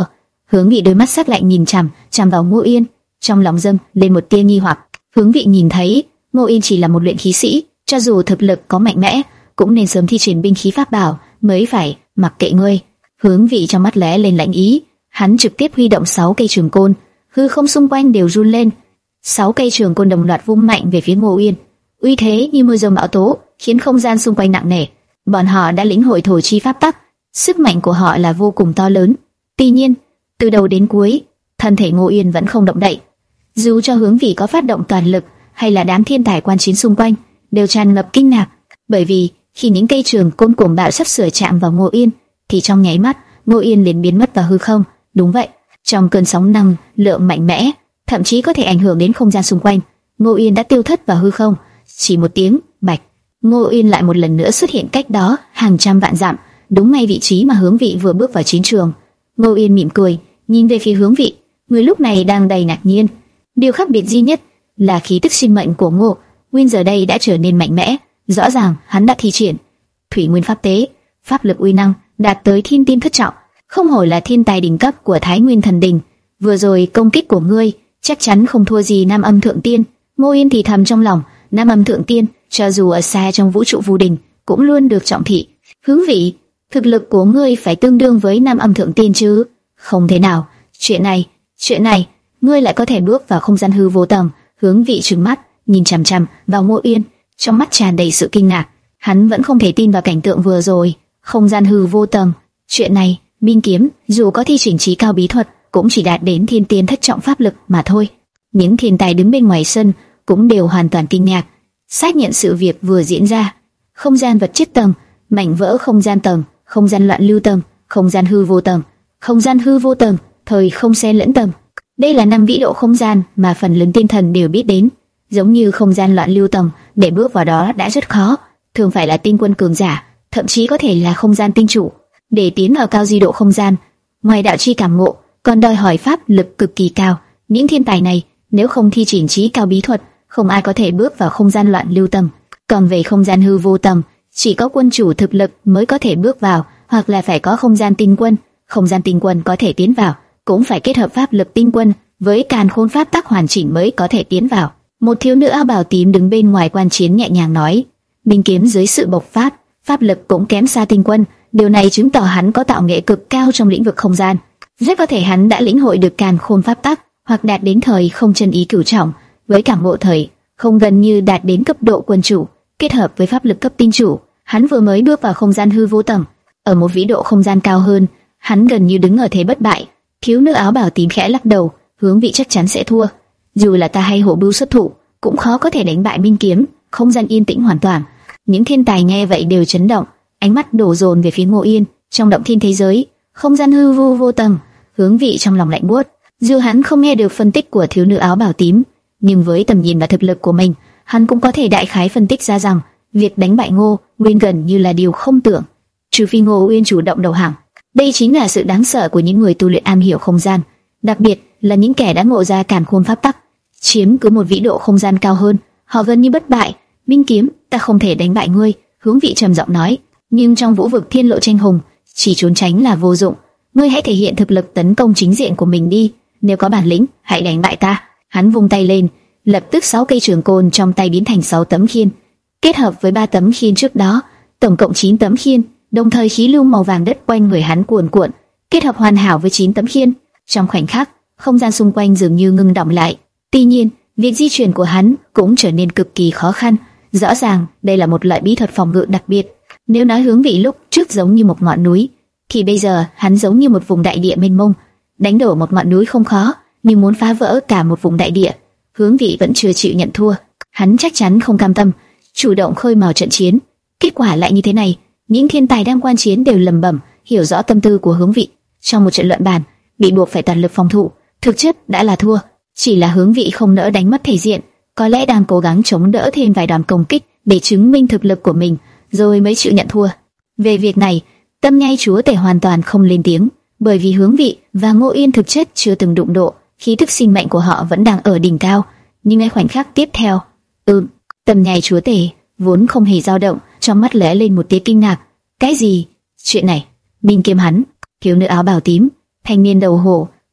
Hướng Vị đôi mắt sắc lạnh nhìn chằm chằm vào Ngô Yên, trong lòng dâng lên một tia nghi hoặc. Hướng Vị nhìn thấy Ngô Yên chỉ là một luyện khí sĩ, cho dù thực lực có mạnh mẽ, cũng nên sớm thi triển binh khí pháp bảo mới phải. Mặc kệ ngươi. Hướng Vị trong mắt lóe lên lạnh ý, hắn trực tiếp huy động sáu cây trường côn, hư không xung quanh đều run lên. Sáu cây trường côn đồng loạt vung mạnh về phía Ngô Yên, uy thế như mưa rông bão tố, khiến không gian xung quanh nặng nề. Bọn họ đã lĩnh hội thổ chi pháp tắc, sức mạnh của họ là vô cùng to lớn. Tuy nhiên, từ đầu đến cuối, thân thể Ngô Yên vẫn không động đậy. Dù cho Hướng Vị có phát động toàn lực, hay là đám thiên tài quan chiến xung quanh đều tràn ngập kinh ngạc, bởi vì khi những cây trường côn cuồng bạo sắp sửa chạm vào Ngô Yên, thì trong nháy mắt, Ngô Yên liền biến mất vào hư không. Đúng vậy, trong cơn sóng năng lượng mạnh mẽ, thậm chí có thể ảnh hưởng đến không gian xung quanh, Ngô Yên đã tiêu thất vào hư không. Chỉ một tiếng bạch, Ngô Yên lại một lần nữa xuất hiện cách đó hàng trăm vạn dặm, đúng ngay vị trí mà Hướng Vị vừa bước vào chiến trường. Ngô Yên mỉm cười, nhìn về phía Hướng Vị, người lúc này đang đầy ngạc nhiên. Điều khác biệt duy nhất là khí tức sinh mệnh của Ngô Nguyên giờ đây đã trở nên mạnh mẽ, rõ ràng hắn đã thi triển Thủy Nguyên Pháp Tế, pháp lực uy năng đạt tới thiên tiên thất trọng, không hổ là thiên tài đỉnh cấp của Thái Nguyên Thần Đình. Vừa rồi công kích của ngươi chắc chắn không thua gì Nam Âm Thượng Tiên. Ngô Yên thì thầm trong lòng, Nam Âm Thượng Tiên cho dù ở xa trong vũ trụ vô đình cũng luôn được trọng thị. Hướng Vị, thực lực của ngươi phải tương đương với Nam Âm Thượng Tiên chứ? Không thể nào. Chuyện này, chuyện này, ngươi lại có thể bước vào không gian hư vô tầng? Hướng Vị trừng mắt nhìn chằm chằm vào Ngô Yên, trong mắt tràn đầy sự kinh ngạc. Hắn vẫn không thể tin vào cảnh tượng vừa rồi. Không gian hư vô tầng, chuyện này, Minh Kiếm dù có thi triển trí cao bí thuật cũng chỉ đạt đến thiên tiên thất trọng pháp lực mà thôi. Những thiên tài đứng bên ngoài sân cũng đều hoàn toàn kinh ngạc, xác nhận sự việc vừa diễn ra. Không gian vật chất tầng, mảnh vỡ không gian tầng, không gian loạn lưu tầng, không gian hư vô tầng, không gian hư vô tầng, thời không xen lẫn tầng. Đây là năm vĩ độ không gian mà phần lớn tiên thần đều biết đến. Giống như không gian loạn lưu tầng, để bước vào đó đã rất khó, thường phải là tinh quân cường giả, thậm chí có thể là không gian tinh chủ. Để tiến vào cao di độ không gian, ngoài đạo chi cảm ngộ, còn đòi hỏi pháp lực cực kỳ cao. Những thiên tài này nếu không thi triển trí cao bí thuật, không ai có thể bước vào không gian loạn lưu tầng. Còn về không gian hư vô tầng, chỉ có quân chủ thực lực mới có thể bước vào, hoặc là phải có không gian tinh quân. Không gian tinh quân có thể tiến vào, cũng phải kết hợp pháp lực tinh quân với càn khôn pháp tắc hoàn chỉnh mới có thể tiến vào. Một thiếu nữ áo bào tím đứng bên ngoài quan chiến nhẹ nhàng nói, Minh Kiếm dưới sự bộc phát, pháp lực cũng kém xa tinh quân. Điều này chứng tỏ hắn có tạo nghệ cực cao trong lĩnh vực không gian. Rất có thể hắn đã lĩnh hội được càn khôn pháp tắc, hoặc đạt đến thời không chân ý cửu trọng, với cảm ngộ thời không gần như đạt đến cấp độ quân chủ, kết hợp với pháp lực cấp tinh chủ. Hắn vừa mới bước vào không gian hư vô tầng, ở một vĩ độ không gian cao hơn, hắn gần như đứng ở thế bất bại. Thiếu nữ áo bào tím khẽ lắc đầu, Hướng Vị chắc chắn sẽ thua. Dù là ta hay Hổ Bưu xuất thủ, cũng khó có thể đánh bại Minh Kiếm. Không gian yên tĩnh hoàn toàn. Những thiên tài nghe vậy đều chấn động, ánh mắt đổ dồn về phía Ngô Yên. Trong động thiên thế giới, không gian hư vô vô tầng, Hướng Vị trong lòng lạnh buốt. Dù hắn không nghe được phân tích của thiếu nữ áo bào tím, nhưng với tầm nhìn và thực lực của mình, hắn cũng có thể đại khái phân tích ra rằng việc đánh bại Ngô Nguyên gần như là điều không tưởng, trừ phi Ngô Uyên chủ động đầu hàng. Đây chính là sự đáng sợ của những người tu luyện am hiểu không gian, đặc biệt là những kẻ đã ngộ ra càn khôn pháp tắc, chiếm cứ một vĩ độ không gian cao hơn, họ gần như bất bại. Minh Kiếm, ta không thể đánh bại ngươi, Hướng Vị trầm giọng nói. Nhưng trong vũ vực thiên lộ tranh hùng, chỉ trốn tránh là vô dụng. Ngươi hãy thể hiện thực lực tấn công chính diện của mình đi. Nếu có bản lĩnh, hãy đánh bại ta. Hắn vung tay lên, lập tức sáu cây trường côn trong tay biến thành sáu tấm khiên, kết hợp với ba tấm khiên trước đó, tổng cộng chín tấm khiên. Đồng thời khí lưu màu vàng đất quanh người hắn cuồn cuộn, kết hợp hoàn hảo với chín tấm khiên. Trong khoảnh khắc, không gian xung quanh dường như ngưng đọng lại. Tuy nhiên, việc di chuyển của hắn cũng trở nên cực kỳ khó khăn. Rõ ràng, đây là một loại bí thuật phòng ngự đặc biệt. Nếu nói Hướng Vị lúc trước giống như một ngọn núi, thì bây giờ hắn giống như một vùng đại địa mênh mông. Đánh đổ một ngọn núi không khó, nhưng muốn phá vỡ cả một vùng đại địa, Hướng Vị vẫn chưa chịu nhận thua. Hắn chắc chắn không cam tâm, chủ động khơi mào trận chiến. Kết quả lại như thế này. Những thiên tài đang quan chiến đều lẩm bẩm, hiểu rõ tâm tư của Hướng Vị. Trong một trận luận bàn, bị buộc phải toàn lực phòng thủ, thực chất đã là thua. Chỉ là Hướng Vị không nỡ đánh mất thể diện, có lẽ đang cố gắng chống đỡ thêm vài đòn công kích để chứng minh thực lực của mình, rồi mới chịu nhận thua. Về việc này, Tâm Nhai Chúa Tể hoàn toàn không lên tiếng, bởi vì Hướng Vị và Ngô Yên thực chất chưa từng đụng độ, khí tức sinh mệnh của họ vẫn đang ở đỉnh cao. Nhưng ngay khoảnh khắc tiếp theo, ừm, Tâm Nhai Chúa Tể vốn không hề dao động, trong mắt lóe lên một tia kinh ngạc. Cái gì? Chuyện này? Minh Kiếm hắn, thiếu nữ áo bào tím, thanh niên đầu hổ,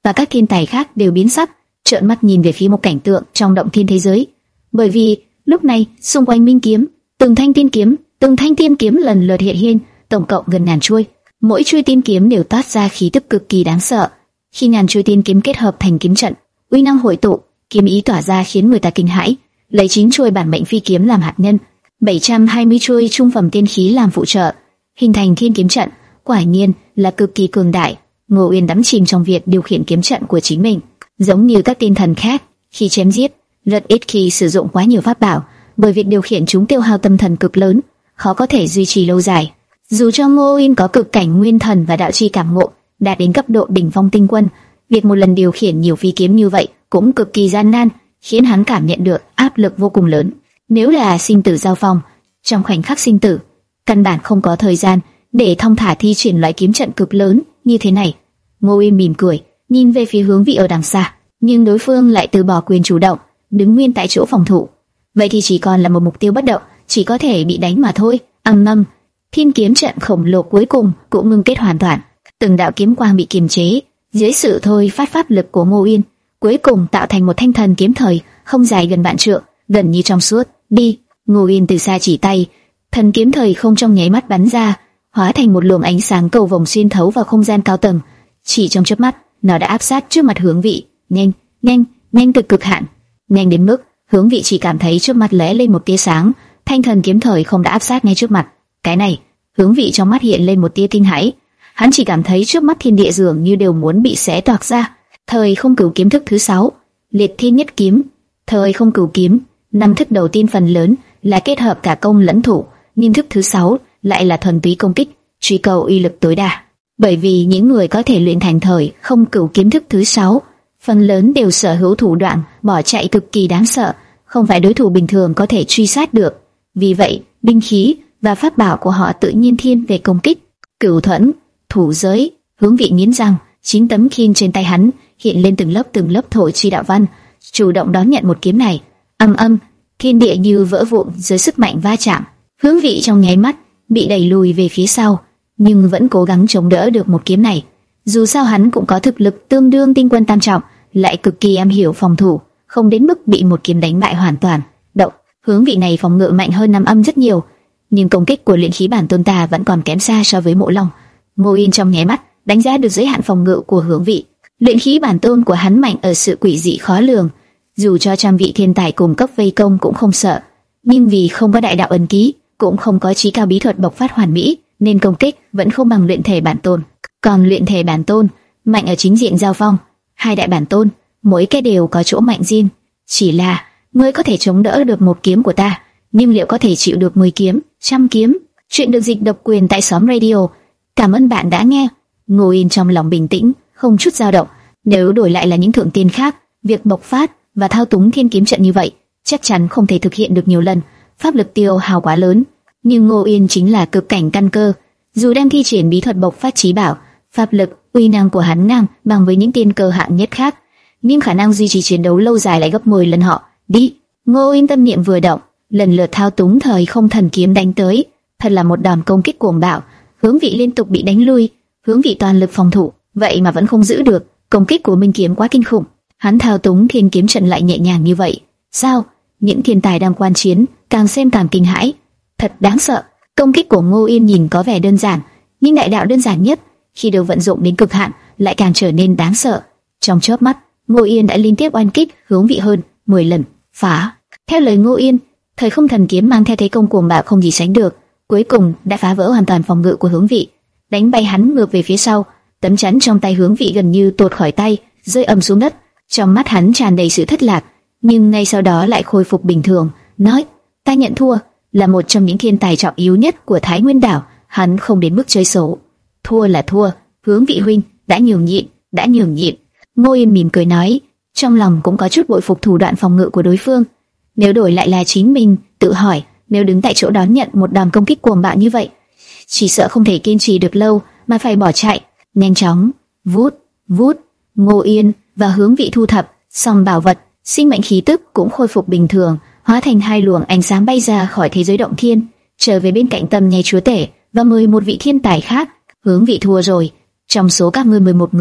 và các thiên tài khác đều biến sắc, trợn mắt nhìn về phía một cảnh tượng trong động thiên thế giới. Bởi vì lúc này xung quanh minh kiếm, từng thanh tiên kiếm, từng thanh tiên kiếm lần lượt hiện hiện, tổng cộng gần ngàn chuôi. Mỗi chuôi tiên kiếm đều toát ra khí tức cực kỳ đáng sợ. Khi ngàn chuôi tiên kiếm kết hợp thành kiếm trận, uy năng hội tụ, kiếm ý tỏa ra khiến người ta kinh hãi. Lấy chín chuôi bản mệnh phi kiếm làm hạt nhân, bảy trăm hai mươi chuôi trung phẩm tiên khí làm phụ trợ, hình thành thiên kiếm trận, quả nhiên là cực kỳ cường đại. Ngô Uyên đắm chìm trong việc điều khiển kiếm trận của chính mình, giống như các tiên thần khác, khi chém giết rất ít khi sử dụng quá nhiều pháp bảo, bởi việc điều khiển chúng tiêu hao tâm thần cực lớn, khó có thể duy trì lâu dài. Dù cho Ngô Uyên có cực cảnh nguyên thần và đạo chi cảm ngộ đạt đến cấp độ đỉnh phong tinh quân, việc một lần điều khiển nhiều phi kiếm như vậy cũng cực kỳ gian nan, khiến hắn cảm nhận được áp lực vô cùng lớn. Nếu là sinh tử giao phong, trong khoảnh khắc sinh tử, căn bản không có thời gian để thong thả thi triển loại kiếm trận cực lớn như thế này. Ngô Uyên mỉm cười, nhìn về phía Hướng Vị ở đằng xa, nhưng đối phương lại từ bỏ quyền chủ động, đứng nguyên tại chỗ phòng thủ. Vậy thì chỉ còn là một mục tiêu bất động, chỉ có thể bị đánh mà thôi. Ầm ầm, thiên kiếm trận khổng lồ cuối cùng cũng ngưng kết hoàn toàn. Từng đạo kiếm quang bị kiềm chế dưới sự thôi phát pháp lực của Ngô Uyên, cuối cùng tạo thành một thanh thần kiếm thời không dài gần vạn trượng, gần như trong suốt. Đi! Ngô Uyên từ xa chỉ tay, thần kiếm thời không trong nháy mắt bắn ra, hóa thành một luồng ánh sáng cầu vồng xuyên thấu vào không gian cao tầng. Chỉ trong chớp mắt, nó đã áp sát trước mặt Hướng Vị. Nhanh, nhanh, nhanh cực cực hạn, nhanh đến mức Hướng Vị chỉ cảm thấy trước mặt lóe lên một tia sáng. Thanh thần kiếm thời không đã áp sát ngay trước mặt. Cái này, Hướng Vị trong mắt hiện lên một tia kinh hãi. Hắn chỉ cảm thấy trước mắt thiên địa dường như đều muốn bị xé toạc ra. Thời không cửu kiếm thức thứ sáu, liệt thiên nhất kiếm. Thời không cửu kiếm, năm thức đầu tiên phần lớn là kết hợp cả công lẫn thủ, nhưng thức thứ sáu lại là thuần túy công kích, truy cầu uy lực tối đa. Bởi vì những người có thể luyện thành thời không cửu kiếm thức thứ sáu, phần lớn đều sở hữu thủ đoạn bỏ chạy cực kỳ đáng sợ, không phải đối thủ bình thường có thể truy sát được. Vì vậy, binh khí và pháp bảo của họ tự nhiên thiên về công kích. Cửu thuẫn, thủ giới. Hướng Vị nghiến răng, chín tấm khiên trên tay hắn hiện lên từng lớp từng lớp thổ chi đạo văn, chủ động đón nhận một kiếm này. Âm âm, thiên địa như vỡ vụn dưới sức mạnh va chạm. Hướng Vị trong nháy mắt bị đẩy lùi về phía sau, nhưng vẫn cố gắng chống đỡ được một kiếm này. Dù sao hắn cũng có thực lực tương đương tinh quân tam trọng, lại cực kỳ am hiểu phòng thủ, không đến mức bị một kiếm đánh bại hoàn toàn. Động, Hướng Vị này phòng ngự mạnh hơn Nam Âm rất nhiều, nhưng công kích của luyện khí bản tôn ta vẫn còn kém xa so với Mộ Long. Ngô Uyên trong nháy mắt đánh giá được giới hạn phòng ngự của Hướng Vị. Luyện khí bản tôn của hắn mạnh ở sự quỷ dị khó lường, dù cho trăm vị thiên tài cùng cấp vây công cũng không sợ, nhưng vì không có đại đạo ấn ký, cũng không có trí cao bí thuật bộc phát hoàn mỹ, nên công kích vẫn không bằng luyện thể bản tôn. Còn luyện thể bản tôn mạnh ở chính diện giao phong, hai đại bản tôn mỗi cái đều có chỗ mạnh riêng. Chỉ là ngươi có thể chống đỡ được một kiếm của ta, nhưng liệu có thể chịu được mười kiếm, trăm kiếm? Chuyện được dịch độc quyền tại xóm radio. Cảm ơn bạn đã nghe. Ngô Uyên trong lòng bình tĩnh, không chút dao động. Nếu đổi lại là những thượng tiên khác, việc bộc phát và thao túng thiên kiếm trận như vậy chắc chắn không thể thực hiện được nhiều lần, pháp lực tiêu hao quá lớn. Nhưng Ngô Uyên chính là cực cảnh căn cơ, dù đang thi triển bí thuật bộc phát trí bảo, pháp lực, uy năng của hắn ngang bằng với những tiên cơ hạng nhất khác, nhưng khả năng duy trì chiến đấu lâu dài lại gấp mười lần họ. Đi! Ngô Uyên tâm niệm vừa động, lần lượt thao túng thời không thần kiếm đánh tới, thật là một đòn công kích cuồng bạo. Hướng Vị liên tục bị đánh lui, Hướng Vị toàn lực phòng thủ, vậy mà vẫn không giữ được. Công kích của Minh kiếm quá kinh khủng. Hắn thao túng thiên kiếm trận lại nhẹ nhàng như vậy, sao? Những thiên tài đang quan chiến càng xem càng kinh hãi, thật đáng sợ. Công kích của Ngô Uyên nhìn có vẻ đơn giản, nhưng đại đạo đơn giản nhất khi được vận dụng đến cực hạn lại càng trở nên đáng sợ. Trong chớp mắt, Ngô Uyên đã liên tiếp oanh kích Hướng Vị hơn mười lần, phá. Theo lời Ngô Uyên, thời không thần kiếm mang theo thế công cuồng bạo không gì sánh được, cuối cùng đã phá vỡ hoàn toàn phòng ngự của Hướng Vị, đánh bay hắn ngược về phía sau. Tấm chắn trong tay Hướng Vị gần như tuột khỏi tay, rơi ầm xuống đất. Trong mắt hắn tràn đầy sự thất lạc, nhưng ngay sau đó lại khôi phục bình thường, nói: "Ta nhận thua." Là một trong những thiên tài trọng yếu nhất của Thái Nguyên đảo, hắn không đến mức chơi xấu. Thua là thua, Hướng Vị huynh đã nhường nhịn, đã nhường nhịn. Ngô Uyên mỉm cười nói, trong lòng cũng có chút bội phục thủ đoạn phòng ngự của đối phương. Nếu đổi lại là chính mình, tự hỏi, nếu đứng tại chỗ đón nhận một đòn công kích cuồng bạo như vậy, chỉ sợ không thể kiên trì được lâu mà phải bỏ chạy. Nhanh chóng, vút, vút, Ngô Uyên và Hướng Vị thu thập xong bảo vật, sinh mệnh khí tức cũng khôi phục bình thường, hóa thành hai luồng ánh sáng bay ra khỏi thế giới động thiên, trở về bên cạnh Tâm Nhai chúa tể và mười một vị thiên tài khác. Hướng Vị thua rồi, trong số các ngươi mười một người,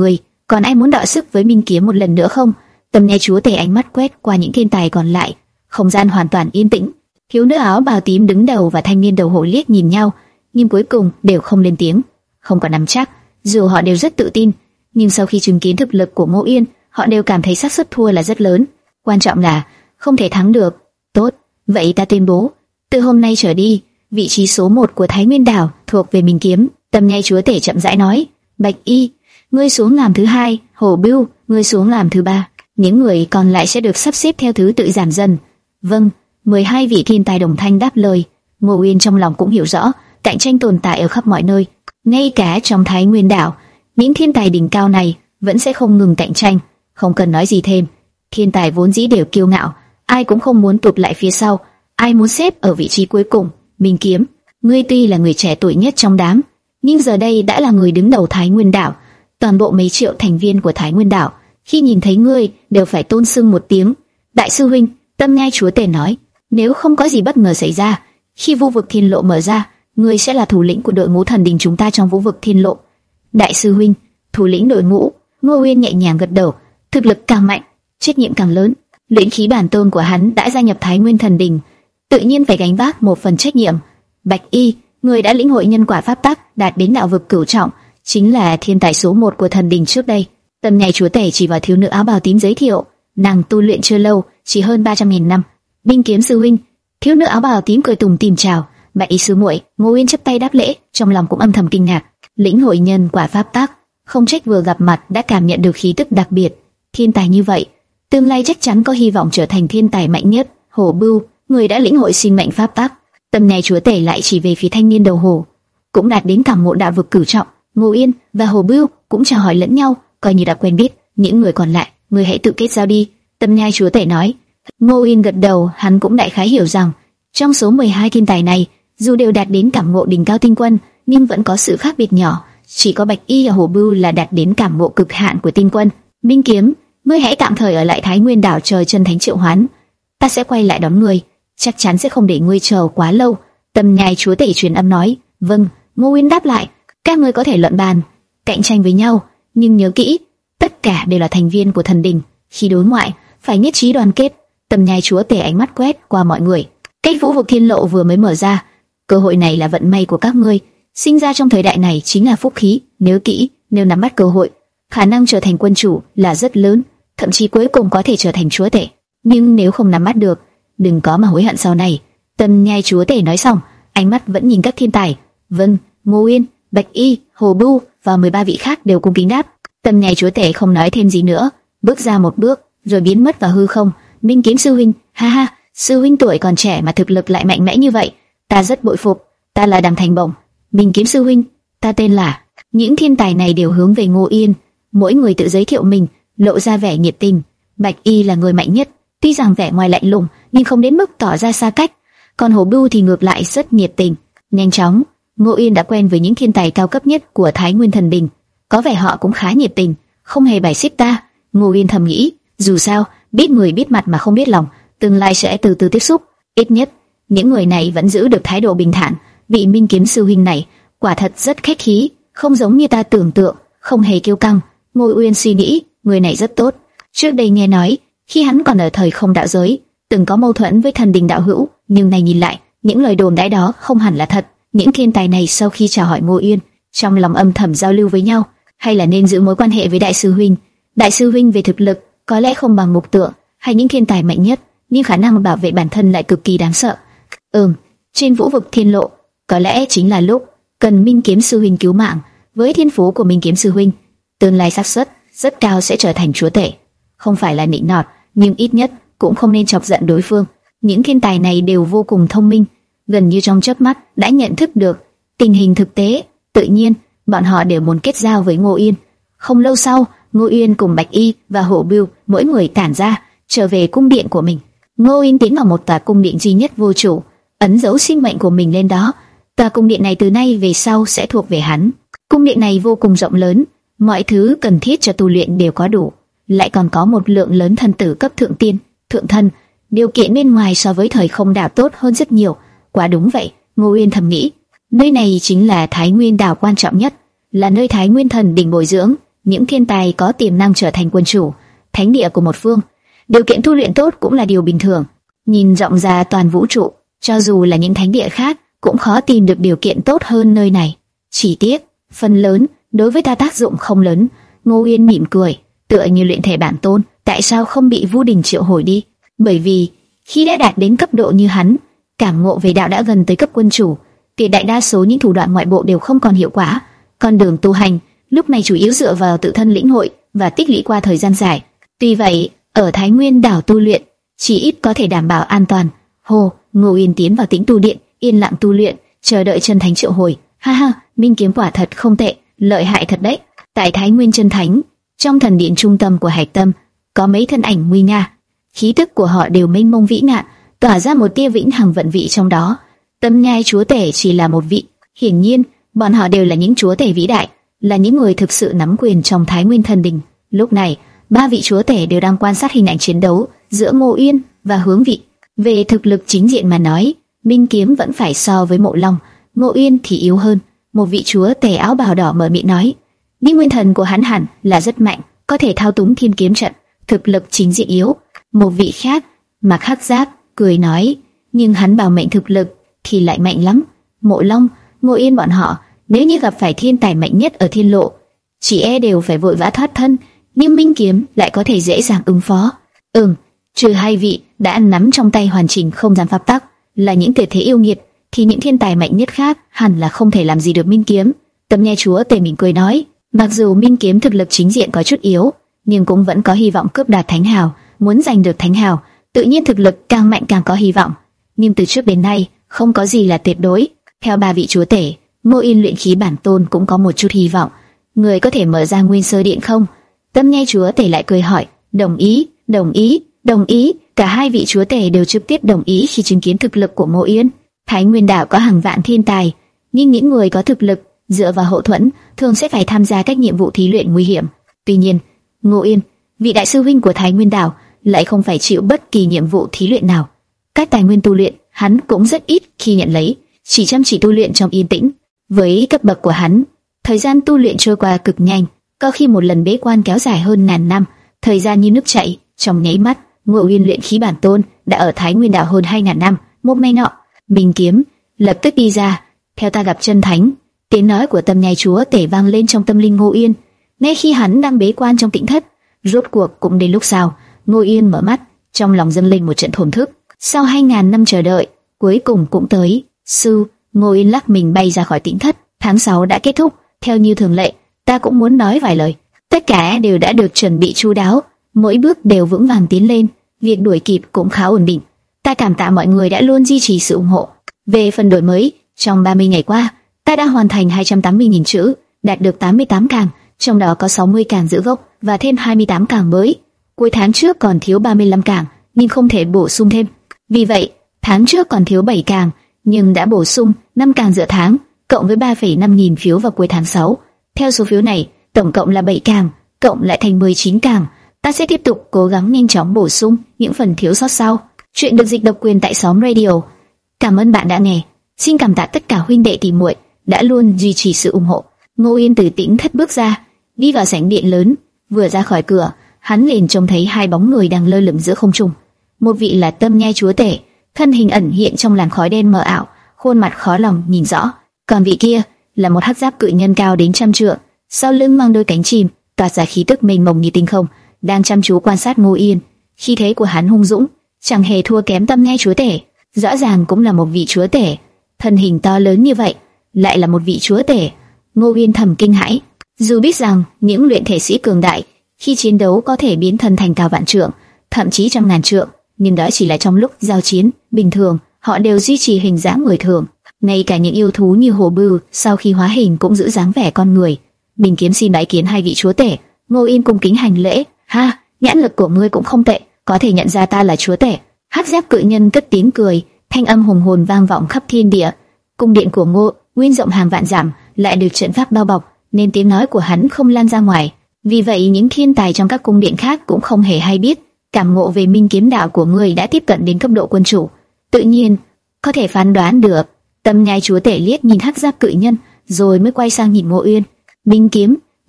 Còn ai muốn đọ sức với Minh Kiếm một lần nữa không? Tâm nghe chúa tể ánh mắt quét qua những thiên tài còn lại, không gian hoàn toàn yên tĩnh. Thiếu nữ áo bào tím đứng đầu và thanh niên đầu hổ liếc nhìn nhau, nhưng cuối cùng đều không lên tiếng. Không có nắm chắc, dù họ đều rất tự tin, nhưng sau khi chứng kiến thực lực của Ngô Yên, họ đều cảm thấy xác suất thua là rất lớn. Quan trọng là không thể thắng được. Tốt, vậy ta tuyên bố, từ hôm nay trở đi, vị trí số một của Thái Nguyên đảo thuộc về Minh Kiếm. Tâm nghe chúa tể chậm rãi nói. Bạch Y, ngươi xuống làm thứ hai. Hổ Bưu, ngươi xuống làm thứ ba. Những người còn lại sẽ được sắp xếp theo thứ tự giảm dần. Vâng. mười hai vị thiên tài đồng thanh đáp lời. Ngô Yên trong lòng cũng hiểu rõ, cạnh tranh tồn tại ở khắp mọi nơi, ngay cả trong Thái Nguyên đảo, những thiên tài đỉnh cao này vẫn sẽ không ngừng cạnh tranh. Không cần nói gì thêm, thiên tài vốn dĩ đều kiêu ngạo, ai cũng không muốn tụt lại phía sau, ai muốn xếp ở vị trí cuối cùng. Minh Kiếm, ngươi tuy là người trẻ tuổi nhất trong đám, nhưng giờ đây đã là người đứng đầu Thái Nguyên đảo. Toàn bộ mấy triệu thành viên của Thái Nguyên đảo, khi nhìn thấy ngươi đều phải tôn xưng một tiếng đại sư huynh. Tâm nghe chúa tể nói, nếu không có gì bất ngờ xảy ra, khi Vũ vực Thiên Lộ mở ra, ngươi sẽ là thủ lĩnh của đội ngũ thần đình chúng ta trong Vũ vực Thiên Lộ. Đại sư huynh, thủ lĩnh đội ngũ. Ngô Uyên nhẹ nhàng gật đầu. Thực lực càng mạnh, trách nhiệm càng lớn. Luyện khí bản tôn của hắn đã gia nhập Thái Nguyên thần đình, tự nhiên phải gánh vác một phần trách nhiệm. Bạch Y, người đã lĩnh hội nhân quả pháp tắc, đạt đến đạo vực cửu trọng, chính là thiên tài số một của thần đình trước đây. Tâm nhai chúa tể chỉ vào thiếu nữ áo bào tím giới thiệu, nàng tu luyện chưa lâu, chỉ hơn ba trăm nghìn năm. Minh Kiếm sư huynh. Thiếu nữ áo bào tím cười tủm tỉm chào. Bạch Y sư muội. Ngô Uyên chắp tay đáp lễ, trong lòng cũng âm thầm kinh ngạc. Lĩnh hội nhân quả pháp tắc, không trách vừa gặp mặt đã cảm nhận được khí tức đặc biệt. Thiên tài như vậy, tương lai chắc chắn có hy vọng trở thành thiên tài mạnh nhất. Hổ Bưu, người đã lĩnh hội sinh mệnh pháp tắc. Tâm này chúa tể lại chỉ về phía thanh niên đầu hổ, cũng đạt đến cảm ngộ đạo vực cửu trọng. Ngô Yên và Hổ Bưu cũng chào hỏi lẫn nhau, coi như đã quen biết. Những người còn lại, người hãy tự kết giao đi. Tâm nhai chúa tể nói. Ngô Yên gật đầu, hắn cũng đại khái hiểu rằng trong số mười hai thiên tài này, dù đều đạt đến cảm ngộ đỉnh cao tinh quân, nhưng vẫn có sự khác biệt nhỏ. Chỉ có Bạch Y và Hổ Bưu là đạt đến cảm ngộ cực hạn của tinh quân. Minh Kiếm, ngươi hãy tạm thời ở lại Thái Nguyên đảo chờ chân thánh triệu hoán, ta sẽ quay lại đón ngươi, chắc chắn sẽ không để ngươi chờ quá lâu. Tâm nhai chúa tể truyền âm nói. Vâng. Ngô Uyên đáp lại. Các ngươi có thể luận bàn, cạnh tranh với nhau, nhưng nhớ kỹ, tất cả đều là thành viên của thần đình, khi đối ngoại phải nhất trí đoàn kết. Tâm nhai chúa tể ánh mắt quét qua mọi người. Cách Vũ vực Thiên Lộ vừa mới mở ra, cơ hội này là vận may của các ngươi, sinh ra trong thời đại này chính là phúc khí. Nhớ kỹ, nếu nắm bắt cơ hội, khả năng trở thành quân chủ là rất lớn, thậm chí cuối cùng có thể trở thành chúa tể. Nhưng nếu không nắm bắt được, đừng có mà hối hận sau này. Tâm nhai chúa tể nói xong, ánh mắt vẫn nhìn các thiên tài. Vâng. Ngô Uyên, Bạch Y, Hồ Bưu và mười ba vị khác đều cung kính đáp. Tâm nhai chúa tể không nói thêm gì nữa, bước ra một bước rồi biến mất vào hư không. Minh Kiếm sư huynh, ha ha, sư huynh tuổi còn trẻ mà thực lực lại mạnh mẽ như vậy, ta rất bội phục. Ta là Đàm Thành Bổng. Minh Kiếm sư huynh, ta tên là. Những thiên tài này đều hướng về Ngô Yên, mỗi người tự giới thiệu mình, lộ ra vẻ nhiệt tình. Bạch Y là người mạnh nhất, tuy rằng vẻ ngoài lạnh lùng nhưng không đến mức tỏ ra xa cách, còn Hồ Bưu thì ngược lại rất nhiệt tình. Nhanh chóng, Ngô Yên đã quen với những thiên tài cao cấp nhất của Thái Nguyên thần đình, có vẻ họ cũng khá nhiệt tình, không hề bài xích ta. Ngô Yên thầm nghĩ, dù sao, biết người biết mặt mà không biết lòng, tương lai sẽ từ từ tiếp xúc. Ít nhất, những người này vẫn giữ được thái độ bình thản. Vị Minh Kiếm sư huynh này quả thật rất khách khí, không giống như ta tưởng tượng, không hề kiêu căng. Ngô Uyên suy nghĩ, người này rất tốt. Trước đây nghe nói, khi hắn còn ở thời không đạo giới, từng có mâu thuẫn với thần đình đạo hữu, nhưng này nhìn lại, những lời đồn đãi đó không hẳn là thật. Những thiên tài này sau khi chào hỏi Ngô Uyên, trong lòng âm thầm giao lưu với nhau, hay là nên giữ mối quan hệ với đại sư huynh. Đại sư huynh về thực lực có lẽ không bằng Mục Tượng hay những thiên tài mạnh nhất, nhưng khả năng bảo vệ bản thân lại cực kỳ đáng sợ. Ừm, trên Vũ vực Thiên Lộ, có lẽ chính là lúc cần Minh Kiếm sư huynh cứu mạng. Với thiên phú của Minh Kiếm sư huynh, tương lai xác suất rất cao sẽ trở thành chúa tể. Không phải là nịnh nọt, nhưng ít nhất cũng không nên chọc giận đối phương. Những thiên tài này đều vô cùng thông minh, gần như trong chớp mắt đã nhận thức được tình hình thực tế. Tự nhiên, bọn họ đều muốn kết giao với Ngô Yên. Không lâu sau, Ngô Yên cùng Bạch Y và Hổ Bưu mỗi người tản ra, trở về cung điện của mình. Ngô Yên tiến vào một tòa cung điện duy nhất vô chủ, ấn dấu sinh mệnh của mình lên đó. Tòa cung điện này từ nay về sau sẽ thuộc về hắn. Cung điện này vô cùng rộng lớn, mọi thứ cần thiết cho tu luyện đều có đủ, lại còn có một lượng lớn thần tử cấp thượng tiên, thượng thân. Điều kiện bên ngoài so với thời không đảo tốt hơn rất nhiều. Quá đúng vậy, Ngô Uyên thầm nghĩ. Nơi này chính là Thái Nguyên đảo quan trọng nhất, là nơi Thái Nguyên thần đình bồi dưỡng, những thiên tài có tiềm năng trở thành quân chủ, thánh địa của một phương. Điều kiện tu luyện tốt cũng là điều bình thường. Nhìn rộng ra toàn vũ trụ, cho dù là những thánh địa khác cũng khó tìm được điều kiện tốt hơn nơi này. Chỉ tiếc, phần lớn đối với ta tác dụng không lớn. Ngô Uyên mỉm cười, tựa như luyện thể bản tôn, tại sao không bị Vu Đình triệu hồi đi? Bởi vì khi đã đạt đến cấp độ như hắn, cảm ngộ về đạo đã gần tới cấp quân chủ, tuyệt đại đa số những thủ đoạn ngoại bộ đều không còn hiệu quả. Con đường tu hành lúc này chủ yếu dựa vào tự thân lĩnh hội và tích lũy qua thời gian dài. Tuy vậy, ở Thái Nguyên đảo tu luyện, chỉ ít có thể đảm bảo an toàn. Hồ, Ngô Uyên tiến vào Tĩnh Tu Điện, yên lặng tu luyện, chờ đợi chân thánh triệu hồi. Ha ha, minh kiếm quả thật không tệ, lợi hại thật đấy. Tại Thái Nguyên chân thánh, trong thần điện trung tâm của Hạch Tâm, có mấy thân ảnh nguy nga, khí tức của họ đều mênh mông vĩ ngạn, tỏa ra một tia vĩnh hằng vận vị trong đó. Tâm Nhai chúa tể chỉ là một vị, hiển nhiên, bọn họ đều là những chúa tể vĩ đại, là những người thực sự nắm quyền trong Thái Nguyên thần đình. Lúc này, ba vị chúa tể đều đang quan sát hình ảnh chiến đấu giữa Ngô Uyên và Hướng Vị. Về thực lực chính diện mà nói, minh kiếm vẫn phải so với Mộ Long, Ngô Uyên thì yếu hơn. Một vị chúa tể áo bào đỏ mở miệng nói, nhưng nguyên thần của hắn hẳn là rất mạnh, có thể thao túng thiên kiếm trận, thực lực chính diện yếu. Một vị khác, Mặc Hắc Giáp, cười nói, nhưng hắn bảo mệnh thực lực thì lại mạnh lắm. Mộ Long, Ngô Uyên bọn họ, nếu như gặp phải thiên tài mạnh nhất ở thiên lộ, chỉ e đều phải vội vã thoát thân, nhưng minh kiếm lại có thể dễ dàng ứng phó. Ừm, trừ hai vị đã nắm trong tay hoàn chỉnh không gian pháp tắc, là những tuyệt thế yêu nghiệt, thì những thiên tài mạnh nhất khác hẳn là không thể làm gì được minh kiếm. Tâm Nhai chúa tể mỉm cười nói, mặc dù minh kiếm thực lực chính diện có chút yếu, nhưng cũng vẫn có hy vọng cướp đạt thánh hào. Muốn giành được thánh hào, tự nhiên thực lực càng mạnh càng có hy vọng. Nhưng từ trước đến nay, không có gì là tuyệt đối. Theo ba vị chúa tể, Ngô Uyên luyện khí bản tôn cũng có một chút hy vọng. Người có thể mở ra Nguyên Sơ Điện không? Tâm Nhai chúa tể lại cười hỏi. Đồng ý, đồng ý, đồng ý. Cả hai vị chúa tể đều trực tiếp đồng ý khi chứng kiến thực lực của Ngô Uyên. Thái Nguyên đảo có hàng vạn thiên tài, nhưng những người có thực lực dựa vào hậu thuẫn thường sẽ phải tham gia các nhiệm vụ thí luyện nguy hiểm. Tuy nhiên, Ngô Uyên, vị đại sư huynh của Thái Nguyên đảo, lại không phải chịu bất kỳ nhiệm vụ thí luyện nào. Các tài nguyên tu luyện, hắn cũng rất ít khi nhận lấy, chỉ chăm chỉ tu luyện trong yên tĩnh. Với cấp bậc của hắn, thời gian tu luyện trôi qua cực nhanh, có khi một lần bế quan kéo dài hơn ngàn năm, thời gian như nước chảy, trong nháy mắt. Ngô Uyên luyện khí bản tôn đã ở Thái Nguyên đảo hơn hai ngàn năm. Một ngày nọ, minh kiếm lập tức đi ra, theo ta gặp chân thánh. Tiếng nói của Tâm Nhai chúa tể vang lên trong tâm linh Ngô Uyên. Ngay khi hắn đang bế quan trong tĩnh thất, rốt cuộc cũng đến lúc sao. Ngô Uyên mở mắt, trong lòng dâng lên một trận thổn thức. Sau hai ngàn năm chờ đợi, cuối cùng cũng tới. Sư, Ngô Uyên lắc mình bay ra khỏi tĩnh thất. Tháng sáu đã kết thúc, theo như thường lệ, ta cũng muốn nói vài lời. Tất cả đều đã được chuẩn bị chu đáo, mỗi bước đều vững vàng tiến lên, việc đuổi kịp cũng khá ổn định. Ta cảm tạ mọi người đã luôn duy trì sự ủng hộ. Về phần đổi mới, trong ba mươi ngày qua, ta đã hoàn thành hai trăm tám mươi nghìn chữ, đạt được tám mươi tám càng, trong đó có sáu mươi càng giữ gốc và thêm hai mươi tám càng mới. Cuối tháng trước còn thiếu ba mươi lăm càng, nhưng không thể bổ sung thêm. Vì vậy, tháng trước còn thiếu bảy càng, nhưng đã bổ sung năm càng giữa tháng, cộng với ba phẩy năm nghìn phiếu vào cuối tháng sáu. Theo số phiếu này, tổng cộng là bảy càng, cộng lại thành mười chín càng. Ta sẽ tiếp tục cố gắng nhanh chóng bổ sung những phần thiếu sót sau. Chuyện được dịch độc quyền tại Xóm Radio. Cảm ơn bạn đã nghe. Xin cảm tạ tất cả huynh đệ tỷ muội đã luôn duy trì sự ủng hộ. Ngô Uyên từ tĩnh thất bước ra, đi vào sảnh điện lớn. Vừa ra khỏi cửa, hắn liền trông thấy hai bóng người đang lơ lửng giữa không trung. Một vị là Tâm Nhai chúa tể, thân hình ẩn hiện trong làn khói đen mờ ảo, khuôn mặt khó lòng nhìn rõ. Còn vị kia là một hắc giáp cự nhân cao đến trăm trượng, sau lưng mang đôi cánh chim, toát ra khí tức mênh mông như tinh không, đang chăm chú quan sát Ngô Uyên. Khí thế của hắn hung dũng, chẳng hề thua kém Tâm Nhai chúa tể, rõ ràng cũng là một vị chúa tể. Thân hình to lớn như vậy, lại là một vị chúa tể. Ngô Uyên thầm kinh hãi. Dù biết rằng những luyện thể sĩ cường đại khi chiến đấu có thể biến thân thành cao vạn trượng, thậm chí trăm ngàn trượng, nhưng đó chỉ là trong lúc giao chiến. Bình thường, họ đều duy trì hình dáng người thường. Ngay cả những yêu thú như hổ bư, sau khi hóa hình cũng giữ dáng vẻ con người. Bình kiếm xin bái kiến hai vị chúa tể. Ngô Uyên cung kính hành lễ. Ha, nhãn lực của ngươi cũng không tệ, có thể nhận ra ta là chúa tể. Hắc giáp cự nhân cất tiếng cười, thanh âm hùng hồn vang vọng khắp thiên địa. Cung điện của Ngô Uyên rộng hàng vạn dặm, lại được trận pháp bao bọc, nên tiếng nói của hắn không lan ra ngoài. Vì vậy những thiên tài trong các cung điện khác cũng không hề hay biết cảm ngộ về minh kiếm đạo của ngươi đã tiếp cận đến cấp độ quân chủ. Tự nhiên có thể phán đoán được. Tâm Nhai chúa tể liếc nhìn hắc giáp cự nhân, rồi mới quay sang nhìn Ngô Uyên. Minh kiếm,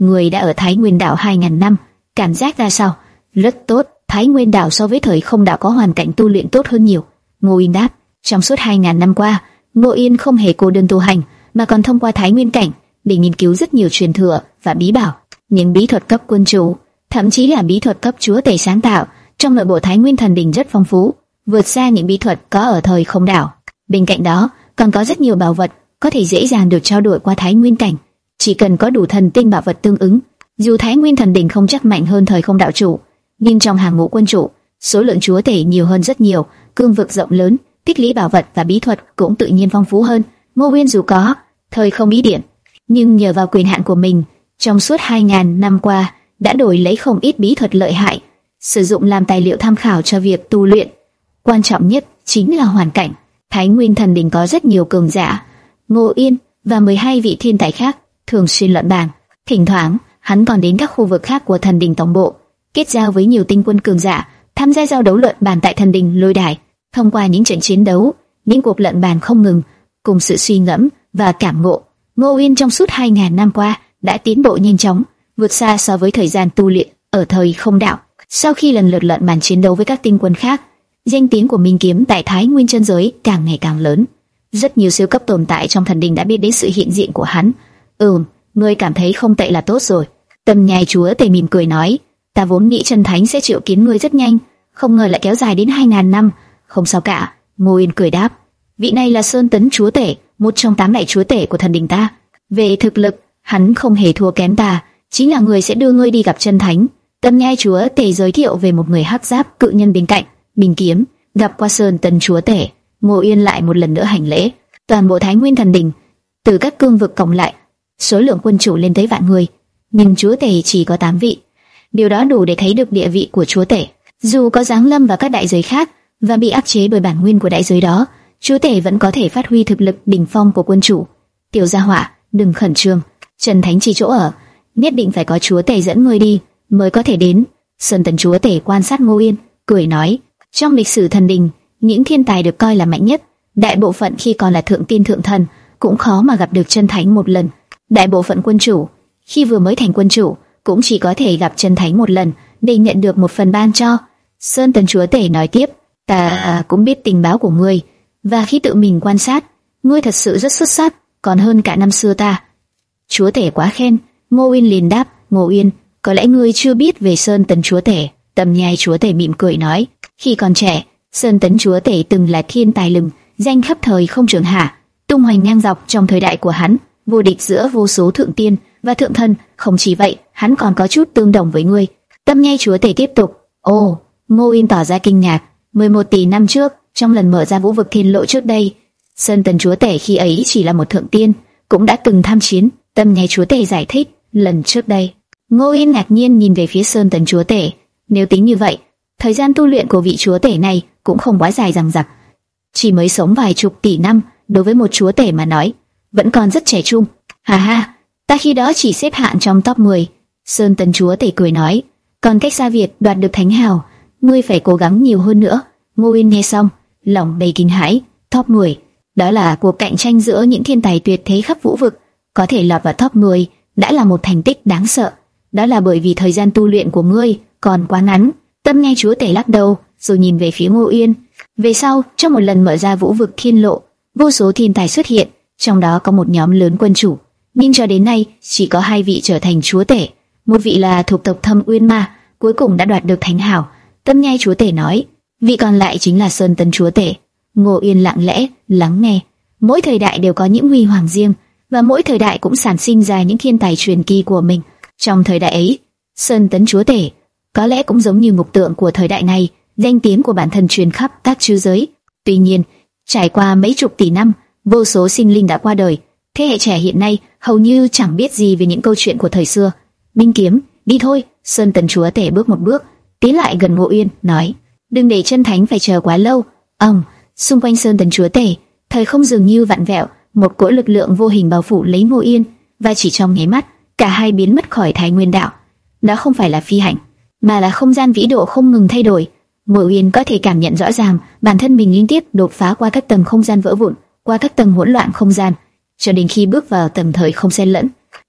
người đã ở Thái Nguyên đảo hai ngàn năm, cảm giác ra sao? Rất tốt, Thái Nguyên đảo so với thời không đảo có hoàn cảnh tu luyện tốt hơn nhiều. Ngô Yên đáp, trong suốt hai ngàn năm qua, Ngô Yên không hề cô đơn tu hành, mà còn thông qua Thái Nguyên cảnh để nghiên cứu rất nhiều truyền thừa và bí bảo, những bí thuật cấp quân chủ, thậm chí là bí thuật cấp chúa tể sáng tạo trong nội bộ Thái Nguyên thần đình rất phong phú, vượt xa những bí thuật có ở thời không đảo. Bên cạnh đó, còn có rất nhiều bảo vật có thể dễ dàng được trao đổi qua Thái Nguyên cảnh, chỉ cần có đủ thần tinh bảo vật tương ứng. Dù Thái Nguyên thần đình không chắc mạnh hơn thời không đạo chủ, nhưng trong hàng ngũ quân chủ, số lượng chúa tể nhiều hơn rất nhiều, cương vực rộng lớn, tích lũy bảo vật và bí thuật cũng tự nhiên phong phú hơn. Ngô Uyên dù có thời không bí điển, nhưng nhờ vào quyền hạn của mình, trong suốt hai ngàn năm qua đã đổi lấy không ít bí thuật lợi hại, sử dụng làm tài liệu tham khảo cho việc tu luyện. Quan trọng nhất chính là hoàn cảnh. Thái Nguyên thần đình có rất nhiều cường giả, Ngô Yên và mười hai vị thiên tài khác thường xuyên luận bàn. Thỉnh thoảng, hắn còn đến các khu vực khác của thần đình tổng bộ, kết giao với nhiều tinh quân cường giả, tham gia giao đấu luận bàn tại thần đình lôi đài. Thông qua những trận chiến đấu, những cuộc luận bàn không ngừng, cùng sự suy ngẫm và cảm ngộ, Ngô Yên trong suốt hai ngàn năm qua đã tiến bộ nhanh chóng, vượt xa so với thời gian tu luyện ở thời không đạo. Sau khi lần lượt luận bàn chiến đấu với các tinh quân khác, danh tiếng của Minh Kiếm tại Thái Nguyên chân giới càng ngày càng lớn. Rất nhiều siêu cấp tồn tại trong thần đình đã biết đến sự hiện diện của hắn. Ừm, ngươi cảm thấy không tệ là tốt rồi. Tâm Nhai chúa tể mỉm cười nói, ta vốn nghĩ chân thánh sẽ triệu kiến ngươi rất nhanh, không ngờ lại kéo dài đến hai ngàn năm. Không sao cả, Ngô Yên cười đáp, vị này là Sơn Tấn chúa tể, một trong tám đại chúa tể của thần đình ta. Về thực lực, hắn không hề thua kém ta, chính là người sẽ đưa ngươi đi gặp chân thánh. Tâm Nhai chúa tể giới thiệu về một người hắc giáp cự nhân bên cạnh. Minh Kiếm gặp qua Sơn Tấn chúa tể. Ngô Yên lại một lần nữa hành lễ. Toàn bộ Thái Nguyên thần đình, từ các cương vực cộng lại, số lượng quân chủ lên tới vạn người, nhưng chúa tể chỉ có tám vị. Điều đó đủ để thấy được địa vị của chúa tể. Dù có giáng lâm vào các đại giới khác và bị áp chế bởi bản nguyên của đại giới đó, chúa tể vẫn có thể phát huy thực lực đỉnh phong của quân chủ. Tiểu gia hỏa, đừng khẩn trương, Trần Thánh chỉ chỗ ở, nhất định phải có chúa tể dẫn ngươi đi mới có thể đến. Sơn Tấn chúa tể quan sát Ngô Yên, cười nói, trong lịch sử thần đình, những thiên tài được coi là mạnh nhất, đại bộ phận khi còn là thượng tiên thượng thần cũng khó mà gặp được chân thánh một lần. Đại bộ phận quân chủ khi vừa mới thành quân chủ cũng chỉ có thể gặp chân thánh một lần để nhận được một phần ban cho. Sơn Tấn chúa tể nói tiếp, ta à, cũng biết tình báo của ngươi, và khi tự mình quan sát, ngươi thật sự rất xuất sắc, còn hơn cả năm xưa ta. Chúa tể quá khen. Ngô Uyên liền đáp, Ngô Uyên, có lẽ ngươi chưa biết về Sơn Tấn chúa tể. Tâm Nhai chúa tể mỉm cười nói, khi còn trẻ, Sơn Tấn chúa tể từng là thiên tài lừng danh khắp thời không trường hạ, tung hoành ngang dọc trong thời đại của hắn, vô địch giữa vô số thượng tiên và thượng thần. Không chỉ vậy, hắn còn có chút tương đồng với ngươi. Tâm Nhai chúa tể tiếp tục, ồ, Ngô Uyên tỏ ra kinh ngạc. mười một tỷ năm trước, trong lần mở ra vũ vực thiên lộ trước đây, Sơn Tấn chúa tể khi ấy chỉ là một thượng tiên, cũng đã từng tham chiến. Tâm Nhai chúa tể giải thích, lần trước đây. Ngô Uyên ngạc nhiên nhìn về phía Sơn Tấn chúa tể. Nếu tính như vậy, thời gian tu luyện của vị chúa tể này cũng không quá dài dằng dặc, chỉ mới sống vài chục tỷ năm, đối với một chúa tể mà nói, vẫn còn rất trẻ trung. Hà ha, ta khi đó chỉ xếp hạng trong top mười. Sơn Tấn chúa tể cười nói, còn cách xa việc đoạt được thánh hào, ngươi phải cố gắng nhiều hơn nữa. Ngô Uyên nghe xong, lòng đầy kinh hãi. Top mười, đó là cuộc cạnh tranh giữa những thiên tài tuyệt thế khắp vũ vực, có thể lọt vào top mười đã là một thành tích đáng sợ. Đó là bởi vì thời gian tu luyện của ngươi còn quá ngắn. Tâm Nhai chúa tể lắc đầu, rồi nhìn về phía Ngô Uyên. Về sau, trong một lần mở ra vũ vực thiên lộ, vô số thiên tài xuất hiện, trong đó có một nhóm lớn quân chủ, nhưng cho đến nay chỉ có hai vị trở thành chúa tể. Một vị là thuộc tộc Thâm Uyên Ma, cuối cùng đã đoạt được thánh hào. Tâm Nhai chúa tể nói, vị còn lại chính là Sơn Tấn chúa tể. Ngô Uyên lặng lẽ lắng nghe. Mỗi thời đại đều có những huy hoàng riêng, và mỗi thời đại cũng sản sinh ra những thiên tài truyền kỳ của mình. Trong thời đại ấy, Sơn Tấn chúa tể có lẽ cũng giống như ngục tượng của thời đại này, danh tiếng của bản thân truyền khắp các chư giới. Tuy nhiên, trải qua mấy chục tỷ năm, vô số sinh linh đã qua đời, thế hệ trẻ hiện nay hầu như chẳng biết gì về những câu chuyện của thời xưa. Minh Kiếm, đi thôi. Sơn Tấn chúa tể bước một bước tiến lại gần Ngô Uyên, nói, đừng để chân thánh phải chờ quá lâu. Ầm, xung quanh Sơn Tấn chúa tể, thời không dường như vặn vẹo, một cỗ lực lượng vô hình bao phủ lấy Ngô Uyên, và chỉ trong nháy mắt, cả hai biến mất khỏi Thái Nguyên đạo. Đó không phải là phi hành, mà là không gian vĩ độ không ngừng thay đổi. Ngô Uyên có thể cảm nhận rõ ràng bản thân mình liên tiếp đột phá qua các tầng không gian vỡ vụn, qua các tầng hỗn loạn không gian, cho đến khi bước vào tầng thời không xen lẫn.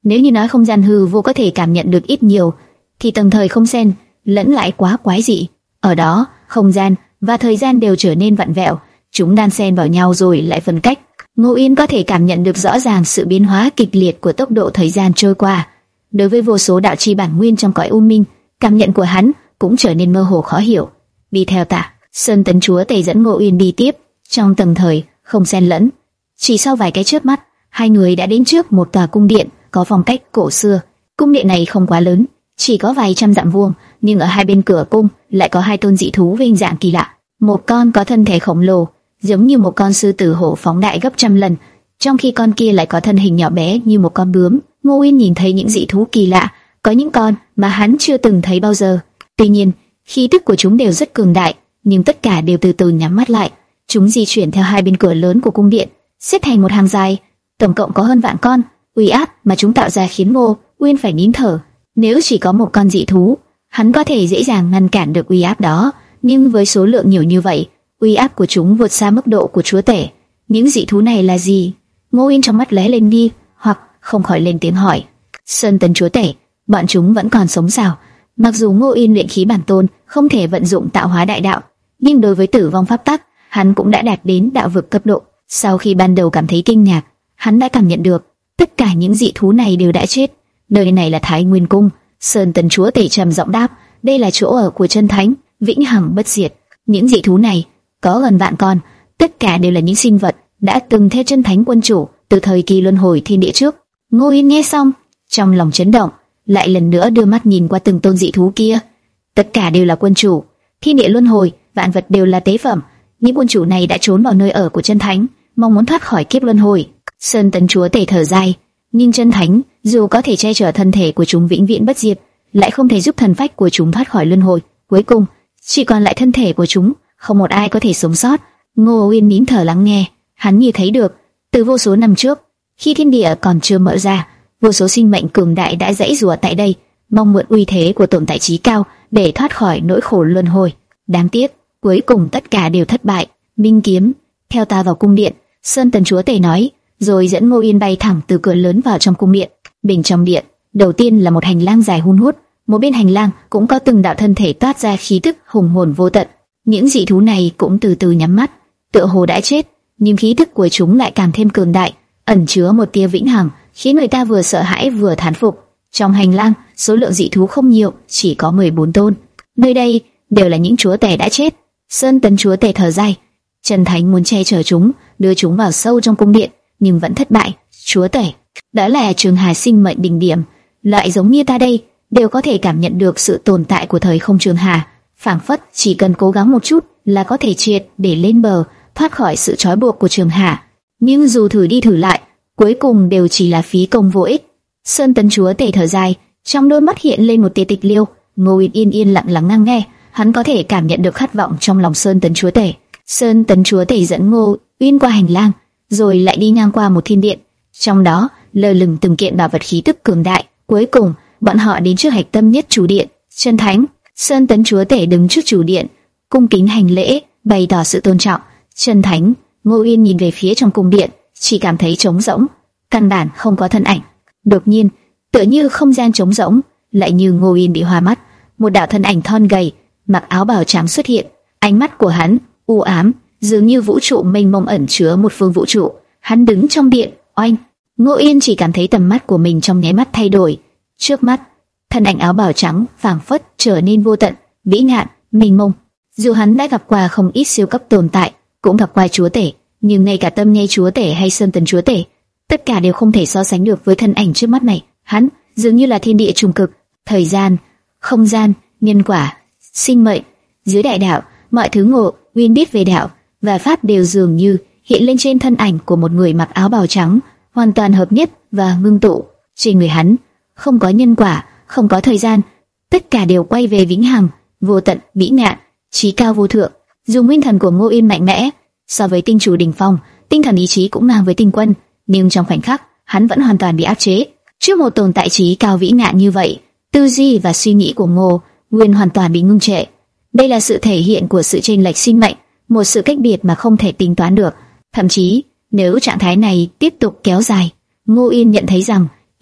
Nếu như nói không gian hư vô có thể cảm nhận được ít nhiều, thì tầng thời không xen lẫn lại quá quái dị. Ở đó, không gian và thời gian đều trở nên vặn vẹo, chúng đan xen vào nhau rồi lại phân cách. Ngô Yên có thể cảm nhận được rõ ràng sự biến hóa kịch liệt của tốc độ thời gian trôi qua. Đối với vô số đạo chi bản nguyên trong cõi u minh, cảm nhận của hắn cũng trở nên mơ hồ khó hiểu. Đi theo ta, Sơn Tấn Chúa Tể dẫn Ngô Yên đi tiếp trong tầng thời không xen lẫn. Chỉ sau vài cái chớp mắt, hai người đã đến trước một tòa cung điện có phong cách cổ xưa. Cung điện này không quá lớn, chỉ có vài trăm dặm vuông, nhưng ở hai bên cửa cung lại có hai tôn dị thú với hình dạng kỳ lạ. Một con có thân thể khổng lồ, giống như một con sư tử hổ phóng đại gấp trăm lần, trong khi con kia lại có thân hình nhỏ bé như một con bướm. Ngô Uyên nhìn thấy những dị thú kỳ lạ, có những con mà hắn chưa từng thấy bao giờ. Tuy nhiên, khí tức của chúng đều rất cường đại, nhưng tất cả đều từ từ nhắm mắt lại. Chúng di chuyển theo hai bên cửa lớn của cung điện, xếp thành một hàng dài, tổng cộng có hơn vạn con. Uy áp mà chúng tạo ra khiến Ngô Uyên phải nín thở. Nếu chỉ có một con dị thú, hắn có thể dễ dàng ngăn cản được uy áp đó, nhưng với số lượng nhiều như vậy, uy áp của chúng vượt xa mức độ của chúa tể. Những dị thú này là gì? Ngô Uyên trong mắt lóe lên nghi hoặc, không khỏi lên tiếng hỏi. Sơn Tấn chúa tể, bọn chúng vẫn còn sống sao? Mặc dù Ngô Uyên luyện khí bản tôn không thể vận dụng tạo hóa đại đạo, nhưng đối với tử vong pháp tắc, hắn cũng đã đạt đến đạo vực cấp độ. Sau khi ban đầu cảm thấy kinh ngạc, hắn đã cảm nhận được tất cả những dị thú này đều đã chết. Nơi này là Thái Nguyên Cung. Sơn Tấn chúa tể trầm giọng đáp, đây là chỗ ở của chân thánh, vĩnh hằng bất diệt. Những dị thú này có gần vạn con, tất cả đều là những sinh vật đã từng theo chân thánh quân chủ từ thời kỳ luân hồi thiên địa trước. Ngô Yên nghe xong, trong lòng chấn động, lại lần nữa đưa mắt nhìn qua từng tôn dị thú kia. Tất cả đều là quân chủ, thiên địa luân hồi, vạn vật đều là tế phẩm. Những quân chủ này đã trốn vào nơi ở của chân thánh, mong muốn thoát khỏi kiếp luân hồi. Sơn Tấn chúa tể thở dài, nhưng chân thánh dù có thể che chở thân thể của chúng vĩnh viễn bất diệt, lại không thể giúp thần phách của chúng thoát khỏi luân hồi. Cuối cùng, chỉ còn lại thân thể của chúng, không một ai có thể sống sót. Ngô Uyên nín thở lắng nghe, hắn như thấy được, từ vô số năm trước, khi thiên địa còn chưa mở ra, vô số sinh mệnh cường đại đã dãy rủa tại đây, mong mượn uy thế của tồn tại chí cao để thoát khỏi nỗi khổ luân hồi. Đáng tiếc, cuối cùng tất cả đều thất bại. Minh Kiếm, theo ta vào cung điện, Sơn Tấn chúa tể nói, rồi dẫn Ngô Uyên bay thẳng từ cửa lớn vào trong cung điện. Bên trong điện, đầu tiên là một hành lang dài hun hút, một bên hành lang cũng có từng đạo thân thể toát ra khí tức hùng hồn vô tận. Những dị thú này cũng từ từ nhắm mắt, tựa hồ đã chết, nhưng khí tức của chúng lại càng thêm cường đại, ẩn chứa một tia vĩnh hằng, khiến người ta vừa sợ hãi vừa thán phục. Trong hành lang, số lượng dị thú không nhiều, chỉ có mười bốn tôn. Nơi đây đều là những chúa tể đã chết. Sơn Tấn chúa tể thở dài, chân thánh muốn che chở chúng, đưa chúng vào sâu trong cung điện, nhưng vẫn thất bại. Chúa tể, đó là trường hà sinh mệnh đỉnh điểm, loại giống như ta đây đều có thể cảm nhận được sự tồn tại của thời không trường hà, phảng phất chỉ cần cố gắng một chút là có thể triệt để lên bờ, thoát khỏi sự trói buộc của trường hà. Nhưng dù thử đi thử lại, cuối cùng đều chỉ là phí công vô ích. Sơn Tấn chúa tể thở dài, trong đôi mắt hiện lên một tia tịch liêu. Ngô Uyên yên yên lặng lặng ngang nghe, hắn có thể cảm nhận được khát vọng trong lòng Sơn Tấn chúa tể. Sơn Tấn chúa tể dẫn Ngô Uyên qua hành lang, rồi lại đi ngang qua một thiên điện, trong đó lơ lửng từng kiện bảo vật khí tức cường đại. Cuối cùng, bọn họ đến trước hạch tâm nhất chủ điện, chân thánh. Sơn Tấn chúa tể đứng trước chủ điện, cung kính hành lễ, bày tỏ sự tôn trọng. Chân thánh. Ngô Uyên nhìn về phía trong cung điện, chỉ cảm thấy trống rỗng, căn bản không có thân ảnh. Đột nhiên, tựa như không gian trống rỗng, lại như Ngô Uyên bị hoa mắt, một đạo thân ảnh thon gầy, mặc áo bào trắng xuất hiện. Ánh mắt của hắn u ám, dường như vũ trụ mênh mông ẩn chứa một phương vũ trụ. Hắn đứng trong điện, oanh. Ngô Uyên chỉ cảm thấy tầm mắt của mình trong nháy mắt thay đổi. Trước mắt, thân ảnh áo bào trắng phảng phất trở nên vô tận, vĩ ngạn, mênh mông. Dù hắn đã gặp qua không ít siêu cấp tồn tại, cũng gặp qua chúa tể, nhưng ngay cả Tâm Nhai chúa tể hay Sơn Tấn chúa tể, tất cả đều không thể so sánh được với thân ảnh trước mắt này. Hắn dường như là thiên địa trùng cực, thời gian, không gian, nhân quả, sinh mệnh. Dưới đại đạo, mọi thứ Ngô Uyên biết về đạo và pháp đều dường như hiện lên trên thân ảnh của một người mặc áo bào trắng, hoàn toàn hợp nhất và ngưng tụ. Trên người hắn không có nhân quả, không có thời gian, tất cả đều quay về vĩnh hằng, vô tận, vĩ ngạn, chí cao vô thượng. Dù nguyên thần của Ngô Uyên mạnh mẽ, so với tinh chủ đỉnh phong, tinh thần ý chí cũng ngang với tinh quân, nhưng trong khoảnh khắc, hắn vẫn hoàn toàn bị áp chế. Trước một tồn tại chí cao vĩ ngạn như vậy, tư duy và suy nghĩ của Ngô Uyên hoàn toàn bị ngưng trệ. Đây là sự thể hiện của sự chênh lệch sinh mệnh, một sự cách biệt mà không thể tính toán được. Thậm chí, nếu trạng thái này tiếp tục kéo dài, Ngô Uyên nhận thấy rằng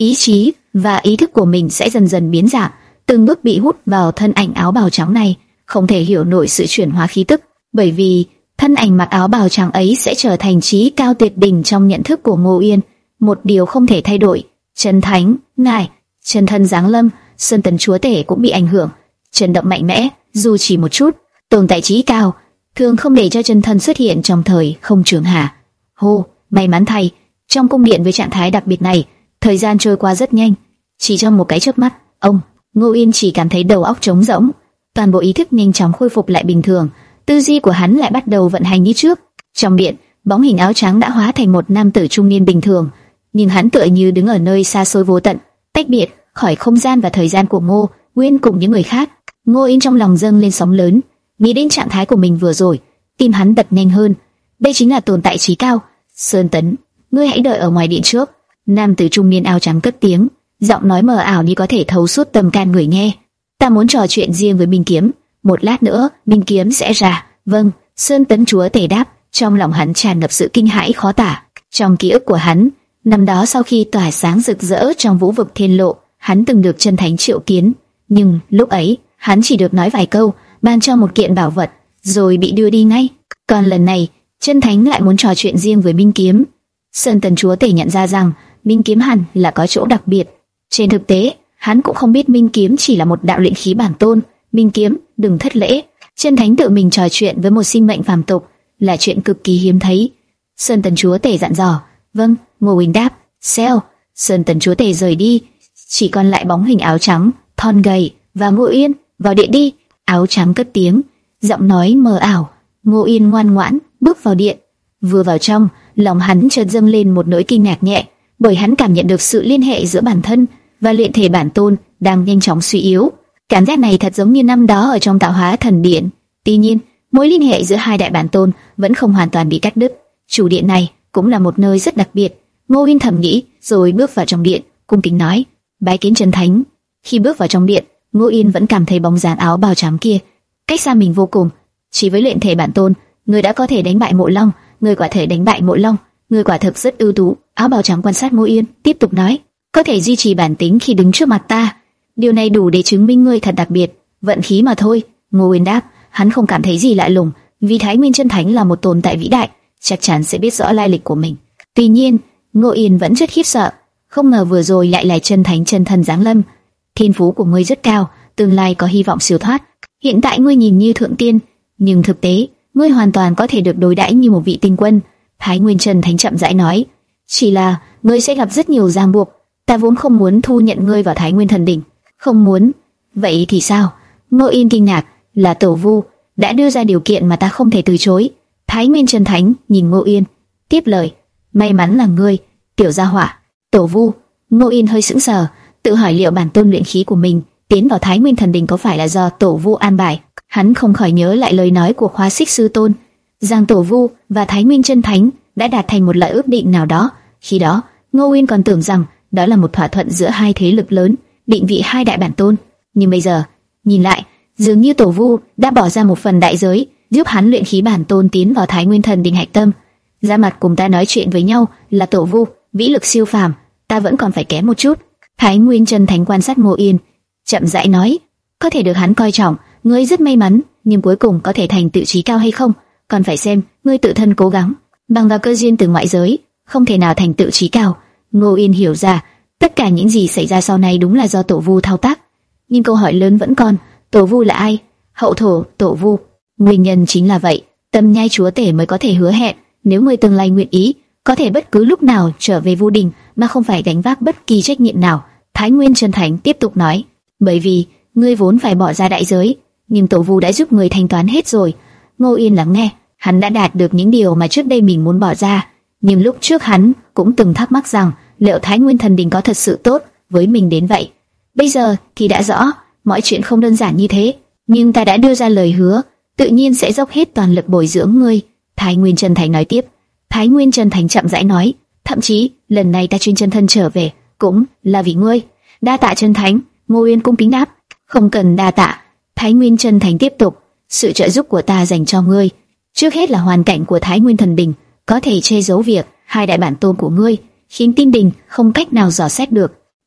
ý chí và ý thức của mình sẽ dần dần biến dạng, từng bước bị hút vào thân ảnh áo bào trắng này, không thể hiểu nổi sự chuyển hóa khí tức, bởi vì thân ảnh mặc áo bào trắng ấy sẽ trở thành trí cao tuyệt đỉnh trong nhận thức của Ngô Yên. Một điều không thể thay đổi, chân thánh, ngài, chân thân giáng lâm, Sơn Tấn chúa tể cũng bị ảnh hưởng, chấn động mạnh mẽ, dù chỉ một chút. Tồn tại trí cao thường không để cho chân thân xuất hiện trong thời không trường hạ. Hô, may mắn thay, trong cung điện với trạng thái đặc biệt này, thời gian trôi qua rất nhanh, chỉ trong một cái chớp mắt, ông Ngô Yên chỉ cảm thấy đầu óc trống rỗng, toàn bộ ý thức nhanh chóng khôi phục lại bình thường, tư duy của hắn lại bắt đầu vận hành như trước. Trong điện, bóng hình áo trắng đã hóa thành một nam tử trung niên bình thường, nhưng hắn tựa như đứng ở nơi xa xôi vô tận, tách biệt khỏi không gian và thời gian của Ngô Nguyên cùng những người khác. Ngô Yên trong lòng dâng lên sóng lớn, nghĩ đến trạng thái của mình vừa rồi, tim hắn đập nhanh hơn. Đây chính là tồn tại trí cao. Sơn Tấn, ngươi hãy đợi ở ngoài điện trước. Nam tử trung niên áo trắng cất tiếng, giọng nói mờ ảo như có thể thấu suốt tâm can người nghe. Ta muốn trò chuyện riêng với Minh Kiếm, một lát nữa Minh Kiếm sẽ ra. Vâng, Sơn Tấn chúa tể đáp, trong lòng hắn tràn ngập sự kinh hãi khó tả. Trong ký ức của hắn, năm đó sau khi tỏa sáng rực rỡ trong vũ vực thiên lộ, hắn từng được chân thánh triệu kiến, nhưng lúc ấy hắn chỉ được nói vài câu, ban cho một kiện bảo vật, rồi bị đưa đi ngay. Còn lần này, chân thánh lại muốn trò chuyện riêng với Minh Kiếm. Sơn Tấn chúa tể nhận ra rằng Minh Kiếm hẳn là có chỗ đặc biệt. Trên thực tế, hắn cũng không biết Minh Kiếm chỉ là một đạo luyện khí bản tôn. Minh Kiếm, đừng thất lễ. Chân thánh tự mình trò chuyện với một sinh mệnh phàm tục là chuyện cực kỳ hiếm thấy. Sơn Tấn chúa tể dặn dò. Vâng, Ngô Huỳnh đáp. Xeo. Sơn Tấn chúa tể rời đi, chỉ còn lại bóng hình áo trắng, thon gầy và Ngô Yên. Vào điện đi. Áo trắng cất tiếng, giọng nói mờ ảo. Ngô Yên ngoan ngoãn bước vào điện. Vừa vào trong, lòng hắn chợt dâng lên một nỗi kinh ngạc nhẹ, bởi hắn cảm nhận được sự liên hệ giữa bản thân và luyện thể bản tôn đang nhanh chóng suy yếu. Cảm giác này thật giống như năm đó ở trong tạo hóa thần điện. Tuy nhiên, mối liên hệ giữa hai đại bản tôn vẫn không hoàn toàn bị cắt đứt. Chủ điện này cũng là một nơi rất đặc biệt. Ngô Yên thầm nghĩ, rồi bước vào trong điện, cung kính nói: bái kiến chân thánh. Khi bước vào trong điện, Ngô Yên vẫn cảm thấy bóng dáng áo bào trắng kia cách xa mình vô cùng. Chỉ với luyện thể bản tôn, người đã có thể đánh bại Mộ Long, người quả thể đánh bại Mộ Long, người quả thực rất ưu tú. Áo bào trắng quan sát Ngô Yên, tiếp tục nói: có thể duy trì bản tính khi đứng trước mặt ta, điều này đủ để chứng minh ngươi thật đặc biệt. Vận khí mà thôi. Ngô Yên đáp, hắn không cảm thấy gì lạ lùng, vì Thái Nguyên chân thánh là một tồn tại vĩ đại, chắc chắn sẽ biết rõ lai lịch của mình. Tuy nhiên, Ngô Yên vẫn rất khiếp sợ, không ngờ vừa rồi lại là chân thánh chân thần giáng lâm. Thiên phú của ngươi rất cao, tương lai có hy vọng siêu thoát. Hiện tại ngươi nhìn như thượng tiên, nhưng thực tế, ngươi hoàn toàn có thể được đối đãi như một vị tinh quân. Thái Nguyên chân thánh chậm rãi nói, chỉ là ngươi sẽ gặp rất nhiều ràng buộc. Ta vốn không muốn thu nhận ngươi vào Thái Nguyên thần đỉnh. Không muốn? Vậy thì sao? Ngô Yên kinh ngạc, là Tổ Vu đã đưa ra điều kiện mà ta không thể từ chối. Thái Nguyên chân thánh nhìn Ngô Yên, tiếp lời: may mắn là ngươi, tiểu gia hỏa. Tổ Vu? Ngô Yên hơi sững sờ, tự hỏi liệu bản tôn luyện khí của mình tiến vào Thái Nguyên thần đỉnh có phải là do Tổ Vu an bài. Hắn không khỏi nhớ lại lời nói của Khóa Xích sư tôn, rằng Tổ Vu và Thái Nguyên chân thánh đã đạt thành một lời ước định nào đó. Khi đó, Ngô Yên còn tưởng rằng đó là một thỏa thuận giữa hai thế lực lớn, định vị hai đại bản tôn. Nhưng bây giờ, nhìn lại, dường như Tổ Vu đã bỏ ra một phần đại giới, giúp hắn luyện khí bản tôn tiến vào Thái Nguyên thần đỉnh hạch tâm. Ra mặt cùng ta nói chuyện với nhau là Tổ Vu, vĩ lực siêu phàm, ta vẫn còn phải kém một chút. Thái Nguyên chân thánh quan sát Ngô Yên, chậm rãi nói: có thể được hắn coi trọng, ngươi rất may mắn, nhưng cuối cùng có thể thành tựu trí cao hay không, còn phải xem ngươi tự thân cố gắng. Bằng vào cơ duyên từ ngoại giới, không thể nào thành tựu trí cao. Ngô Yên hiểu ra, tất cả những gì xảy ra sau này đúng là do Tổ Vu thao tác. Nhưng câu hỏi lớn vẫn còn, Tổ Vu là ai? Hậu thổ Tổ Vu. Nguyên nhân chính là vậy, Tâm Nhai chúa tể mới có thể hứa hẹn, nếu ngươi tương lai nguyện ý, có thể bất cứ lúc nào trở về Vu Đình mà không phải gánh vác bất kỳ trách nhiệm nào. Thái Nguyên chân thánh tiếp tục nói: bởi vì ngươi vốn phải bỏ ra đại giới, nhưng Tổ Vu đã giúp ngươi thanh toán hết rồi. Ngô Yên lắng nghe, hắn đã đạt được những điều mà trước đây mình muốn bỏ ra, nhưng lúc trước hắn cũng từng thắc mắc rằng liệu Thái Nguyên thần đình có thật sự tốt với mình đến vậy. Bây giờ thì đã rõ, mọi chuyện không đơn giản như thế. Nhưng ta đã đưa ra lời hứa, tự nhiên sẽ dốc hết toàn lực bồi dưỡng ngươi. Thái Nguyên chân thánh nói tiếp. Thái Nguyên chân thánh chậm rãi nói, thậm chí lần này ta chuyên chân thân trở về cũng là vì ngươi. Đa tạ chân thánh. Ngô Yên cung kính đáp. Không cần đa tạ. Thái Nguyên chân thánh tiếp tục, sự trợ giúp của ta dành cho ngươi, trước hết là hoàn cảnh của Thái Nguyên thần đình có thể che giấu việc hai đại bản tôn của ngươi, khiến Tinh Đình không cách nào dò xét được.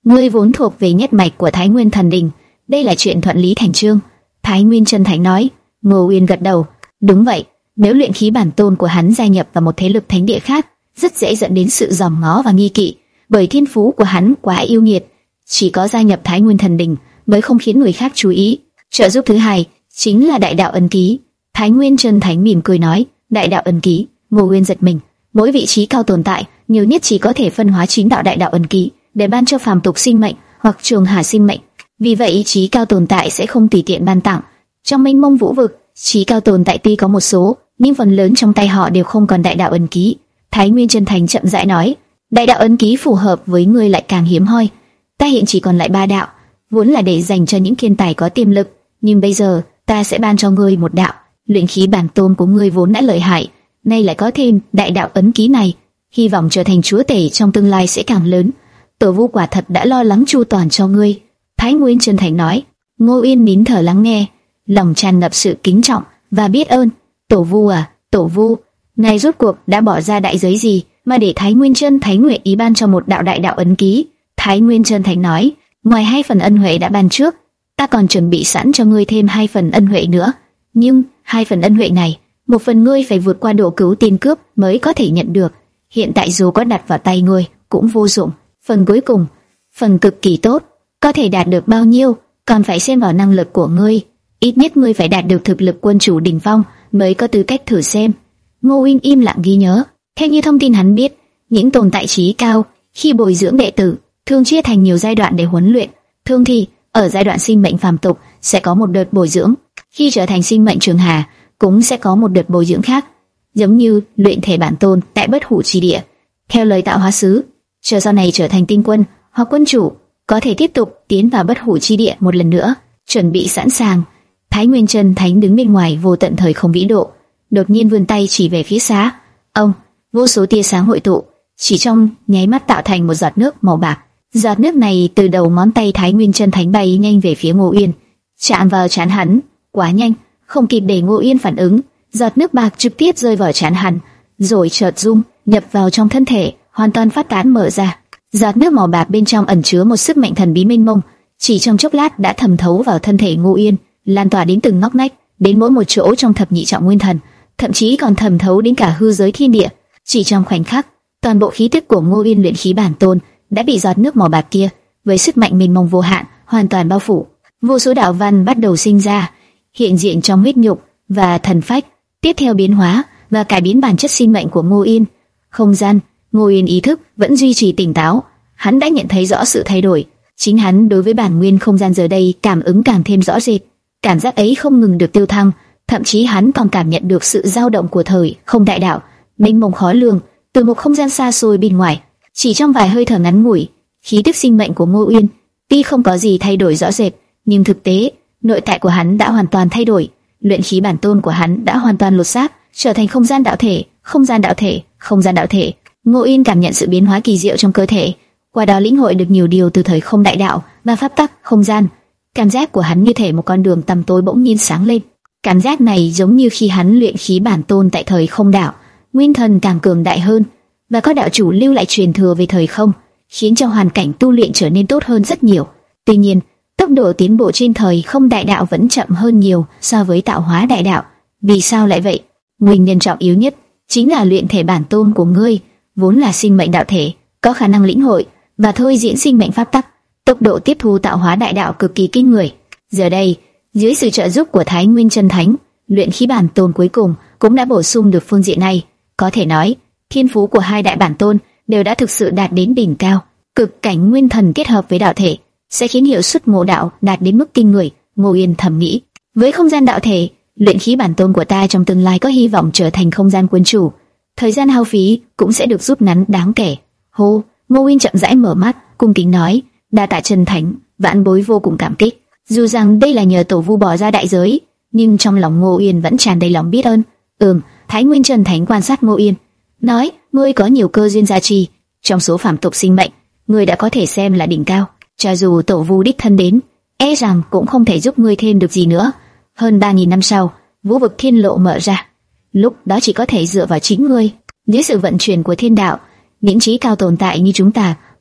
ngươi vốn thuộc về nhất mạch của Thái Nguyên Thần Đình, đây là chuyện thuận lý thành trương. Thái Nguyên chân thành nói. Ngô Uyên gật đầu. Đúng vậy, nếu luyện khí bản tôn của hắn gia nhập vào một thế lực thánh địa khác, rất dễ dẫn đến sự dòm ngó và nghi kỵ, bởi thiên phú của hắn quá yêu nghiệt. Chỉ có gia nhập Thái Nguyên Thần Đình mới không khiến người khác chú ý. Trợ giúp thứ hai chính là đại đạo ấn ký. Thái Nguyên chân thánh mỉm cười nói. Đại đạo ấn ký. Ngô Uyên giật mình. Mỗi vị trí cao tồn tại nhiều nhất chỉ có thể phân hóa chín đạo đại đạo ấn ký để ban cho phàm tục sinh mệnh hoặc trường hà sinh mệnh. Vì vậy trí cao tồn tại sẽ không tùy tiện ban tặng. Trong mênh mông vũ vực, trí cao tồn tại tuy có một số, nhưng phần lớn trong tay họ đều không còn đại đạo ấn ký. Thái Nguyên chân thành chậm rãi nói. Đại đạo ấn ký phù hợp với ngươi lại càng hiếm hoi. Ta hiện chỉ còn lại ba đạo, vốn là để dành cho những thiên tài có tiềm lực, nhưng bây giờ ta sẽ ban cho ngươi một đạo. Luyện khí bản tôn của ngươi vốn đã lợi hại, nay lại có thêm đại đạo ấn ký này, hy vọng trở thành chúa tể trong tương lai sẽ càng lớn. Tổ Vu quả thật đã lo lắng chu toàn cho ngươi. Thái Nguyên chân thành nói. Ngô Uyên nín thở lắng nghe, lòng tràn ngập sự kính trọng và biết ơn. Tổ Vu à, Tổ Vu, ngài rốt cuộc đã bỏ ra đại giới gì mà để Thái Nguyên chân thánh nguyện ý ban cho một đạo đại đạo ấn ký? Thái Nguyên chân thánh nói. Ngoài hai phần ân huệ đã ban trước, ta còn chuẩn bị sẵn cho ngươi thêm hai phần ân huệ nữa. Nhưng hai phần ân huệ này, một phần ngươi phải vượt qua độ cứu tiên cướp mới có thể nhận được. Hiện tại dù có đặt vào tay ngươi cũng vô dụng. Phần cuối cùng, phần cực kỳ tốt, có thể đạt được bao nhiêu còn phải xem vào năng lực của ngươi. Ít nhất ngươi phải đạt được thực lực quân chủ đỉnh phong mới có tư cách thử xem. Ngô Uyên im lặng ghi nhớ. Theo như thông tin hắn biết, những tồn tại trí cao khi bồi dưỡng đệ tử thường chia thành nhiều giai đoạn để huấn luyện. Thường thì ở giai đoạn sinh mệnh phàm tục sẽ có một đợt bồi dưỡng, khi trở thành sinh mệnh trường hà cũng sẽ có một đợt bồi dưỡng khác, giống như luyện thể bản tôn tại Bất Hủ Chi Địa. Theo lời tạo hóa sứ, chờ sau này trở thành tinh quân hoặc quân chủ, có thể tiếp tục tiến vào Bất Hủ Chi Địa một lần nữa. Chuẩn bị sẵn sàng. Thái Nguyên chân thánh đứng bên ngoài vô tận thời không vĩ độ, đột nhiên vươn tay chỉ về phía xa. Ông, vô số tia sáng hội tụ, chỉ trong nháy mắt tạo thành một giọt nước màu bạc. Giọt nước này từ đầu ngón tay Thái Nguyên chân thánh bay nhanh về phía Ngô Uyên, chạm vào trán hắn. Quá nhanh, không kịp để Ngô Uyên phản ứng, giọt nước bạc trực tiếp rơi vào trán hắn, rồi chợt rung nhập vào trong thân thể, hoàn toàn phát tán mở ra. Giọt nước màu bạc bên trong ẩn chứa một sức mạnh thần bí mênh mông, chỉ trong chốc lát đã thẩm thấu vào thân thể Ngô Uyên, lan tỏa đến từng ngóc ngách, đến mỗi một chỗ trong thập nhị trọng nguyên thần, thậm chí còn thẩm thấu đến cả hư giới thiên địa. Chỉ trong khoảnh khắc, toàn bộ khí tức của Ngô Uyên luyện khí bản tôn đã bị giọt nước màu bạc kia với sức mạnh mênh mông vô hạn hoàn toàn bao phủ. Vô số đạo văn bắt đầu sinh ra, hiện diện trong huyết nhục và thần phách, tiếp theo biến hóa và cải biến bản chất sinh mệnh của Ngô Uyên. Không gian, Ngô Uyên ý thức vẫn duy trì tỉnh táo, hắn đã nhận thấy rõ sự thay đổi. Chính hắn đối với bản nguyên không gian giờ đây cảm ứng càng thêm rõ rệt, cảm giác ấy không ngừng được tiêu thăng, thậm chí hắn còn cảm nhận được sự dao động của thời không đại đạo, mênh mông khó lường từ một không gian xa xôi bên ngoài. Chỉ trong vài hơi thở ngắn ngủi, khí tức sinh mệnh của Ngô Uyên tuy không có gì thay đổi rõ rệt, nhưng thực tế nội tại của hắn đã hoàn toàn thay đổi. Luyện khí bản tôn của hắn đã hoàn toàn lột xác, trở thành không gian đạo thể, không gian đạo thể, không gian đạo thể. Ngô Uyên cảm nhận sự biến hóa kỳ diệu trong cơ thể, qua đó lĩnh hội được nhiều điều từ thời không đại đạo và pháp tắc không gian. Cảm giác của hắn như thể một con đường tăm tối bỗng nhiên sáng lên. Cảm giác này giống như khi hắn luyện khí bản tôn tại thời không đạo, nguyên thần càng cường đại hơn và có đạo chủ lưu lại truyền thừa về thời không, khiến cho hoàn cảnh tu luyện trở nên tốt hơn rất nhiều. Tuy nhiên, tốc độ tiến bộ trên thời không đại đạo vẫn chậm hơn nhiều so với tạo hóa đại đạo. Vì sao lại vậy? Nguyên nhân trọng yếu nhất chính là luyện thể bản tôn của ngươi vốn là sinh mệnh đạo thể, có khả năng lĩnh hội và thôi diễn sinh mệnh pháp tắc, tốc độ tiếp thu tạo hóa đại đạo cực kỳ kinh người. Giờ đây, dưới sự trợ giúp của Thái Nguyên chân thánh, luyện khí bản tôn cuối cùng cũng đã bổ sung được phương diện này. Có thể nói, thiên phú của hai đại bản tôn đều đã thực sự đạt đến đỉnh cao. Cực cảnh nguyên thần kết hợp với đạo thể sẽ khiến hiệu suất ngộ đạo đạt đến mức kinh người. Ngô Uyên thầm nghĩ, với không gian đạo thể, luyện khí bản tôn của ta trong tương lai có hy vọng trở thành không gian quân chủ. Thời gian hao phí cũng sẽ được rút ngắn đáng kể. Hô, Ngô Uyên chậm rãi mở mắt, cung kính nói, đa tạ chân thánh, vãn bối vô cùng cảm kích. Dù rằng đây là nhờ tổ vu bỏ ra đại giới, nhưng trong lòng Ngô Uyên vẫn tràn đầy lòng biết ơn. Ừm, Thái Nguyên chân thánh quan sát Ngô Uyên, nói, ngươi có nhiều cơ duyên gia trì, trong số phàm tục sinh mệnh, ngươi đã có thể xem là đỉnh cao. Cho dù tổ vu đích thân đến, e rằng cũng không thể giúp ngươi thêm được gì nữa. Hơn ba nghìn năm sau, vũ vực thiên lộ mở ra, lúc đó chỉ có thể dựa vào chính ngươi. Dưới sự vận chuyển của thiên đạo, những trí cao tồn tại như chúng ta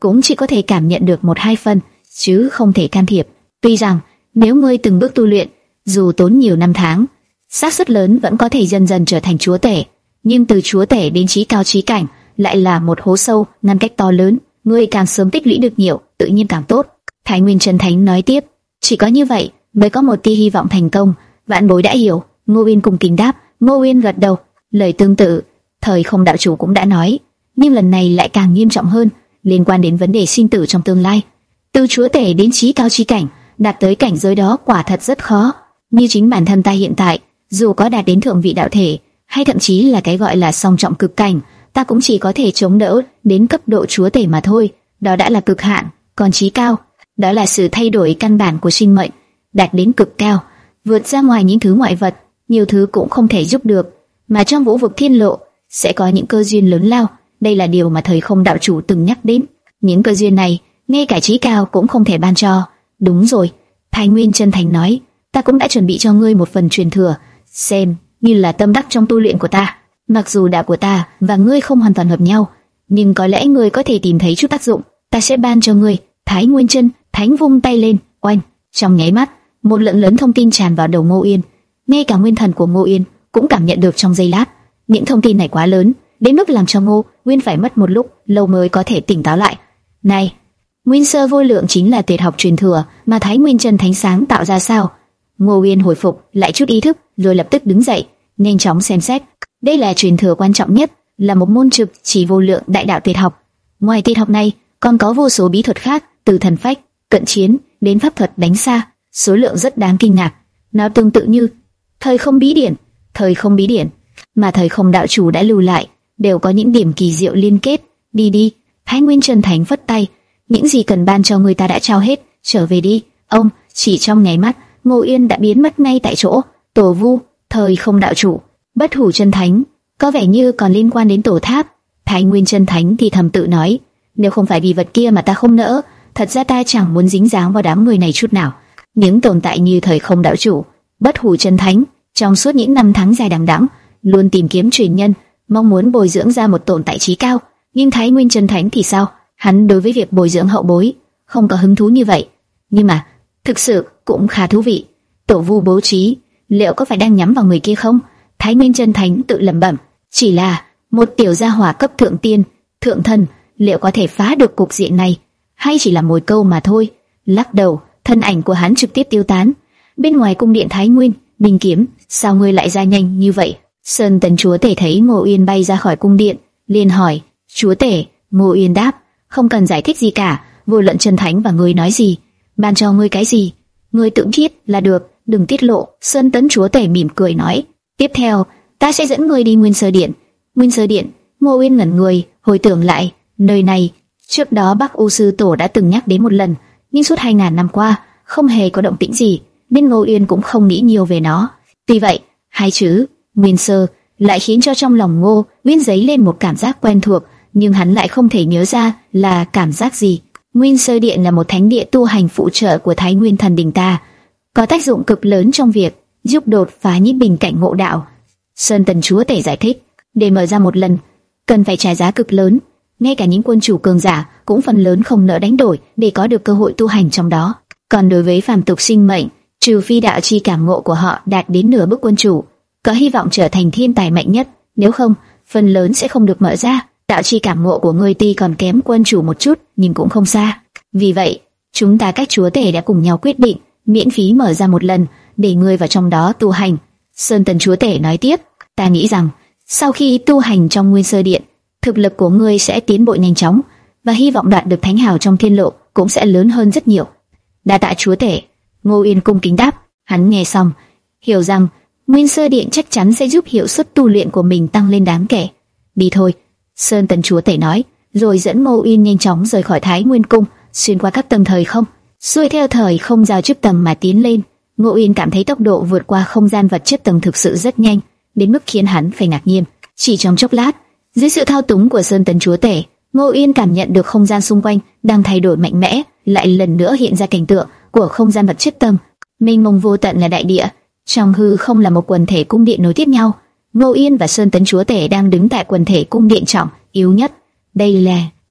cũng chỉ có thể cảm nhận được một hai phần, chứ không thể can thiệp. Tuy rằng nếu ngươi từng bước tu luyện, dù tốn nhiều năm tháng, xác suất lớn vẫn có thể dần dần trở thành chúa tể, nhưng từ chúa tể đến chí cao chí cảnh lại là một hố sâu, ngăn cách to lớn. Ngươi càng sớm tích lũy được nhiều, tự nhiên càng tốt. Thái Nguyên Chân Thánh nói tiếp, chỉ có như vậy mới có một tia hy vọng thành công. Vạn bối đã hiểu. Ngô Uyên cùng kính đáp. Ngô Uyên gật đầu. Lời tương tự, Thời Không đạo chủ cũng đã nói, nhưng lần này lại càng nghiêm trọng hơn, liên quan đến vấn đề sinh tử trong tương lai. Từ chúa tể đến chí cao chí cảnh, đạt tới cảnh giới đó quả thật rất khó. Như chính bản thân ta hiện tại, dù có đạt đến thượng vị đạo thể, hay thậm chí là cái gọi là song trọng cực cảnh, ta cũng chỉ có thể chống đỡ đến cấp độ chúa tể mà thôi. Đó đã là cực hạn. Còn chí cao, đó là sự thay đổi căn bản của sinh mệnh, đạt đến cực cao, vượt ra ngoài những thứ ngoại vật, nhiều thứ cũng không thể giúp được. Mà trong vũ vực thiên lộ sẽ có những cơ duyên lớn lao. Đây là điều mà Thời Không đạo chủ từng nhắc đến. Những cơ duyên này, ngay cả chí cao cũng không thể ban cho. Đúng rồi, Thái Nguyên chân thành nói, ta cũng đã chuẩn bị cho ngươi một phần truyền thừa, xem như là tâm đắc trong tu luyện của ta. Mặc dù đạo của ta và ngươi không hoàn toàn hợp nhau, nhưng có lẽ ngươi có thể tìm thấy chút tác dụng. Ta sẽ ban cho ngươi. Thái Nguyên Chân Thánh vung tay lên, oanh! Trong nháy mắt, một lượng lớn thông tin tràn vào đầu Ngô Uyên. Ngay cả nguyên thần của Ngô Uyên cũng cảm nhận được trong giây lát. Những thông tin này quá lớn, đến mức làm cho Ngô Uyên phải mất một lúc lâu mới có thể tỉnh táo lại. Này, Nguyên Sơ Vô Lượng chính là tuyệt học truyền thừa mà Thái Nguyên Chân Thánh sáng tạo ra sao? Ngô Uyên hồi phục lại chút ý thức, rồi lập tức đứng dậy, nhanh chóng xem xét. Đây là truyền thừa quan trọng nhất, là một môn trực chỉ vô lượng đại đạo tuyệt học. Ngoài tuyệt học này, còn có vô số bí thuật khác, từ thần phách, cận chiến đến pháp thuật đánh xa, số lượng rất đáng kinh ngạc. Nó tương tự như Thời Không bí điển, Thời Không bí điển mà Thời Không đạo chủ đã lưu lại, đều có những điểm kỳ diệu liên kết. Đi đi, Thái Nguyên Chân Thánh phất tay, những gì cần ban cho người ta đã trao hết, trở về đi. Ông, chỉ trong nháy mắt, Ngô Uyên đã biến mất ngay tại chỗ. Tổ Vu, Thời Không đạo chủ, Bất Hủ Chân Thánh, có vẻ như còn liên quan đến tổ tháp. Thái Nguyên Chân Thánh thì thầm tự nói, nếu không phải vì vật kia mà ta không nỡ, thật ra ta chẳng muốn dính dáng vào đám người này chút nào. Những tồn tại như Thời Không đạo chủ, Bất Hủ Chân Thánh, trong suốt những năm tháng dài đằng đẵng, luôn tìm kiếm truyền nhân, mong muốn bồi dưỡng ra một tồn tại chí cao. Nhưng Thái Nguyên Chân Thánh thì sao? Hắn đối với việc bồi dưỡng hậu bối không có hứng thú như vậy. Nhưng mà thực sự cũng khá thú vị. Tổ Vu bố trí, liệu có phải đang nhắm vào người kia không? Thái Nguyên Chân Thánh tự lẩm bẩm. Chỉ là một tiểu gia hỏa cấp thượng tiên, thượng thần, liệu có thể phá được cục diện này, hay chỉ là mồi câu mà thôi? Lắc đầu, thân ảnh của hắn trực tiếp tiêu tán. Bên ngoài cung điện Thái Nguyên, Minh Kiếm, sao ngươi lại ra nhanh như vậy? Sơn Tần chúa tể thấy Ngô Uyên bay ra khỏi cung điện, liền hỏi. Chúa tể, Ngô Uyên đáp, không cần giải thích gì cả. Vô luận Chân Thánh và ngươi nói gì, ban cho ngươi cái gì, ngươi tự biết là được, đừng tiết lộ. Sơn Tấn chúa tể mỉm cười nói. Tiếp theo, ta sẽ dẫn ngươi đi Nguyên Sơ Điện. Nguyên Sơ Điện. Ngô Uyên ngẩn người, hồi tưởng lại, nơi này trước đó Bắc U sư tổ đã từng nhắc đến một lần, nhưng suốt hai ngàn năm qua không hề có động tĩnh gì, nên Ngô Uyên cũng không nghĩ nhiều về nó. Tuy vậy, hai chữ Nguyên Sơ lại khiến cho trong lòng Ngô Uyên dấy lên một cảm giác quen thuộc, nhưng hắn lại không thể nhớ ra là cảm giác gì. Nguyên Sơ Điện là một thánh địa tu hành phụ trợ của Thái Nguyên Thần Đình ta, có tác dụng cực lớn trong việc giúp đột phá những bình cảnh ngộ đạo. Sơn Tần chúa tể giải thích, để mở ra một lần cần phải trả giá cực lớn, ngay cả những quân chủ cường giả cũng phần lớn không nỡ đánh đổi để có được cơ hội tu hành trong đó. Còn đối với phàm tục sinh mệnh, trừ phi đạo chi cảm ngộ của họ đạt đến nửa bước quân chủ, có hy vọng trở thành thiên tài mạnh nhất, nếu không, phần lớn sẽ không được mở ra. Đạo chi cảm ngộ của ngươi tuy còn kém quân chủ một chút, nhưng cũng không xa. Vì vậy, chúng ta các chúa tể đã cùng nhau quyết định miễn phí mở ra một lần để ngươi vào trong đó tu hành. Sơn Tần chúa tể nói tiếp, ta nghĩ rằng sau khi tu hành trong Nguyên Sơ Điện, thực lực của ngươi sẽ tiến bộ nhanh chóng, và hy vọng đạt được thánh hào trong thiên lộ cũng sẽ lớn hơn rất nhiều. Đa tạ chúa tể. Ngô Uyên cung kính đáp. Hắn nghe xong, hiểu rằng Nguyên Sơ Điện chắc chắn sẽ giúp hiệu suất tu luyện của mình tăng lên đáng kể. Đi thôi, Sơn Tần chúa tể nói, rồi dẫn Ngô Uyên nhanh chóng rời khỏi Thái Nguyên cung, xuyên qua các tầng thời không, xuôi theo thời không giao chức tầng mà tiến lên. Ngô Uyên cảm thấy tốc độ vượt qua không gian vật chất tầng thực sự rất nhanh, đến mức khiến hắn phải ngạc nhiên. Chỉ trong chốc lát, dưới sự thao túng của Sơn Tần chúa tể, Ngô Uyên cảm nhận được không gian xung quanh đang thay đổi mạnh mẽ, lại lần nữa hiện ra cảnh tượng của không gian vật chất tầng. Mênh mông vô tận là đại địa, trong hư không là một quần thể cung điện nối tiếp nhau. Ngô Uyên và Sơn Tấn chúa tể đang đứng tại quần thể cung điện trọng yếu nhất. Đây là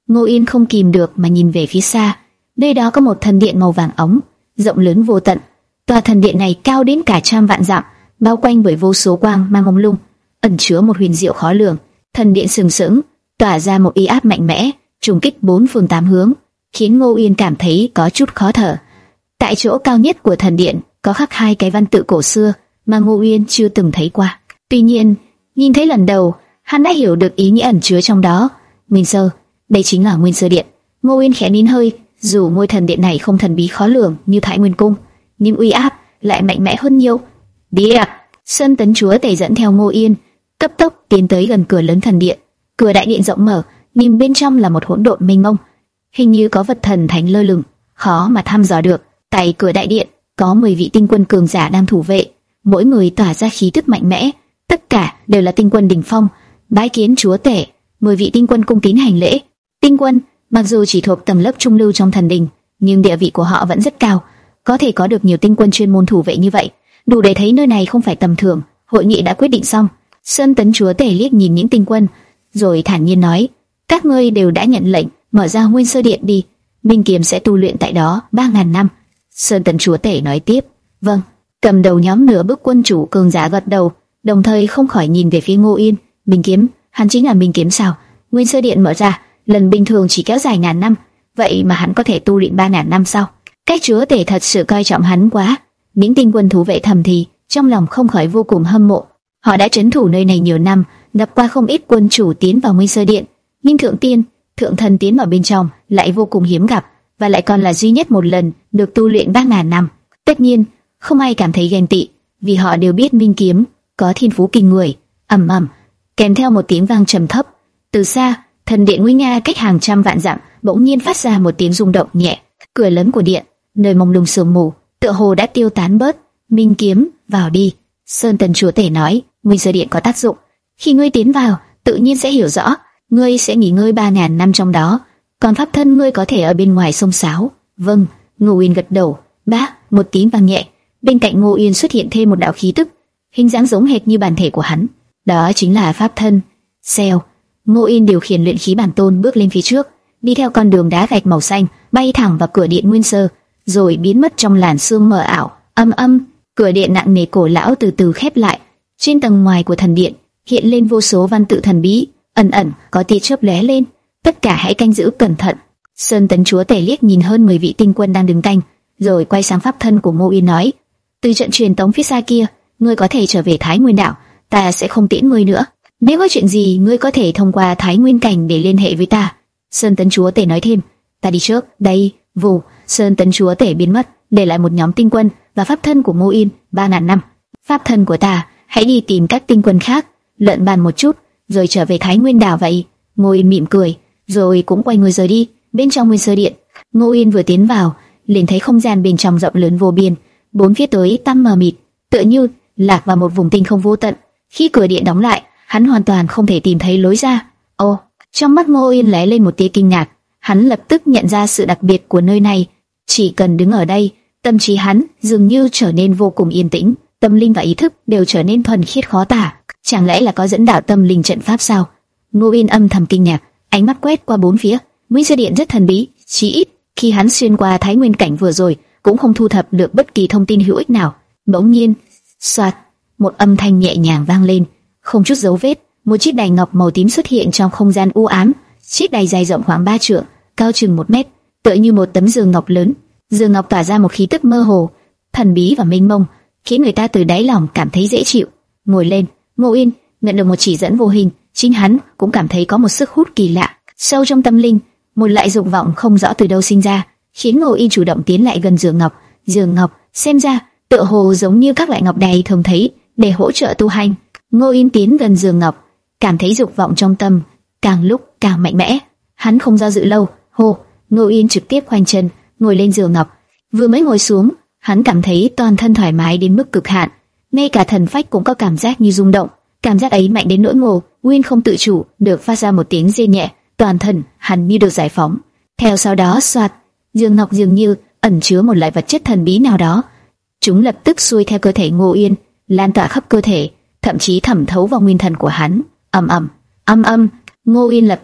Ngô Yên không kìm được mà nhìn về phía xa. Nơi đó có một thần điện màu vàng óng, rộng lớn vô tận. Tòa thần điện này cao đến cả trăm vạn dặm, bao quanh bởi vô số quang mang mông lung, ẩn chứa một huyền diệu khó lường. Thần điện sừng sững, tỏa ra một uy áp mạnh mẽ, trùng kích bốn phương tám hướng, khiến Ngô Yên cảm thấy có chút khó thở. Tại chỗ cao nhất của thần điện có khắc hai cái văn tự cổ xưa mà Ngô Yên chưa từng thấy qua. Tuy nhiên, nhìn thấy lần đầu, hắn đã hiểu được ý nghĩa ẩn chứa trong đó. Nguyên Sơ, đây chính là Nguyên Sơ Điện. Ngô Yên khẽ nín hơi, dù ngôi thần điện này không thần bí khó lường như Thái Nguyên Cung, nhưng uy áp lại mạnh mẽ hơn nhiều. Đi à! Sơn Tấn Chúa Tể dẫn theo Ngô Yên, cấp tốc tiến tới gần cửa lớn thần điện. Cửa đại điện rộng mở, nhưng bên trong là một hỗn độn mênh mông, hình như có vật thần thánh lơ lửng, khó mà thăm dò được. Tại cửa đại điện có mười vị tinh quân cường giả đang thủ vệ, mỗi người tỏa ra khí tức mạnh mẽ, tất cả đều là tinh quân đỉnh phong. Bái kiến Chúa Tể. Mười vị tinh quân cung kính hành lễ. Tinh quân mặc dù chỉ thuộc tầng lớp trung lưu trong thần đình, nhưng địa vị của họ vẫn rất cao, có thể có được nhiều tinh quân chuyên môn thủ vệ như vậy, đủ để thấy nơi này không phải tầm thường. Hội nghị đã quyết định xong. Sơn Tấn Chúa Tể liếc nhìn những tinh quân, rồi thản nhiên nói: các ngươi đều đã nhận lệnh, mở ra Nguyên Sơ Điện đi. Minh Kiếm sẽ tu luyện tại đó ba ngàn năm. Sơn Tấn Chúa Tể nói tiếp: vâng. Cầm đầu nhóm nửa bước quân chủ cường giả gật đầu, đồng thời không khỏi nhìn về phía Ngô Yên. Minh Kiếm, hắn chính là Minh Kiếm sao? Nguyên Sơ Điện mở ra, lần bình thường chỉ kéo dài ngàn năm, vậy mà hắn có thể tu luyện ba ngàn năm sao? Các chúa tể thật sự coi trọng hắn quá. Những tinh quân thú vệ thầm thì trong lòng không khỏi vô cùng hâm mộ. Họ đã trấn thủ nơi này nhiều năm, gặp qua không ít quân chủ tiến vào Nguyên Sơ Điện, nhưng thượng tiên, thượng thần tiến vào bên trong lại vô cùng hiếm gặp, và lại còn là duy nhất một lần được tu luyện ba ngàn năm. Tất nhiên, không ai cảm thấy ghen tị, vì họ đều biết Minh Kiếm có thiên phú kinh người. Ầm ầm, kèm theo một tiếng vang trầm thấp, từ xa, thần điện nguy nga cách hàng trăm vạn dặm bỗng nhiên phát ra một tiếng rung động nhẹ. Cửa lớn của điện, nơi mông lung sương mù, tựa hồ đã tiêu tán bớt. Minh Kiếm, vào đi. Sơn Tấn Chúa Tể nói: Nguyên Sơ Điện có tác dụng, khi ngươi tiến vào, tự nhiên sẽ hiểu rõ. Ngươi sẽ nghỉ ngơi ba ngàn năm trong đó, còn pháp thân ngươi có thể ở bên ngoài sông sáo. Vâng. Ngô Yên gật đầu. Bá, một tiếng vang nhẹ, bên cạnh Ngô Yên xuất hiện thêm một đạo khí tức, hình dáng giống hệt như bản thể của hắn. Đó chính là pháp thân. Xèo. Ngô Yên điều khiển luyện khí bản tôn bước lên phía trước, đi theo con đường đá gạch màu xanh, bay thẳng vào cửa điện Nguyên Sơ, rồi biến mất trong làn sương mờ ảo. Âm âm, cửa điện nặng nề cổ lão từ từ khép lại. Trên tầng ngoài của thần điện hiện lên vô số văn tự thần bí, ẩn ẩn có tia chớp lóe lên. Tất cả hãy canh giữ cẩn thận. Sơn Tấn Chúa Tể liếc nhìn hơn mười vị tinh quân đang đứng canh, rồi quay sang pháp thân của Ngô Yên nói: từ trận truyền tống phía xa kia, ngươi có thể trở về Thái Nguyên đảo, ta sẽ không tiễn ngươi nữa. Nếu có chuyện gì, ngươi có thể thông qua Thái Nguyên cảnh để liên hệ với ta. Sơn Tấn Chúa Tể nói thêm: ta đi trước đây. Vù. Sơn Tấn Chúa Tể biến mất, để lại một nhóm tinh quân và pháp thân của Ngô Yên. Ba ngàn năm. Pháp thân của ta, hãy đi tìm các tinh quân khác, luận bàn một chút, rồi trở về Thái Nguyên đảo vậy. Ngô Yên mỉm cười, rồi cũng quay người rời đi. Bên trong Nguyên Sơ Điện, Ngô Yên vừa tiến vào, liền thấy không gian bên trong rộng lớn vô biên, bốn phía tối tăm mờ mịt, tựa như lạc vào một vùng tinh không vô tận. Khi cửa điện đóng lại, hắn hoàn toàn không thể tìm thấy lối ra. Ô, trong mắt Ngô Yên lóe lên một tia kinh ngạc, hắn lập tức nhận ra sự đặc biệt của nơi này. Chỉ cần đứng ở đây, tâm trí hắn dường như trở nên vô cùng yên tĩnh, tâm linh và ý thức đều trở nên thuần khiết khó tả. Chẳng lẽ là có dẫn đạo tâm linh trận pháp sao? Ngô Yên âm thầm kinh ngạc, ánh mắt quét qua bốn phía. Nguyên Sơ Điện rất thần bí, chí ít khi hắn xuyên qua Thái Nguyên cảnh vừa rồi, cũng không thu thập được bất kỳ thông tin hữu ích nào. Bỗng nhiên, xoạt, một âm thanh nhẹ nhàng vang lên, không chút dấu vết, một chiếc đài ngọc màu tím xuất hiện trong không gian u ám. Chiếc đài dài rộng khoảng ba trượng, cao chừng một mét, tựa như một tấm giường ngọc lớn. Giường ngọc tỏa ra một khí tức mơ hồ, thần bí và mênh mông, khiến người ta từ đáy lòng cảm thấy dễ chịu. Ngồi lên. Ngô Yên nhận được một chỉ dẫn vô hình, chính hắn cũng cảm thấy có một sức hút kỳ lạ. Sâu trong tâm linh, một loại dục vọng không rõ từ đâu sinh ra, khiến Ngô Yên chủ động tiến lại gần giường ngọc. Giường ngọc xem ra tựa hồ giống như các loại ngọc đài thường thấy để hỗ trợ tu hành. Ngô Yên tiến gần giường ngọc, cảm thấy dục vọng trong tâm càng lúc càng mạnh mẽ. Hắn không do dự lâu, hô, Ngô Yên trực tiếp khoanh chân ngồi lên giường ngọc. Vừa mới ngồi xuống, hắn cảm thấy toàn thân thoải mái đến mức cực hạn, ngay cả thần phách cũng có cảm giác như rung động. Cảm giác ấy mạnh đến nỗi Ngô Yên không tự chủ được phát ra một tiếng rên nhẹ, toàn thân hắn như được giải phóng. Theo sau đó xoạt, giường ngọc dường như ẩn chứa một loại vật chất thần bí nào đó, chúng lập tức xuôi theo cơ thể Ngô Yên, lan tỏa khắp cơ thể, thậm chí thẩm thấu vào nguyên thần của hắn. Ầm ầm, âm âm, Ngô Yên lập tức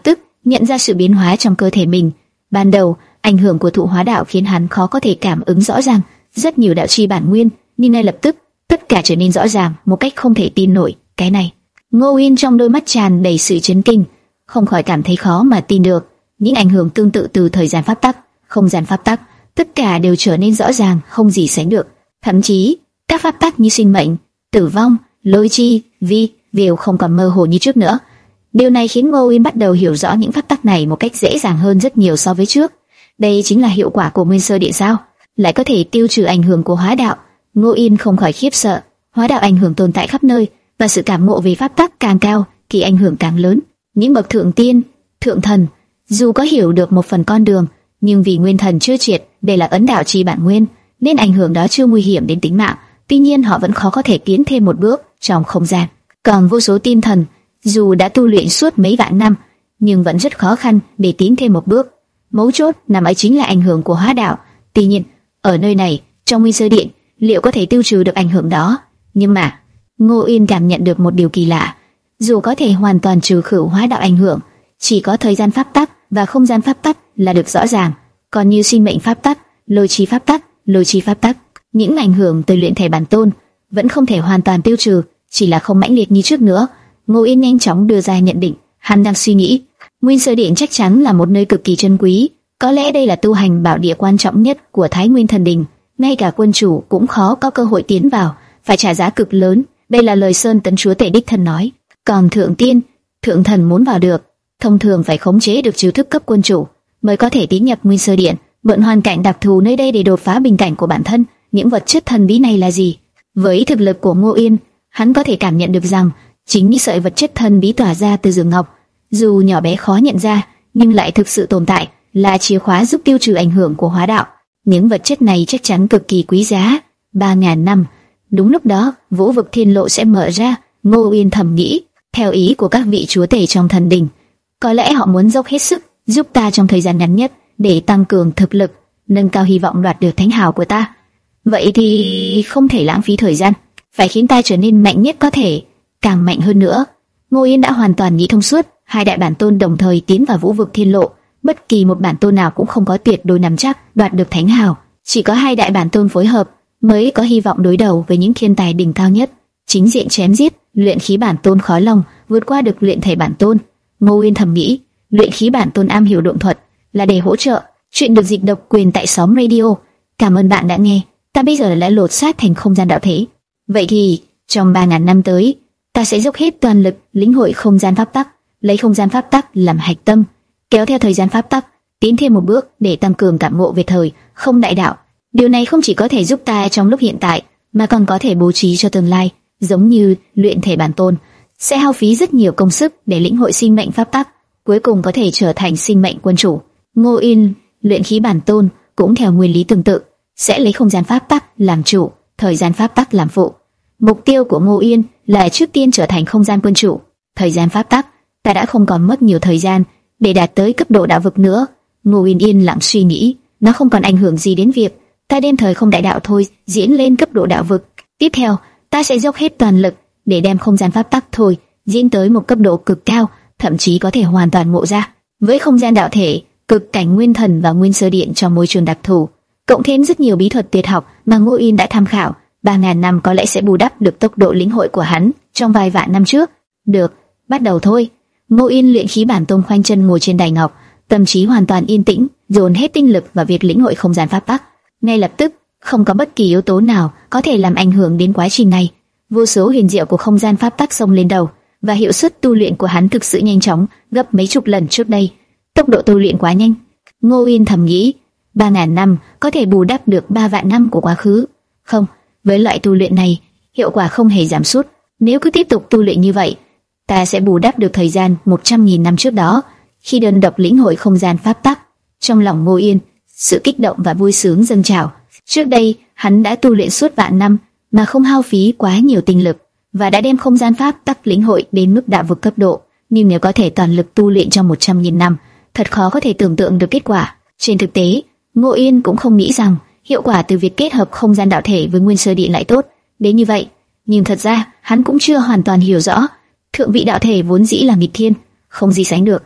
nhận ra sự biến hóa trong cơ thể mình. Ban đầu, ảnh hưởng của thụ hóa đạo khiến hắn khó có thể cảm ứng rõ ràng rất nhiều đạo chi bản nguyên, nhưng ngay lập tức, tất cả trở nên rõ ràng một cách không thể tin nổi. Cái này, Ngô Uyên trong đôi mắt tràn đầy sự chấn kinh, không khỏi cảm thấy khó mà tin được. Những ảnh hưởng tương tự từ thời gian pháp tắc, không gian pháp tắc, tất cả đều trở nên rõ ràng, không gì sánh được. Thậm chí, các pháp tắc như sinh mệnh, tử vong, lôi chi, vi, đều không còn mơ hồ như trước nữa. Điều này khiến Ngô Uyên bắt đầu hiểu rõ những pháp tắc này một cách dễ dàng hơn rất nhiều so với trước. Đây chính là hiệu quả của Nguyên Sơ Điện sao? Lại có thể tiêu trừ ảnh hưởng của hóa đạo. Ngô Uyên không khỏi khiếp sợ. Hóa đạo ảnh hưởng tồn tại khắp nơi, và sự cảm ngộ về pháp tắc càng cao, thì ảnh hưởng càng lớn. Những bậc thượng tiên, thượng thần, dù có hiểu được một phần con đường, nhưng vì nguyên thần chưa triệt, đây là ấn đạo chi bản nguyên, nên ảnh hưởng đó chưa nguy hiểm đến tính mạng. Tuy nhiên họ vẫn khó có thể tiến thêm một bước trong không gian. Còn vô số tiên thần, dù đã tu luyện suốt mấy vạn năm, nhưng vẫn rất khó khăn để tiến thêm một bước. Mấu chốt nằm ở chính là ảnh hưởng của hóa đạo. Tuy nhiên, ở nơi này, trong Nguyên Sơ Điện, liệu có thể tiêu trừ được ảnh hưởng đó? Nhưng mà, Ngô Uyên cảm nhận được một điều kỳ lạ. Dù có thể hoàn toàn trừ khử hóa đạo ảnh hưởng, chỉ có thời gian pháp tắc và không gian pháp tắc là được rõ ràng. Còn như sinh mệnh pháp tắc, lôi chi pháp tắc, lôi chi pháp tắc, những ảnh hưởng từ luyện thể bản tôn vẫn không thể hoàn toàn tiêu trừ, chỉ là không mãnh liệt như trước nữa. Ngô Uyên nhanh chóng đưa ra nhận định. Hắn đang suy nghĩ, Nguyên Sơ Điện chắc chắn là một nơi cực kỳ chân quý, có lẽ đây là tu hành bảo địa quan trọng nhất của Thái Nguyên Thần Đình, ngay cả quân chủ cũng khó có cơ hội tiến vào, phải trả giá cực lớn. Đây là lời Sơn Tấn Chúa Tể đích thân nói. Còn thượng tiên, thượng thần muốn vào được, thông thường phải khống chế được chiêu thức cấp quân chủ mới có thể tiến nhập Nguyên Sơ Điện, mượn hoàn cảnh đặc thù nơi đây để đột phá bình cảnh của bản thân. Những vật chất thần bí này là gì? Với thực lực của Ngô Uyên, hắn có thể cảm nhận được rằng chính những sợi vật chất thần bí tỏa ra từ giường ngọc, dù nhỏ bé khó nhận ra, nhưng lại thực sự tồn tại, là chìa khóa giúp tiêu trừ ảnh hưởng của hóa đạo. Những vật chất này chắc chắn cực kỳ quý giá. Ba ngàn năm, đúng lúc đó, vũ vực thiên lộ sẽ mở ra. Ngô Uyên thầm nghĩ, theo ý của các vị chúa tể trong thần đình, có lẽ họ muốn dốc hết sức giúp ta trong thời gian ngắn nhất để tăng cường thực lực, nâng cao hy vọng đoạt được thánh hào của ta. Vậy thì không thể lãng phí thời gian, phải khiến ta trở nên mạnh nhất có thể, càng mạnh hơn nữa. Ngô Uyên đã hoàn toàn nghĩ thông suốt. Hai đại bản tôn đồng thời tiến vào vũ vực thiên lộ, bất kỳ một bản tôn nào cũng không có tuyệt đối nắm chắc đoạt được thánh hào, chỉ có hai đại bản tôn phối hợp mới có hy vọng đối đầu với những thiên tài đỉnh cao nhất, chính diện chém giết. Luyện khí bản tôn khó lòng vượt qua được luyện thể bản tôn. Ngô Uyên thầm nghĩ, luyện khí bản tôn am hiểu độn thuật là để hỗ trợ. Chuyện được dịch độc quyền tại xóm radio. Cảm ơn bạn đã nghe. Ta bây giờ lại lột xác thành không gian đạo thể. Vậy thì trong ba ngàn năm tới, ta sẽ dốc hết toàn lực lĩnh hội không gian pháp tắc, lấy không gian pháp tắc làm hạch tâm, kéo theo thời gian pháp tắc tiến thêm một bước để tăng cường cảm ngộ về thời không đại đạo. Điều này không chỉ có thể giúp ta trong lúc hiện tại, mà còn có thể bố trí cho tương lai. Giống như luyện thể bản tôn sẽ hao phí rất nhiều công sức để lĩnh hội sinh mệnh pháp tắc, cuối cùng có thể trở thành sinh mệnh quân chủ. Ngô Uyên luyện khí bản tôn cũng theo nguyên lý tương tự, sẽ lấy không gian pháp tắc làm chủ, thời gian pháp tắc làm phụ. Mục tiêu của Ngô Uyên là trước tiên trở thành không gian quân chủ. Thời gian pháp tắc, ta đã không còn mất nhiều thời gian để đạt tới cấp độ đạo vực nữa. Ngô Uyên yên lặng suy nghĩ, nó không còn ảnh hưởng gì đến việc ta đem thời không đại đạo thôi diễn lên cấp độ đạo vực. Tiếp theo, ta sẽ dốc hết toàn lực để đem không gian pháp tắc thôi diễn tới một cấp độ cực cao, thậm chí có thể hoàn toàn ngộ ra. Với không gian đạo thể, cực cảnh nguyên thần và Nguyên Sơ Điện trong môi trường đặc thù, cộng thêm rất nhiều bí thuật tuyệt học mà Ngô Uyên đã tham khảo, ba ngàn năm có lẽ sẽ bù đắp được tốc độ lĩnh hội của hắn trong vài vạn năm trước. Được, bắt đầu thôi. Ngô Uyên luyện khí bản tôn khoanh chân ngồi trên đài ngọc, tâm trí hoàn toàn yên tĩnh, dồn hết tinh lực vào việc lĩnh hội không gian pháp tắc. Ngay lập tức, không có bất kỳ yếu tố nào có thể làm ảnh hưởng đến quá trình này. Vô số huyền diệu của không gian pháp tắc xông lên đầu, và hiệu suất tu luyện của hắn thực sự nhanh chóng, gấp mấy chục lần trước đây. Tốc độ tu luyện quá nhanh. Ngô Uyên thầm nghĩ, ba ngàn năm có thể bù đắp được ba vạn năm của quá khứ. Không, với loại tu luyện này, hiệu quả không hề giảm sút. Nếu cứ tiếp tục tu luyện như vậy, ta sẽ bù đắp được thời gian một trăm nghìn năm trước đó, khi đơn độc lĩnh hội không gian pháp tắc. Trong lòng Ngô Uyên, sự kích động và vui sướng dâng trào. Trước đây, hắn đã tu luyện suốt vạn năm mà không hao phí quá nhiều tinh lực, và đã đem không gian pháp tắc lĩnh hội đến mức đạo vực cấp độ. Nhưng nếu có thể toàn lực tu luyện trong một trăm nghìn năm, thật khó có thể tưởng tượng được kết quả. Trên thực tế, Ngô Uyên cũng không nghĩ rằng hiệu quả từ việc kết hợp không gian đạo thể với Nguyên Sơ Điện lại tốt đến như vậy. Nhưng thật ra, hắn cũng chưa hoàn toàn hiểu rõ. Thượng vị đạo thể vốn dĩ là nghịch thiên, không gì sánh được.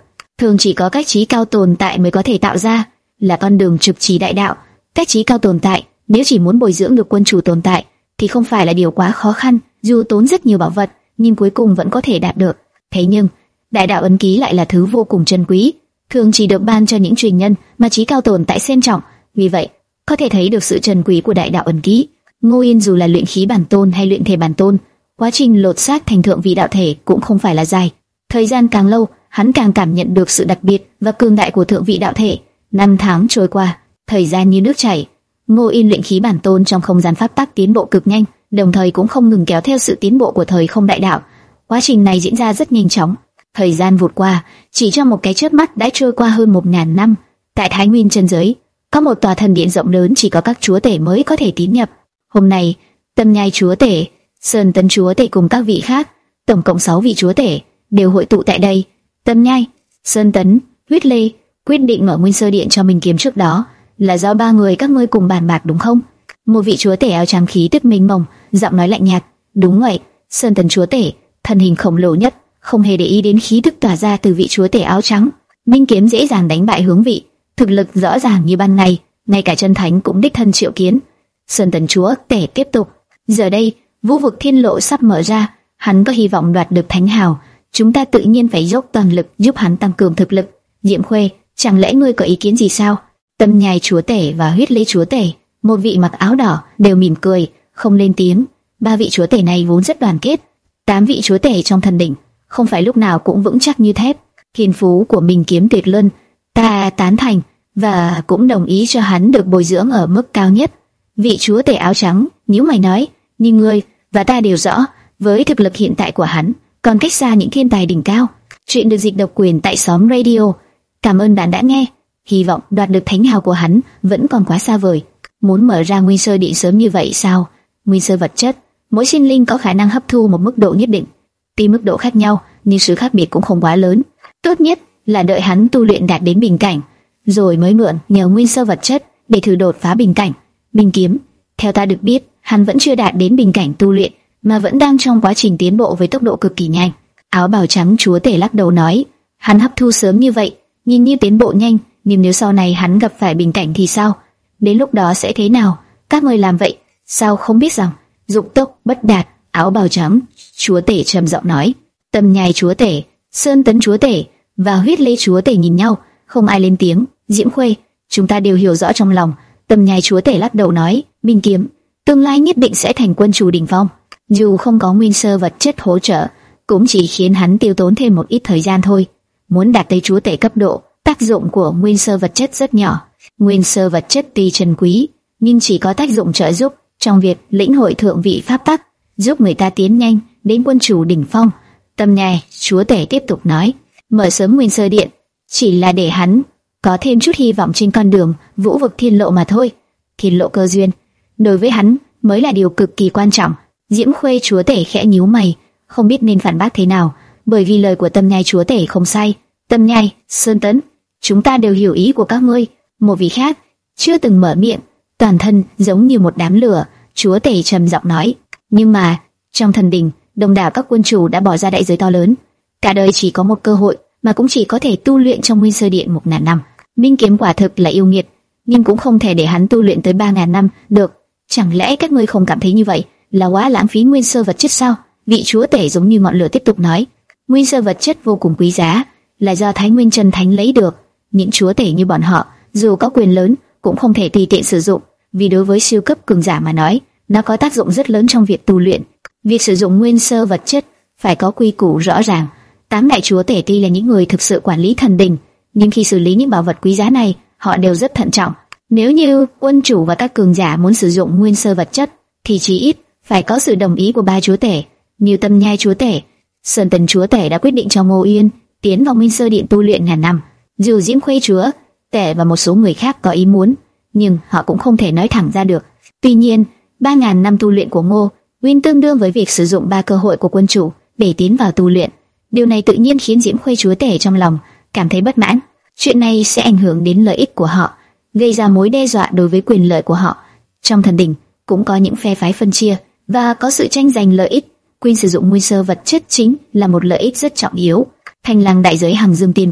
thường chỉ có cách trí cao tồn tại mới có thể tạo ra, là con đường trực chỉ đại đạo. Cách trí cao tồn tại, nếu chỉ muốn bồi dưỡng được quân chủ tồn tại, thì không phải là điều quá khó khăn, dù tốn rất nhiều bảo vật, nhưng cuối cùng vẫn có thể đạt được. Thế nhưng, đại đạo ấn ký lại là thứ vô cùng珍quý, thường chỉ được ban cho những truyền nhân mà trí cao tồn tại xem trọng. Vì vậy, có thể thấy được sự trân quý của đại đạo ấn ký. Ngô Yên dù là luyện khí bản tôn hay luyện thể bản tôn, quá trình lột xác thành thượng vị đạo thể cũng không phải là dài. Thời gian càng lâu, hắn càng cảm nhận được sự đặc biệt và cường đại của thượng vị đạo thể. Năm tháng trôi qua, thời gian như nước chảy. Ngô Yên luyện khí bản tôn trong không gian pháp tắc tiến bộ cực nhanh, đồng thời cũng không ngừng kéo theo sự tiến bộ của thời không đại đạo. Quá trình này diễn ra rất nhanh chóng. Thời gian vụt qua, chỉ trong một cái chớp mắt đã trôi qua hơn một ngàn năm. Tại Thái Nguyên chân giới, có một tòa thần điện rộng lớn chỉ có các chúa tể mới có thể tiến nhập. Hôm nay, Tâm Nhai chúa tể, Sơn Tấn chúa tể cùng các vị khác, tổng cộng sáu vị chúa tể đều hội tụ tại đây. Tâm Nhai, Sơn Tấn, Huyết Lê quyết định mở Nguyên Sơ Điện cho mình kiếm trước đó là do ba người các ngươi cùng bàn bạc đúng không? Một vị chúa tể áo trắng khí tức mênh mông, giọng nói lạnh nhạt. Đúng vậy. Sơn Tấn chúa tể, thân hình khổng lồ nhất, không hề để ý đến khí tức tỏa ra từ vị chúa tể áo trắng. Minh kiếm dễ dàng đánh bại hướng vị, thực lực rõ ràng như ban ngày, ngay cả chân thánh cũng đích thân triệu kiến. Sơn Tấn chúa tể tiếp tục. Giờ đây, vũ vực thiên lộ sắp mở ra, hắn có hy vọng đoạt được thánh hào, chúng ta tự nhiên phải dốc toàn lực giúp hắn tăng cường thực lực. Diễm Khuê, chẳng lẽ ngươi có ý kiến gì sao? Tâm Nhai chúa tể và Huyết Lê chúa tể, một vị mặc áo đỏ, đều mỉm cười, không lên tiếng. Ba vị chúa tể này vốn rất đoàn kết. Tám vị chúa tể trong thần đỉnh, không phải lúc nào cũng vững chắc như thép. Thiên phú của mình kiếm tuyệt luân, ta tán thành và cũng đồng ý cho hắn được bồi dưỡng ở mức cao nhất. Vị chúa tể áo trắng nhíu mày nói, nhưng ngươi và ta đều rõ, với thực lực hiện tại của hắn, còn cách xa những thiên tài đỉnh cao. Chuyện được dịch độc quyền tại xóm radio. Cảm ơn bạn đã nghe. Hy vọng đoạt được thánh hào của hắn vẫn còn quá xa vời. Muốn mở ra Nguyên Sơ Điện sớm như vậy sao? Nguyên sơ vật chất, mỗi sinh linh có khả năng hấp thu một mức độ nhất định. Tuy mức độ khác nhau, nhưng sự khác biệt cũng không quá lớn. Tốt nhất là đợi hắn tu luyện đạt đến bình cảnh, rồi mới mượn nhờ nguyên sơ vật chất để thử đột phá bình cảnh. Minh kiếm, theo ta được biết, hắn vẫn chưa đạt đến bình cảnh tu luyện, mà vẫn đang trong quá trình tiến bộ với tốc độ cực kỳ nhanh. Áo bào trắng chúa tể lắc đầu nói, hắn hấp thu sớm như vậy, nhìn như tiến bộ nhanh, nhưng nếu sau này hắn gặp phải bình cảnh thì sao? Đến lúc đó sẽ thế nào? Các ngươi làm vậy, sao không biết rằng dục tốc bất đạt? Áo bào trắng chúa tể trầm giọng nói. Tâm Nhai chúa tể, Sơn Tấn chúa tể và Huyết Lê chúa tể nhìn nhau, không ai lên tiếng. Diễm Khuê, chúng ta đều hiểu rõ trong lòng. Tâm Nhai chúa tể lắc đầu nói, Minh kiếm, tương lai nhất định sẽ thành quân chủ đỉnh phong. Dù không có nguyên sơ vật chất hỗ trợ, cũng chỉ khiến hắn tiêu tốn thêm một ít thời gian thôi. Muốn đạt tới chúa tể cấp độ, tác dụng của nguyên sơ vật chất rất nhỏ. Nguyên sơ vật chất tuy trân quý, nhưng chỉ có tác dụng trợ giúp trong việc lĩnh hội thượng vị pháp tắc, giúp người ta tiến nhanh đến quân chủ đỉnh phong. Tâm Nhai chúa tể tiếp tục nói, mở sớm Nguyên Sơ Điện chỉ là để hắn có thêm chút hy vọng trên con đường vũ vực thiên lộ mà thôi. Thiên lộ cơ duyên đối với hắn mới là điều cực kỳ quan trọng. Diễm Khuê chúa tể khẽ nhíu mày, không biết nên phản bác thế nào, bởi vì lời của Tâm Nhai chúa tể không sai. Tâm Nhai, Sơn Tấn, chúng ta đều hiểu ý của các ngươi. Một vị khác chưa từng mở miệng, toàn thân giống như một đám lửa. Chúa tể trầm giọng nói, nhưng mà trong thần đình, đông đảo các quân chủ đã bỏ ra đại giới to lớn, cả đời chỉ có một cơ hội, mà cũng chỉ có thể tu luyện trong Nguyên Sơ Điện một ngàn năm. Minh kiếm quả thực là yêu nghiệt, nhưng cũng không thể để hắn tu luyện tới ba ngàn năm được. Chẳng lẽ các ngươi không cảm thấy như vậy là quá lãng phí nguyên sơ vật chất sao? Vị chúa tể giống như ngọn lửa tiếp tục nói, nguyên sơ vật chất vô cùng quý giá, là do Thái Nguyên Chân Thánh lấy được. Những chúa tể như bọn họ, dù có quyền lớn, cũng không thể tùy tiện sử dụng, vì đối với siêu cấp cường giả mà nói, nó có tác dụng rất lớn trong việc tu luyện. Việc sử dụng nguyên sơ vật chất phải có quy củ rõ ràng. Tám đại chúa tể tuy là những người thực sự quản lý thần đình, nhưng khi xử lý những bảo vật quý giá này, họ đều rất thận trọng. Nếu như quân chủ và các cường giả muốn sử dụng nguyên sơ vật chất, thì chí ít phải có sự đồng ý của ba chúa tể, như Tâm Nhai chúa tể, Sơn Tấn chúa tể đã quyết định cho Ngô Yên tiến vào Nguyên Sơ Điện tu luyện ngàn năm. Dù Diễm Khuê chúa tể và một số người khác có ý muốn, nhưng họ cũng không thể nói thẳng ra được. Tuy nhiên, ba ngàn năm tu luyện của Ngô Nguyên tương đương với việc sử dụng ba cơ hội của quân chủ để tiến vào tu luyện. Điều này tự nhiên khiến Diễm Khuê chúa tể trong lòng cảm thấy bất mãn. Chuyện này sẽ ảnh hưởng đến lợi ích của họ, gây ra mối đe dọa đối với quyền lợi của họ. Trong thần đình cũng có những phe phái phân chia và có sự tranh giành lợi ích. Quyền sử dụng nguyên sơ vật chất chính là một lợi ích rất trọng yếu. Thanh Lăng đại giới Hằng Dương Tiên Quốc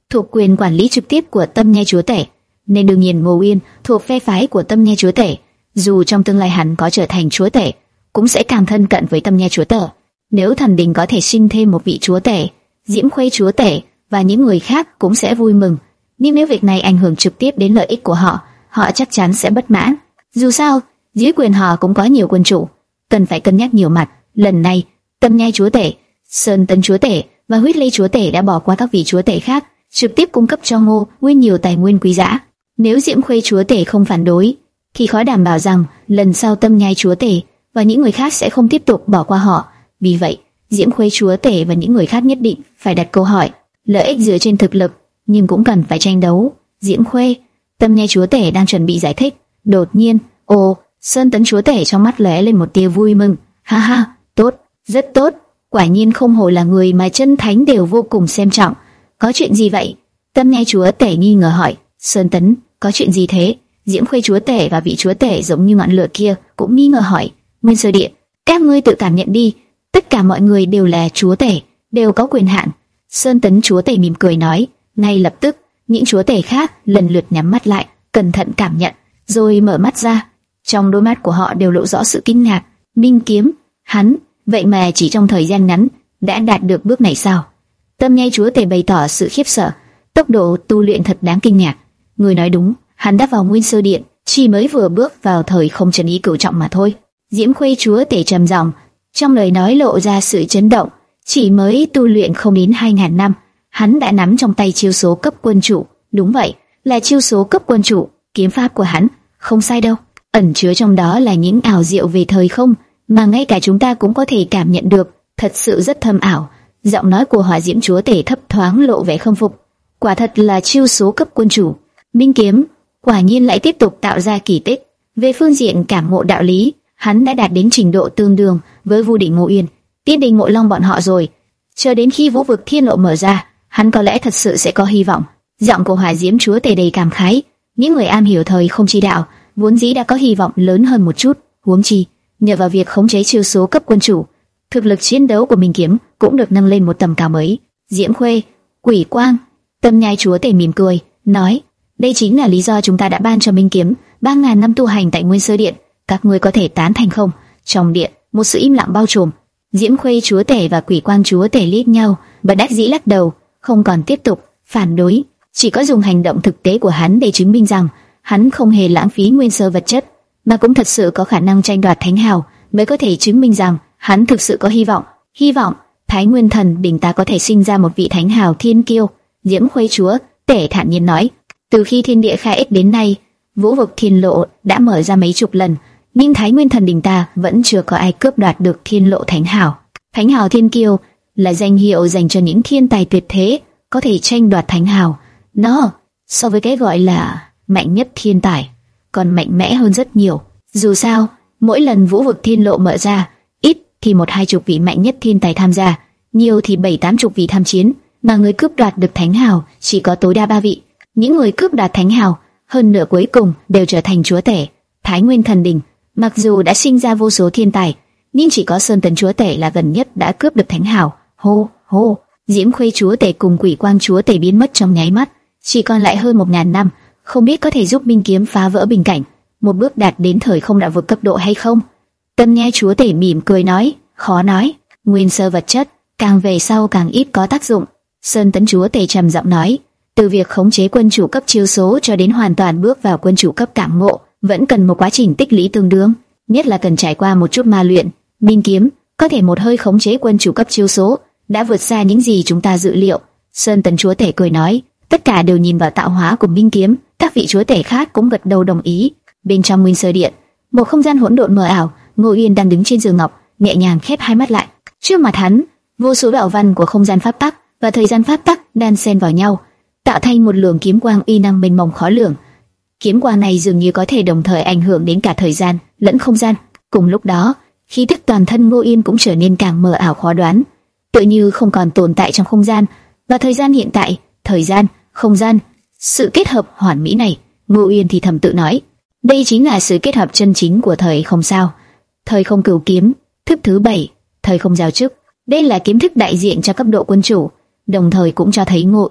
thuộc quyền quản lý trực tiếp của Tâm Nhai chúa tể, nên đương nhiên Ngô Uyên thuộc phe phái của Tâm Nhai chúa tể. Dù trong tương lai hắn có trở thành chúa tể, cũng sẽ càng thân cận với Tâm Nhai chúa tể. Nếu thần đình có thể sinh thêm một vị chúa tể, Diễm Khuê chúa tể và những người khác cũng sẽ vui mừng. Nhưng nếu việc này ảnh hưởng trực tiếp đến lợi ích của họ, họ chắc chắn sẽ bất mãn. Dù sao, dưới quyền họ cũng có nhiều quân chủ, cần phải cân nhắc nhiều mặt. Lần này, Tâm Nhai chúa tể, Sơn Tấn chúa tể và Huyết Lê chúa tể đã bỏ qua các vị chúa tể khác, trực tiếp cung cấp cho Ngô Uyên nhiều tài nguyên quý giá. Nếu Diễm Khuê chúa tể không phản đối, thì khó đảm bảo rằng lần sau Tâm Nhai chúa tể và những người khác sẽ không tiếp tục bỏ qua họ. Vì vậy, Diễm Khuê chúa tể và những người khác nhất định phải đặt câu hỏi. Lợi ích dựa trên thực lực, nhưng cũng cần phải tranh đấu. Diễm Khuê, Tâm Nhai chúa tể đang chuẩn bị giải thích. Đột nhiên, ồ, Sơn Tấn chúa tể trong mắt lóe lên một tia vui mừng. Ha ha, tốt, rất tốt. Quả nhiên không hổ là người mà chân thánh đều vô cùng xem trọng. Có chuyện gì vậy? Tâm Nhai chúa tể nghi ngờ hỏi. Sơn Tấn, có chuyện gì thế? Diễm Khuê chúa tể và vị chúa tể giống như ngọn lửa kia cũng nghi ngờ hỏi. Nguyên Sơ Điện, các ngươi tự cảm nhận đi. Tất cả mọi người đều là chúa tể, đều có quyền hạn. Sơn Tấn chúa tể mỉm cười nói. Ngay lập tức, những chúa tể khác lần lượt nhắm mắt lại, cẩn thận cảm nhận, rồi mở mắt ra. Trong đôi mắt của họ đều lộ rõ sự kinh ngạc. Minh kiếm, hắn, vậy mà chỉ trong thời gian ngắn đã đạt được bước này sao? Tâm Nhai chúa tể bày tỏ sự khiếp sợ. Tốc độ tu luyện thật đáng kinh ngạc. Người nói đúng, hắn đã vào Nguyên Sơ Điện, chỉ mới vừa bước vào thời không chân ý cửu trọng mà thôi. Diễm Khuê chúa tể trầm giọng, trong lời nói lộ ra sự chấn động. Chỉ mới tu luyện không đến hai ngàn năm, hắn đã nắm trong tay chiêu số cấp quân chủ. Đúng vậy, là chiêu số cấp quân chủ. Kiếm pháp của hắn không sai đâu, ẩn chứa trong đó là những ảo diệu về thời không mà ngay cả chúng ta cũng có thể cảm nhận được, thật sự rất thâm ảo. Giọng nói của Hỏa Diễm chúa tể thấp thoáng lộ vẻ khâm phục. Quả thật là chiêu số cấp quân chủ. Minh kiếm quả nhiên lại tiếp tục tạo ra kỳ tích. Về phương diện cảm ngộ đạo lý, hắn đã đạt đến trình độ tương đương với Vu Đỉnh Ngô Uyên, Tiên Đình Ngộ Long bọn họ rồi. Chờ đến khi Vũ Vực Thiên Lộ mở ra, hắn có lẽ thật sự sẽ có hy vọng. Giọng của Hỏa Diễm chúa tể đầy cảm khái. Những người am hiểu thời không chi đạo vốn dĩ đã có hy vọng lớn hơn một chút, huống chi nhờ vào việc khống chế chiêu số cấp quân chủ, thực lực chiến đấu của Minh kiếm cũng được nâng lên một tầm cao mới. Diễm Khuê, Quỷ Quang, Tâm Nhai chúa tể mỉm cười, nói: đây chính là lý do chúng ta đã ban cho Minh kiếm ba ngàn năm tu hành tại Nguyên Sơ Điện. Các ngươi có thể tán thành không? Trong điện, một sự im lặng bao trùm. Diễm Khuê chúa tể và Quỷ Quang chúa tể liếc nhau, bất đắc dĩ lắc đầu, không còn tiếp tục phản đối, chỉ có dùng hành động thực tế của hắn để chứng minh rằng hắn không hề lãng phí nguyên sơ vật chất, mà cũng thật sự có khả năng tranh đoạt thánh hào, mới có thể chứng minh rằng hắn thực sự có hy vọng. Hy vọng Thái Nguyên Thần Đình ta có thể sinh ra một vị thánh hào thiên kiêu. Diễm Khuê chúa tể thản nhiên nói: từ khi thiên địa khai ích đến nay, Vũ Vực Thiên Lộ đã mở ra mấy chục lần, nhưng Thái Nguyên Thần Đình ta vẫn chưa có ai cướp đoạt được Thiên Lộ thánh hào. Thánh hào thiên kiêu là danh hiệu dành cho những thiên tài tuyệt thế có thể tranh đoạt thánh hào. Nó so với cái gọi là mạnh nhất thiên tài còn mạnh mẽ hơn rất nhiều. Dù sao, mỗi lần Vũ Vực Thiên Lộ mở ra, ít thì một hai chục vị mạnh nhất thiên tài tham gia, nhiều thì bảy tám chục vị tham chiến, mà người cướp đoạt được thánh hào chỉ có tối đa ba vị. Những người cướp đoạt thánh hào, hơn nửa cuối cùng đều trở thành chúa tể. Thái Nguyên Thần Đình mặc dù đã sinh ra vô số thiên tài, nhưng chỉ có Sơn Tấn chúa tể là gần nhất đã cướp được thánh hào. Hô hô, Diễm Khuê chúa tể cùng Quỷ Quang chúa tể biến mất trong nháy mắt, chỉ còn lại hơn một ngàn năm, không biết có thể giúp Minh kiếm phá vỡ bình cảnh, một bước đạt đến thời không đạo vực cấp độ hay không. Tâm Nhai chúa tể mỉm cười nói: khó nói, nguyên sơ vật chất càng về sau càng ít có tác dụng. Sơn Tấn chúa tể trầm giọng nói: từ việc khống chế quân chủ cấp chiêu số cho đến hoàn toàn bước vào quân chủ cấp cảm ngộ, vẫn cần một quá trình tích lũy tương đương, nhất là cần trải qua một chút ma luyện. Minh kiếm có thể một hơi khống chế quân chủ cấp chiêu số, đã vượt xa những gì chúng ta dự liệu. Sơn Tấn chúa tể cười nói. Tất cả đều nhìn vào tạo hóa của Minh kiếm, các vị chúa tể khác cũng gật đầu đồng ý. Bên trong Nguyên Sơ Điện, một không gian hỗn độn mờ ảo, Ngô Uyên đang đứng trên giường ngọc, nhẹ nhàng khép hai mắt lại. Trước mặt hắn, vô số đạo văn của không gian pháp tắc và thời gian pháp tắc đan xen vào nhau, tạo thành một luồng kiếm quang uy năng mênh mông khó lường. Kiếm quang này dường như có thể đồng thời ảnh hưởng đến cả thời gian lẫn không gian. Cùng lúc đó, khí tức toàn thân Ngô Uyên cũng trở nên càng mờ ảo khó đoán, tựa như không còn tồn tại trong không gian và thời gian hiện tại. Thời gian, không gian, sự kết hợp hoàn mỹ này, Ngô Uyên thì thầm tự nói, đây chính là sự kết hợp chân chính của thời không sao. Thời không cửu kiếm, thức thứ bảy, thời không giao chức. Đây là kiếm thức đại diện cho cấp độ quân chủ, đồng thời cũng cho thấy Ngô Uyên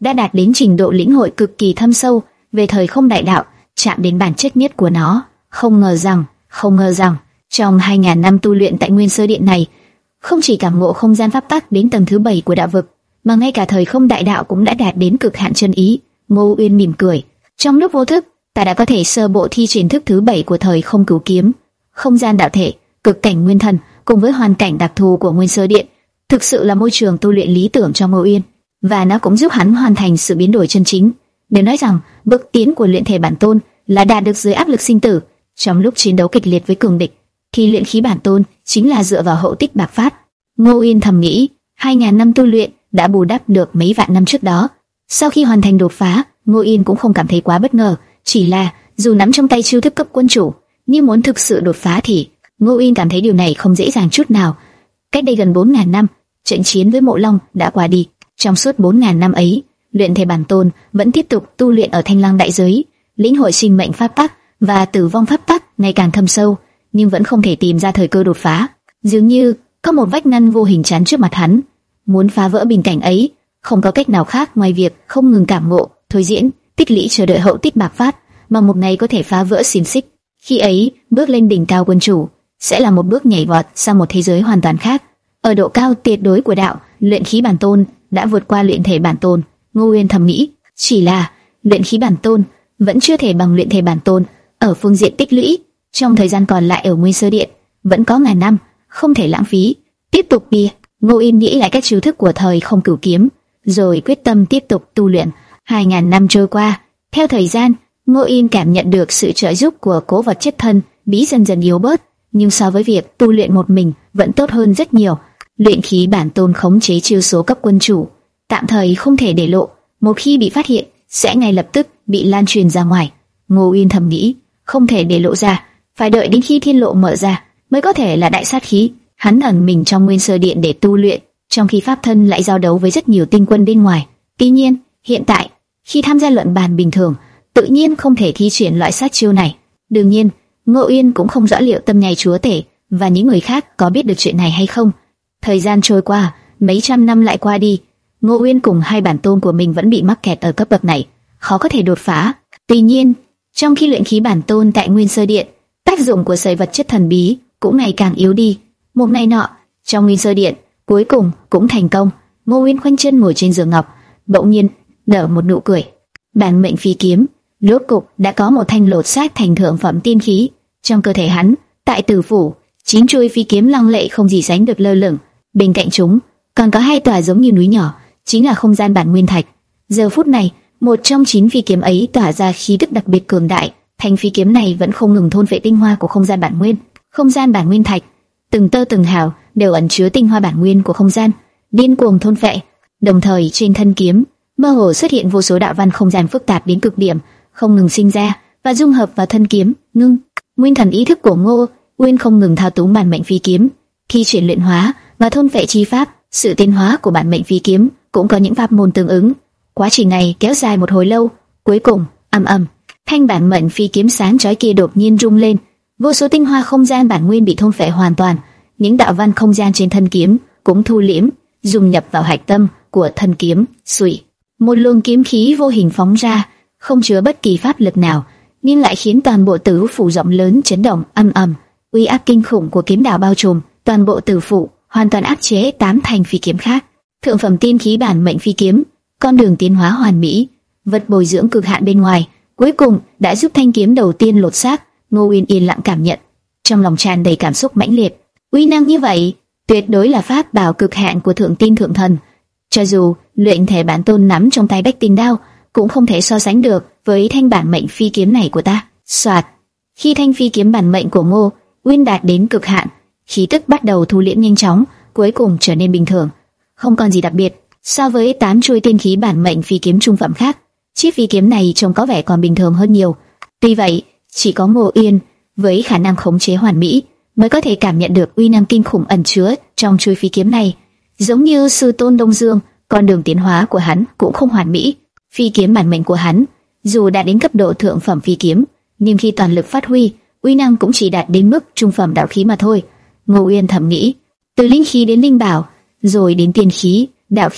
đã đạt đến trình độ lĩnh hội cực kỳ thâm sâu về thời không đại đạo, chạm đến bản chất nhất của nó. Không ngờ rằng, không ngờ rằng, trong hai nghìn năm tu luyện tại Nguyên Sơ Điện này, không chỉ cảm ngộ không gian pháp tắc đến tầng thứ bảy của đạo vực, mà ngay cả thời không đại đạo cũng đã đạt đến cực hạn chân ý. Ngô Uyên mỉm cười, trong lúc vô thức, ta đã có thể sơ bộ thi triển thức thứ bảy của thời không cửu kiếm. Không gian đạo thể, cực cảnh nguyên thần, cùng với hoàn cảnh đặc thù của Nguyên Sơ Điện, thực sự là môi trường tu luyện lý tưởng cho Ngô Uyên, và nó cũng giúp hắn hoàn thành sự biến đổi chân chính. Nếu nói rằng bước tiến của luyện thể bản tôn là đạt được dưới áp lực sinh tử, trong lúc chiến đấu kịch liệt với cường địch, thì luyện khí bản tôn chính là dựa vào hậu tích bạc phát. Ngô Uyên thầm nghĩ, hai nghìn năm tu luyện đã bù đắp được mấy vạn năm trước đó. Sau khi hoàn thành đột phá, Ngô Uyên cũng không cảm thấy quá bất ngờ, chỉ là dù nắm trong tay chiêu thức cấp quân chủ, nhưng muốn thực sự đột phá thì Ngô Uyên cảm thấy điều này không dễ dàng chút nào. Cách đây gần bốn nghìn năm, trận chiến với Mộ Long đã qua đi. Trong suốt bốn nghìn năm ấy, luyện thể bản tôn vẫn tiếp tục tu luyện ở Thanh Lăng đại giới, lĩnh hội sinh mệnh pháp tắc và tử vong pháp tắc ngày càng thâm sâu, nhưng vẫn không thể tìm ra thời cơ đột phá. Dường như có một vách ngăn vô hình chắn trước mặt hắn. Muốn phá vỡ bình cảnh ấy, không có cách nào khác ngoài việc không ngừng cảm ngộ, thôi diễn, tích lũy chờ đợi hậu tích bạc phát, mà một ngày có thể phá vỡ xiềng xích. Khi ấy, bước lên đỉnh cao quân chủ sẽ là một bước nhảy vọt sang một thế giới hoàn toàn khác. Ở độ cao tuyệt đối của đạo, luyện khí bản tôn đã vượt qua luyện thể bản tôn. Ngô Uyên thầm nghĩ, chỉ là luyện khí bản tôn vẫn chưa thể bằng luyện thể bản tôn ở phương diện tích lũy. Trong thời gian còn lại ở Nguyên Sơ Điện, vẫn có ngàn năm, không thể lãng phí. Tiếp tục đi. Ngô Uyên nghĩ lại các chiêu thức của thời không cửu kiếm, rồi quyết tâm tiếp tục tu luyện. Hai ngàn năm trôi qua, theo thời gian, Ngô Uyên cảm nhận được sự trợ giúp của cố vật chất thân bí dần dần yếu bớt, nhưng so với việc tu luyện một mình vẫn tốt hơn rất nhiều. Luyện khí bản tôn khống chế chiêu số cấp quân chủ, tạm thời không thể để lộ, một khi bị phát hiện sẽ ngay lập tức bị lan truyền ra ngoài. Ngô Uyên thầm nghĩ, không thể để lộ ra, phải đợi đến khi thiên lộ mở ra mới có thể là đại sát khí. Hắn ẩn mình trong Nguyên Sơ Điện để tu luyện, trong khi pháp thân lại giao đấu với rất nhiều tinh quân bên ngoài. Tuy nhiên, hiện tại khi tham gia luận bàn bình thường, tự nhiên không thể thi triển loại sát chiêu này. Đương nhiên, Ngô Uyên cũng không rõ liệu Tâm Nhai chúa tể và những người khác có biết được chuyện này hay không. Thời gian trôi qua, mấy trăm năm lại qua đi, Ngô Uyên cùng hai bản tôn của mình vẫn bị mắc kẹt ở cấp bậc này, khó có thể đột phá. Tuy nhiên, trong khi luyện khí bản tôn tại Nguyên Sơ Điện, tác dụng của sợi vật chất thần bí cũng ngày càng yếu đi. Một ngày nọ, trong Nguyên Sơ Điện, cuối cùng cũng thành công. Ngô Uyên khoanh chân ngồi trên giường ngọc, bỗng nhiên nở một nụ cười. Bản mệnh phi kiếm rốt cục đã có một thanh lột xác thành thượng phẩm tiên khí. Trong cơ thể hắn, tại tử phủ, chín chuôi phi kiếm lăng lệ không gì sánh được lơ lửng. Bên cạnh chúng còn có hai tòa giống như núi nhỏ, chính là không gian bản nguyên thạch. Giờ phút này, một trong chín phi kiếm ấy tỏa ra khí tức đặc biệt cường đại. Thanh phi kiếm này vẫn không ngừng thôn phệ tinh hoa của không gian bản nguyên. Không gian bản nguyên thạch, từng tơ từng hào đều ẩn chứa tinh hoa bản nguyên của không gian, điên cuồng thôn phệ. Đồng thời trên thân kiếm mơ hồ xuất hiện vô số đạo văn không gian phức tạp đến cực điểm, không ngừng sinh ra và dung hợp vào thân kiếm. Ngưng nguyên thần ý thức của Ngô Uyên không ngừng thao túng bản mệnh phi kiếm, khi chuyển luyện hóa và thôn phệ chi pháp. Sự tiến hóa của bản mệnh phi kiếm cũng có những pháp môn tương ứng. Quá trình này kéo dài một hồi lâu, cuối cùng ầm ầm, thanh bản mệnh phi kiếm sáng chói kia đột nhiên rung lên, vô số tinh hoa không gian bản nguyên bị thôn phệ hoàn toàn. Những đạo văn không gian trên thân kiếm cũng thu liễm, dung nhập vào hạch tâm của thân kiếm. Suy, một luồng kiếm khí vô hình phóng ra, không chứa bất kỳ pháp lực nào, nhưng lại khiến toàn bộ tử phủ rộng lớn chấn động. Ầm ầm, uy áp kinh khủng của kiếm đạo bao trùm toàn bộ tử phủ, hoàn toàn áp chế tám thanh phi kiếm khác. Thượng phẩm tiên khí bản mệnh phi kiếm, con đường tiến hóa hoàn mỹ, vật bồi dưỡng cực hạn bên ngoài, cuối cùng đã giúp thanh kiếm đầu tiên lột xác. Ngô Uyên yên lặng cảm nhận, trong lòng tràn đầy cảm xúc mãnh liệt. Uy năng như vậy, tuyệt đối là pháp bảo cực hạn của thượng tiên thượng thần. Cho dù luyện thể bản tôn nắm trong tay Bách Tinh Đao, cũng không thể so sánh được với thanh bản mệnh phi kiếm này của ta. Soạt, khi thanh phi kiếm bản mệnh của Ngô Uyên đạt đến cực hạn, khí tức bắt đầu thu liễm nhanh chóng, cuối cùng trở nên bình thường, không còn gì đặc biệt. So với tám chuôi tiên khí bản mệnh phi kiếm trung phẩm khác, chiếc phi kiếm này trông có vẻ còn bình thường hơn nhiều. Tuy vậy, chỉ có Ngô Uyên với khả năng khống chế hoàn mỹ mới có thể cảm nhận được uy năng kinh khủng ẩn chứa trong chuôi phi kiếm này. Giống như sư tôn Đông Dương, con đường tiến hóa của hắn cũng không hoàn mỹ. Phi kiếm bản mệnh của hắn dù đã đến cấp độ thượng phẩm phi kiếm, nhưng khi toàn lực phát huy, uy năng cũng chỉ đạt đến mức trung phẩm đạo khí mà thôi. Ngô Uyên thầm nghĩ, từ linh khí đến linh bảo, rồi đến tiên khí, đạo khí,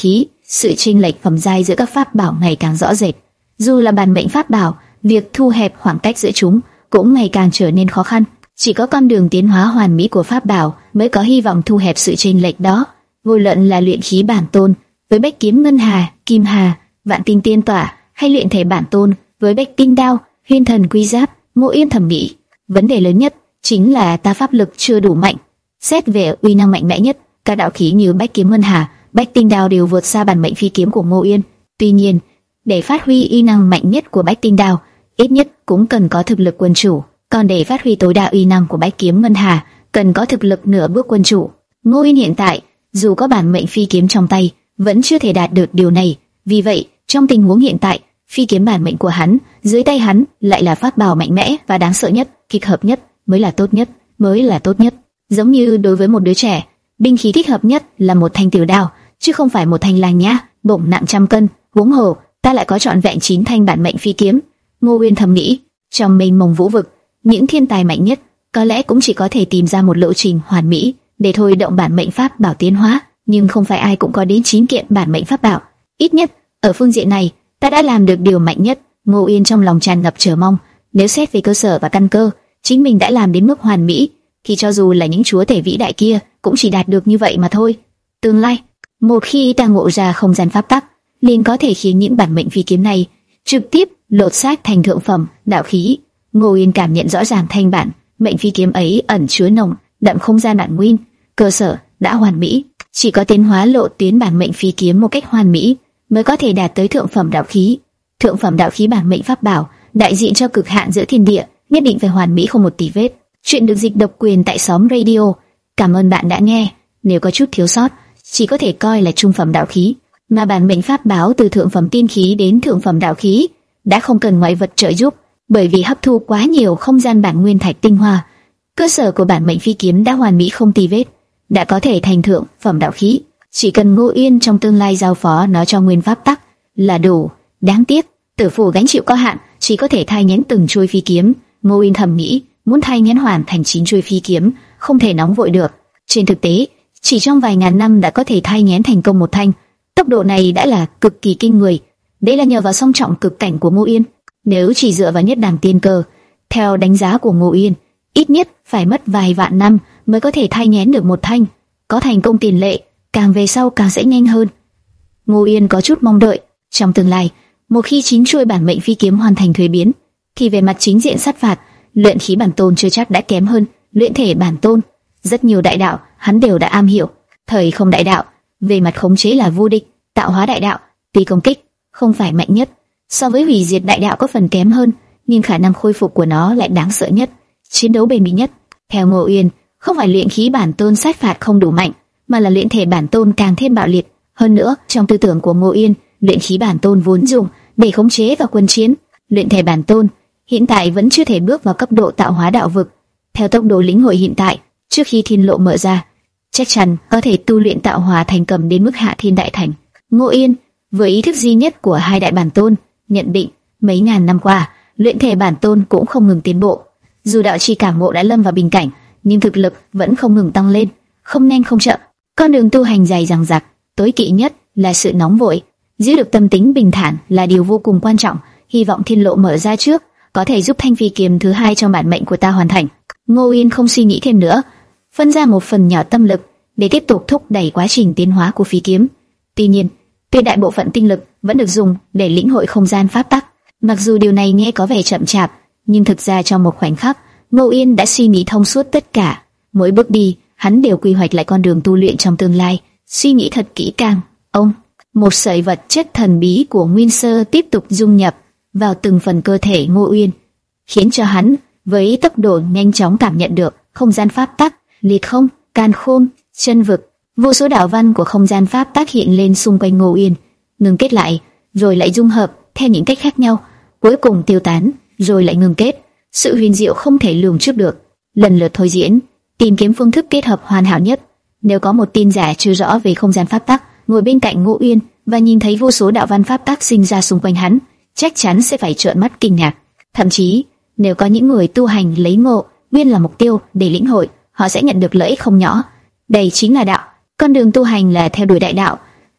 sự chênh lệch phẩm giai giữa các pháp bảo ngày càng rõ rệt. Dù là bản mệnh pháp bảo, việc thu hẹp khoảng cách giữa chúng cũng ngày càng trở nên khó khăn. Chỉ có con đường tiến hóa hoàn mỹ của pháp bảo mới có hy vọng thu hẹp sự chênh lệch đó. Vô luận là luyện khí bản tôn với bách kiếm ngân hà, kim hà, vạn tinh tiên tỏa, hay luyện thể bản tôn với bách tinh đao, huyên thần quy giáp, ngộ yên thẩm mỹ, vấn đề lớn nhất chính là ta pháp lực chưa đủ mạnh. Xét về uy năng mạnh mẽ nhất, các đạo khí như bách kiếm ngân hà, bách tinh đao đều vượt xa bản mệnh phi kiếm của Ngô Yên. Tuy nhiên, để phát huy uy năng mạnh nhất của bách tinh đao, ít nhất cũng cần có thực lực quân chủ. Còn để phát huy tối đa uy năng của bách kiếm ngân hà, cần có thực lực nửa bước quân chủ. Ngô Yên hiện tại, dù có bản mệnh phi kiếm trong tay, vẫn chưa thể đạt được điều này. Vì vậy, trong tình huống hiện tại, phi kiếm bản mệnh của hắn, dưới tay hắn lại là pháp bảo mạnh mẽ và đáng sợ nhất, thích hợp nhất mới là tốt nhất, mới là tốt nhất. Giống như đối với một đứa trẻ, binh khí thích hợp nhất là một thanh tiểu đao, chứ không phải một thanh lang nhã, bổng nặng trăm cân. Huống hồ, ta lại có trọn vẹn chín thanh bản mệnh phi kiếm. Ngô Uyên thầm nghĩ, trong mênh mông vũ vực, những thiên tài mạnh nhất có lẽ cũng chỉ có thể tìm ra một lộ trình hoàn mỹ để thôi động bản mệnh pháp bảo tiến hóa, nhưng không phải ai cũng có đến chín kiện bản mệnh pháp bảo. Ít nhất ở phương diện này, ta đã làm được điều mạnh nhất. Ngô Uyên trong lòng tràn ngập chờ mong. Nếu xét về cơ sở và căn cơ, chính mình đã làm đến mức hoàn mỹ, thì cho dù là những chúa tể vĩ đại kia cũng chỉ đạt được như vậy mà thôi. Tương lai, một khi ta ngộ ra không gian pháp tắc, liền có thể khiến những bản mệnh phi kiếm này trực tiếp lột xác thành thượng phẩm đạo khí. Ngô Uyên cảm nhận rõ ràng thanh bản mệnh phi kiếm ấy ẩn chứa nồng đậm không gian bản nguyên, cơ sở đã hoàn mỹ. Chỉ có tiến hóa lộ tuyến bản mệnh phi kiếm một cách hoàn mỹ mới có thể đạt tới thượng phẩm đạo khí. Thượng phẩm đạo khí bản mệnh pháp bảo đại diện cho cực hạn giữa thiên địa, nhất định phải hoàn mỹ không một tì vết. Chuyện được dịch độc quyền tại Xóm Radio. Cảm ơn bạn đã nghe. Nếu có chút thiếu sót, chỉ có thể coi là trung phẩm đạo khí. Mà bản mệnh pháp bảo từ thượng phẩm tiên khí đến thượng phẩm đạo khí đã không cần ngoại vật trợ giúp, bởi vì hấp thu quá nhiều không gian bản nguyên thạch tinh hoa. Cơ sở của bản mệnh phi kiếm đã hoàn mỹ không tì vết, đã có thể thành thượng phẩm đạo khí. Chỉ cần Ngô Uyên trong tương lai giao phó nó cho nguyên pháp tắc là đủ. Đáng tiếc, tử phủ gánh chịu có hạn, chỉ có thể thay nhén từng chuôi phi kiếm. Ngô Uyên thầm nghĩ, muốn thay nhén hoàn thành chín chuôi phi kiếm, không thể nóng vội được. Trên thực tế, chỉ trong vài ngàn năm đã có thể thay nhén thành công một thanh. Tốc độ này đã là cực kỳ kinh người. Đây là nhờ vào song trọng cực cảnh của Ngô Uyên. Nếu chỉ dựa vào nhất đẳng tiên cơ, theo đánh giá của Ngô Uyên, ít nhất phải mất vài vạn năm mới có thể thay nhén được một thanh. Có thành công tiền lệ, càng về sau càng sẽ nhanh hơn. Ngô Uyên có chút mong đợi, trong tương lai, một khi chín chuôi bản mệnh phi kiếm hoàn thành thuế biến, thì về mặt chính diện sát phạt, luyện khí bản tôn chưa chắc đã kém hơn luyện thể bản tôn. Rất nhiều đại đạo hắn đều đã am hiểu. Thời không đại đạo, về mặt khống chế là vô địch. Tạo hóa đại đạo, tuy công kích không phải mạnh nhất, so với hủy diệt đại đạo có phần kém hơn, nhưng khả năng khôi phục của nó lại đáng sợ nhất, chiến đấu bền bỉ nhất. Theo Ngô Uyên, không phải luyện khí bản tôn sát phạt không đủ mạnh, mà là luyện thể bản tôn càng thêm bạo liệt. Hơn nữa, trong tư tưởng của Ngô Uyên, luyện khí bản tôn vốn dùng để khống chế và quân chiến. Luyện thể bản tôn hiện tại vẫn chưa thể bước vào cấp độ tạo hóa đạo vực. Theo tốc độ lĩnh hội hiện tại, trước khi thiên lộ mở ra, chắc chắn có thể tu luyện tạo hóa thành cầm đến mức hạ thiên đại thành. Ngô Yên, với ý thức duy nhất của hai đại bản tôn, nhận định mấy ngàn năm qua, luyện thể bản tôn cũng không ngừng tiến bộ. Dù đạo chi cảm ngộ đã lâm vào bình cảnh, nhưng thực lực vẫn không ngừng tăng lên, không nhanh không chậm. Con đường tu hành dài dằng dặc, tối kỵ nhất là sự nóng vội. Giữ được tâm tính bình thản là điều vô cùng quan trọng. Hy vọng thiên lộ mở ra trước, có thể giúp thanh phi kiếm thứ hai trong bản mệnh của ta hoàn thành. Ngô Yên không suy nghĩ thêm nữa, phân ra một phần nhỏ tâm lực để tiếp tục thúc đẩy quá trình tiến hóa của phi kiếm. Tuy nhiên, tuyệt đại bộ phận tinh lực vẫn được dùng để lĩnh hội không gian pháp tắc. Mặc dù điều này nghe có vẻ chậm chạp, nhưng thực ra trong một khoảnh khắc, Ngô Yên đã suy nghĩ thông suốt tất cả. Mỗi bước đi, hắn đều quy hoạch lại con đường tu luyện trong tương lai, suy nghĩ thật kỹ càng. Ông, một sợi vật chất thần bí của nguyên sơ tiếp tục dung nhập vào từng phần cơ thể Ngô Uyên, khiến cho hắn với tốc độ nhanh chóng cảm nhận được không gian pháp tắc, liệt không, càn khôn, chân vực. Vô số đạo văn của không gian pháp tắc hiện lên xung quanh Ngô Uyên, ngừng kết lại, rồi lại dung hợp theo những cách khác nhau, cuối cùng tiêu tán, rồi lại ngừng kết. Sự huyền diệu không thể lường trước được, lần lượt thôi diễn, tìm kiếm phương thức kết hợp hoàn hảo nhất. Nếu có một tin giả chưa rõ về không gian pháp tắc ngồi bên cạnh Ngô Uyên và nhìn thấy vô số đạo văn pháp tắc sinh ra xung quanh hắn, chắc chắn sẽ phải trợn mắt kinh ngạc. Thậm chí, nếu có những người tu hành lấy Ngô Uyên là mục tiêu để lĩnh hội, họ sẽ nhận được lợi ích không nhỏ. Đây chính là đạo. Con đường tu hành là theo đuổi đại đạo,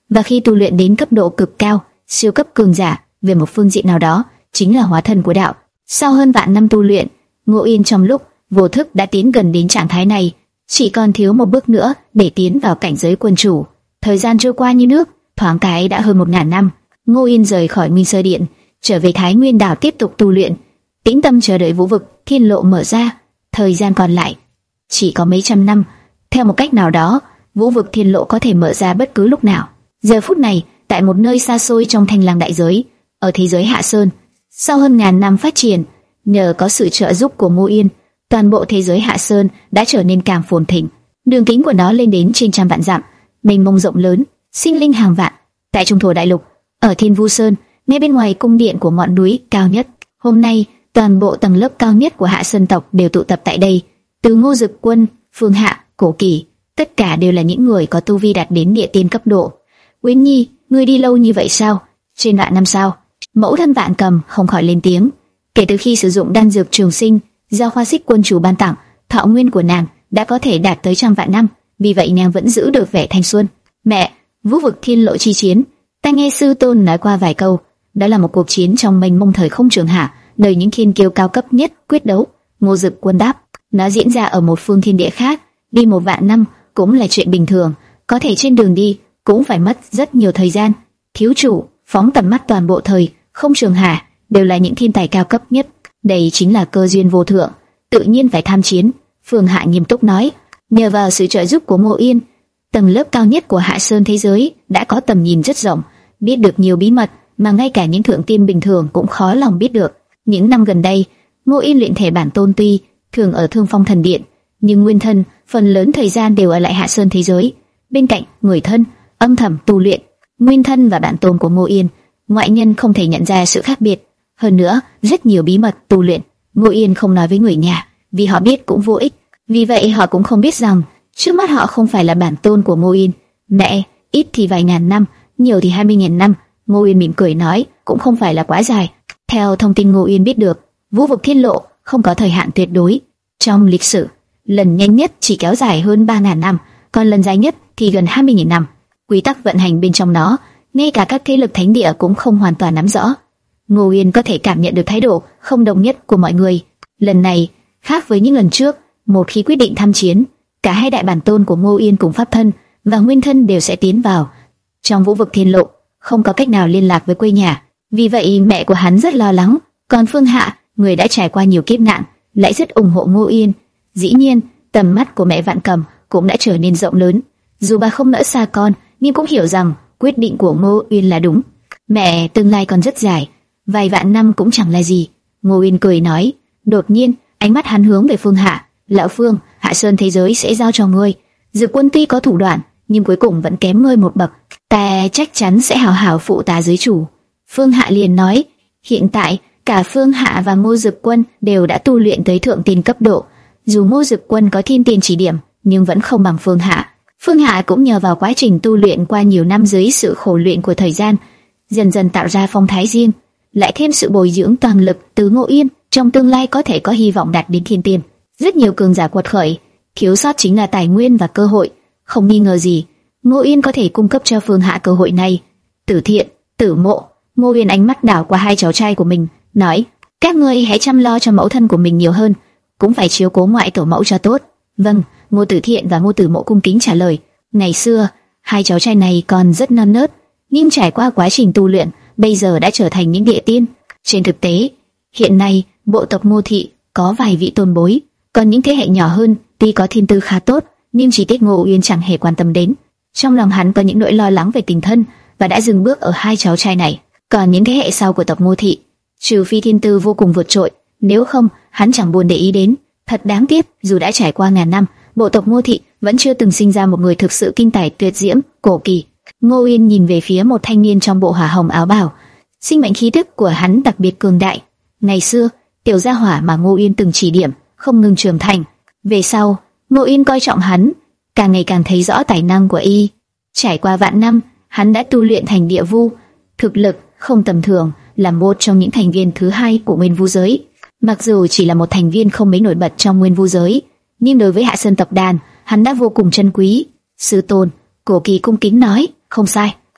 và khi tu luyện đến cấp độ cực cao, siêu cấp cường giả về một phương diện nào đó, chính là hóa thân của đạo. Sau hơn vạn năm tu luyện, Ngô Yên trong lúc vô thức đã tiến gần đến trạng thái này, chỉ còn thiếu một bước nữa để tiến vào cảnh giới quân chủ. Thời gian trôi qua như nước, thoáng cái đã hơn một ngàn năm. Ngô Yên rời khỏi Nguyên Sơ Điện, trở về Thái Nguyên Đảo tiếp tục tu luyện, tĩnh tâm chờ đợi vũ vực thiên lộ mở ra. Thời gian còn lại chỉ có mấy trăm năm. Theo một cách nào đó, vũ vực thiên lộ có thể mở ra bất cứ lúc nào. Giờ phút này, tại một nơi xa xôi trong Thanh Lăng đại giới, ở thế giới Hạ Sơn, sau hơn ngàn năm phát triển, nhờ có sự trợ giúp của Ngô Yên, toàn bộ thế giới Hạ Sơn đã trở nên càng phồn thịnh. Đường kính của nó lên đến trên trăm vạn dặm, mênh mông rộng lớn, sinh linh hàng vạn. Tại trung thổ đại lục, ở Thiên Vu Sơn, ngay bên ngoài cung điện của ngọn núi cao nhất, hôm nay toàn bộ tầng lớp cao nhất của Hạ Sơn tộc đều tụ tập tại đây. Từ Ngô Dực Quân, Phương Hạ, Cổ Kỳ, tất cả đều là những người có tu vi đạt đến địa tiên cấp độ. Uyên Nhi, ngươi đi lâu như vậy sao? Trên vạn năm sao? Mẫu thân Vạn Cầm không khỏi lên tiếng. Kể từ khi sử dụng đan dược trường sinh do Hoa Xích Quân chủ ban tặng, thọ nguyên của nàng đã có thể đạt tới trăm vạn năm, vì vậy nàng vẫn giữ được vẻ thanh xuân. Mẹ, vũ vực thiên lộ chi chiến, ta nghe sư tôn nói qua vài câu, đó là một cuộc chiến trong mênh mông thời không trường hạ, nơi những thiên kiêu cao cấp nhất quyết đấu. Ngô Dực Quân đáp, nó diễn ra ở một phương thiên địa khác, đi một vạn năm cũng là chuyện bình thường, có thể trên đường đi cũng phải mất rất nhiều thời gian. Thiếu chủ, phóng tầm mắt toàn bộ thời không trường hạ, đều là những thiên tài cao cấp nhất, đây chính là cơ duyên vô thượng, tự nhiên phải tham chiến. Phương Hạ nghiêm túc nói, nhờ vào sự trợ giúp của Ngô Yên, tầng lớp cao nhất của Hạ Sơn thế giới đã có tầm nhìn rất rộng, biết được nhiều bí mật mà ngay cả những thượng tiên bình thường cũng khó lòng biết được. Những năm gần đây, Ngô Yên luyện thể bản tôn tuy thường ở Thương Phong Thần Điện, nhưng nguyên thân phần lớn thời gian đều ở lại Hạ Sơn thế giới, bên cạnh người thân âm thầm tu luyện. Nguyên thân và bản tôn của Ngô Yên, ngoại nhân không thể nhận ra sự khác biệt. Hơn nữa, rất nhiều bí mật tu luyện Ngô Yên không nói với người nhà, vì họ biết cũng vô ích. Vì vậy họ cũng không biết rằng trước mắt họ không phải là bản tôn của Ngô Yên. Mẹ, ít thì vài ngàn năm, nhiều thì hai mươi ngàn năm. Ngô Yên mỉm cười nói, cũng không phải là quá dài. Theo thông tin Ngô Yên biết được, vũ vực thiên lộ không có thời hạn tuyệt đối. Trong lịch sử, lần nhanh nhất chỉ kéo dài hơn ba ngàn năm, còn lần dài nhất thì gần hai mươi nghìn năm. Quy tắc vận hành bên trong nó, ngay cả các thế lực thánh địa cũng không hoàn toàn nắm rõ. Ngô Yên có thể cảm nhận được thái độ không đồng nhất của mọi người. Lần này khác với những lần trước, một khi quyết định tham chiến, cả hai đại bản tôn của Ngô Yên cùng pháp thân và nguyên thân đều sẽ tiến vào. Trong vũ vực thiên lộ, không có cách nào liên lạc với quê nhà, vì vậy mẹ của hắn rất lo lắng. Còn Phương Hạ, người đã trải qua nhiều kiếp nạn, lại rất ủng hộ Ngô Yên. Dĩ nhiên, tầm mắt của mẹ Vạn Cầm cũng đã trở nên rộng lớn. Dù bà không nỡ xa con, nhưng cũng hiểu rằng quyết định của Ngô Yên là đúng. Mẹ, tương lai còn rất dài, vài vạn năm cũng chẳng là gì. Ngô Yên cười nói. Đột nhiên, ánh mắt hắn hướng về Phương Hạ. Lão Phương, Hạ Sơn thế giới sẽ giao cho ngươi. Dực Quân tuy có thủ đoạn, nhưng cuối cùng vẫn kém ngươi một bậc. Ta chắc chắn sẽ hảo hảo phụ tá dưới chủ. Phương Hạ liền nói. Hiện tại, cả Phương Hạ và Ngô Dực Quân đều đã tu luyện tới thượng tiên cấp độ. Dù Ngô Dực Quân có thiên tiên chỉ điểm, nhưng vẫn không bằng Phương Hạ. Phương Hạ cũng nhờ vào quá trình tu luyện qua nhiều năm dưới sự khổ luyện của thời gian, dần dần tạo ra phong thái riêng, lại thêm sự bồi dưỡng toàn lực từ Ngô Yên, trong tương lai có thể có hy vọng đạt đến thiên tiên. Rất nhiều cường giả quật khởi, thiếu sót chính là tài nguyên và cơ hội. Không nghi ngờ gì, Ngô Yên có thể cung cấp cho Phương Hạ cơ hội này. Tử Thiện, Tử Mộ, Ngô Yên ánh mắt đảo qua hai cháu trai của mình, nói: các ngươi hãy chăm lo cho mẫu thân của mình nhiều hơn, cũng phải chiếu cố ngoại tổ mẫu cho tốt. Vâng. Ngô Tử Thiện và Ngô Tử Mộ cung kính trả lời. Ngày xưa, hai cháu trai này còn rất non nớt, nhưng trải qua quá trình tu luyện, bây giờ đã trở thành những địa tiên. Trên thực tế, hiện nay bộ tộc Ngô thị có vài vị tôn bối, còn những thế hệ nhỏ hơn tuy có thiên tư khá tốt, nhưng chi tiết Ngô Uyên chẳng hề quan tâm đến. Trong lòng hắn có những nỗi lo lắng về tình thân và đã dừng bước ở hai cháu trai này. Còn những thế hệ sau của tộc Ngô thị, trừ phi thiên tư vô cùng vượt trội, nếu không hắn chẳng buồn để ý đến. Thật đáng tiếc, dù đã trải qua ngàn năm, bộ tộc Ngô thị vẫn chưa từng sinh ra một người thực sự kinh tài tuyệt diễm. Cổ Kỳ. Ngô Uyên nhìn về phía một thanh niên trong bộ hỏa hồng áo bào, sinh mệnh khí tức của hắn đặc biệt cường đại. Ngày xưa, tiểu gia hỏa mà Ngô Uyên từng chỉ điểm, không ngừng trưởng thành. Về sau, Ngô Uyên coi trọng hắn, càng ngày càng thấy rõ tài năng của y. Trải qua vạn năm, hắn đã tu luyện thành địa vu, thực lực không tầm thường, là một trong những thành viên thứ hai của Nguyên Vu giới. Mặc dù chỉ là một thành viên không mấy nổi bật trong Nguyên Vu giới, nhưng đối với Hạ Sơn tập đoàn, hắn đã vô cùng trân quý. Sư tôn, Cổ Kỳ cung kính nói, không sai.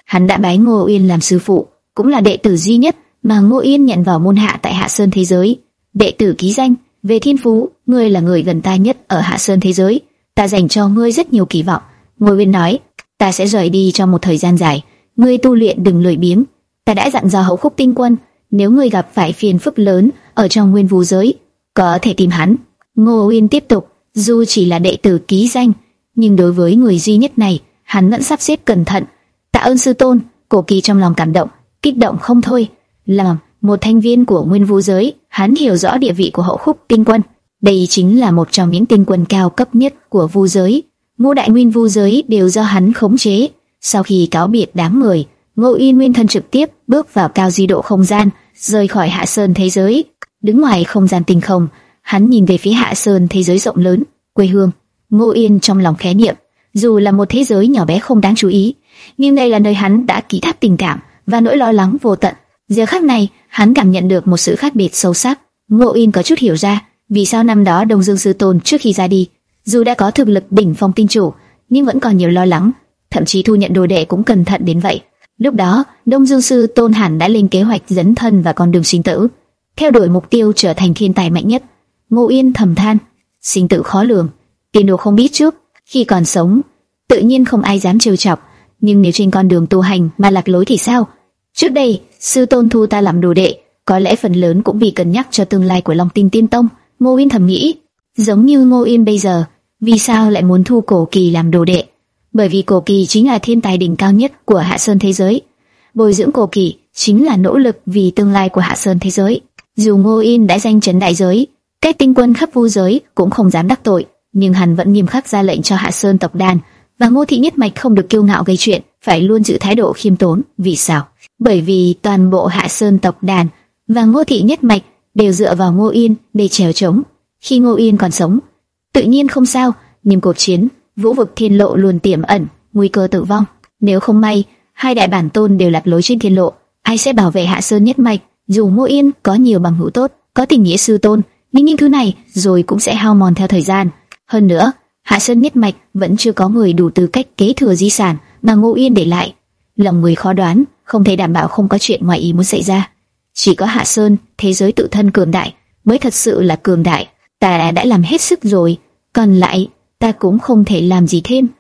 Hắn đã bái Ngô Uyên làm sư phụ, cũng là đệ tử duy nhất mà Ngô Uyên nhận vào môn hạ tại Hạ Sơn thế giới. Đệ tử ký danh, về thiên phú, ngươi là người gần ta nhất ở Hạ Sơn thế giới, ta dành cho ngươi rất nhiều kỳ vọng. Ngô Uyên nói, ta sẽ rời đi trong một thời gian dài, ngươi tu luyện đừng lười biếng. Ta đã dặn dò Hậu Khúc Tinh Quân, nếu ngươi gặp phải phiền phức lớn ở trong Nguyên Vũ giới, có thể tìm hắn. Ngô Uyên tiếp tục, dù chỉ là đệ tử ký danh, nhưng đối với người duy nhất này, hắn vẫn sắp xếp cẩn thận. Tạ ơn sư tôn. Cổ Kỳ trong lòng cảm động, kích động không thôi. Làm một thành viên của Nguyên Vũ giới, hắn hiểu rõ địa vị của Hậu Khúc Tinh Quân. Đây chính là một trong những tinh quân cao cấp nhất của Vu giới. Ngũ đại Nguyên Vu giới đều do hắn khống chế. Sau khi cáo biệt đám người, Ngô Uyên nguyên thân trực tiếp bước vào cao di độ không gian, rời khỏi Hạ Sơn thế giới. Đứng ngoài không gian tinh không, hắn nhìn về phía Hạ Sơn thế giới rộng lớn, quê hương. Ngô Uyên trong lòng khẽ niệm, dù là một thế giới nhỏ bé không đáng chú ý, nhưng đây là nơi hắn đã ký thác tình cảm và nỗi lo lắng vô tận. Giờ khắc này, hắn cảm nhận được một sự khác biệt sâu sắc. Ngô Uyên có chút hiểu ra vì sao năm đó Đông Dương Sư Tôn trước khi ra đi, dù đã có thực lực đỉnh phong tinh chủ, nhưng vẫn còn nhiều lo lắng, thậm chí thu nhận đồ đệ cũng cẩn thận đến vậy. Lúc đó, Đông Dương Sư Tôn hẳn đã lên kế hoạch dấn thân vào con đường sinh tử, theo đuổi mục tiêu trở thành thiên tài mạnh nhất. Ngô Uyên thầm than, sinh tử khó lường, tiền đồ không biết trước. Khi còn sống, tự nhiên không ai dám trêu chọc, nhưng nếu trên con đường tu hành mà lạc lối thì sao? Trước đây, sư tôn thu ta làm đồ đệ, có lẽ phần lớn cũng vì cân nhắc cho tương lai của Long Tinh Tiên Tông. Ngô Uyên thầm nghĩ, giống như Ngô Uyên bây giờ, vì sao lại muốn thu Cổ Kỳ làm đồ đệ? Bởi vì Cổ Kỳ chính là thiên tài đỉnh cao nhất của Hạ Sơn thế giới. Bồi dưỡng Cổ Kỳ chính là nỗ lực vì tương lai của Hạ Sơn thế giới. Dù Ngô Uyên đã danh chấn đại giới, các tinh quân khắp Vu giới cũng không dám đắc tội, nhưng hắn vẫn nghiêm khắc ra lệnh cho Hạ Sơn tộc đàn và Ngô thị nhất mạch không được kiêu ngạo gây chuyện, phải luôn giữ thái độ khiêm tốn. Vì sao? Bởi vì toàn bộ Hạ Sơn tộc đàn và Ngô thị nhất mạch đều dựa vào Ngô Uyên để trèo trống. Khi Ngô Uyên còn sống, tự nhiên không sao, nhưng cuộc chiến Vũ vực thiên lộ luôn tiềm ẩn nguy cơ tử vong. Nếu không may hai đại bản tôn đều lạc lối trên thiên lộ, ai sẽ bảo vệ Hạ Sơn nhất mạch? Dù Ngô Uyên có nhiều bằng hữu tốt, có tình nghĩa sư tôn, nhưng những thứ này rồi cũng sẽ hao mòn theo thời gian. Hơn nữa, Hạ Sơn nhất mạch vẫn chưa có người đủ tư cách kế thừa di sản mà Ngô Uyên để lại. Lòng người khó đoán, không thể đảm bảo không có chuyện ngoài ý muốn xảy ra. Chỉ có Hạ Sơn thế giới tự thân cường đại mới thật sự là cường đại. Ta đã làm hết sức rồi, còn lại ta cũng không thể làm gì thêm.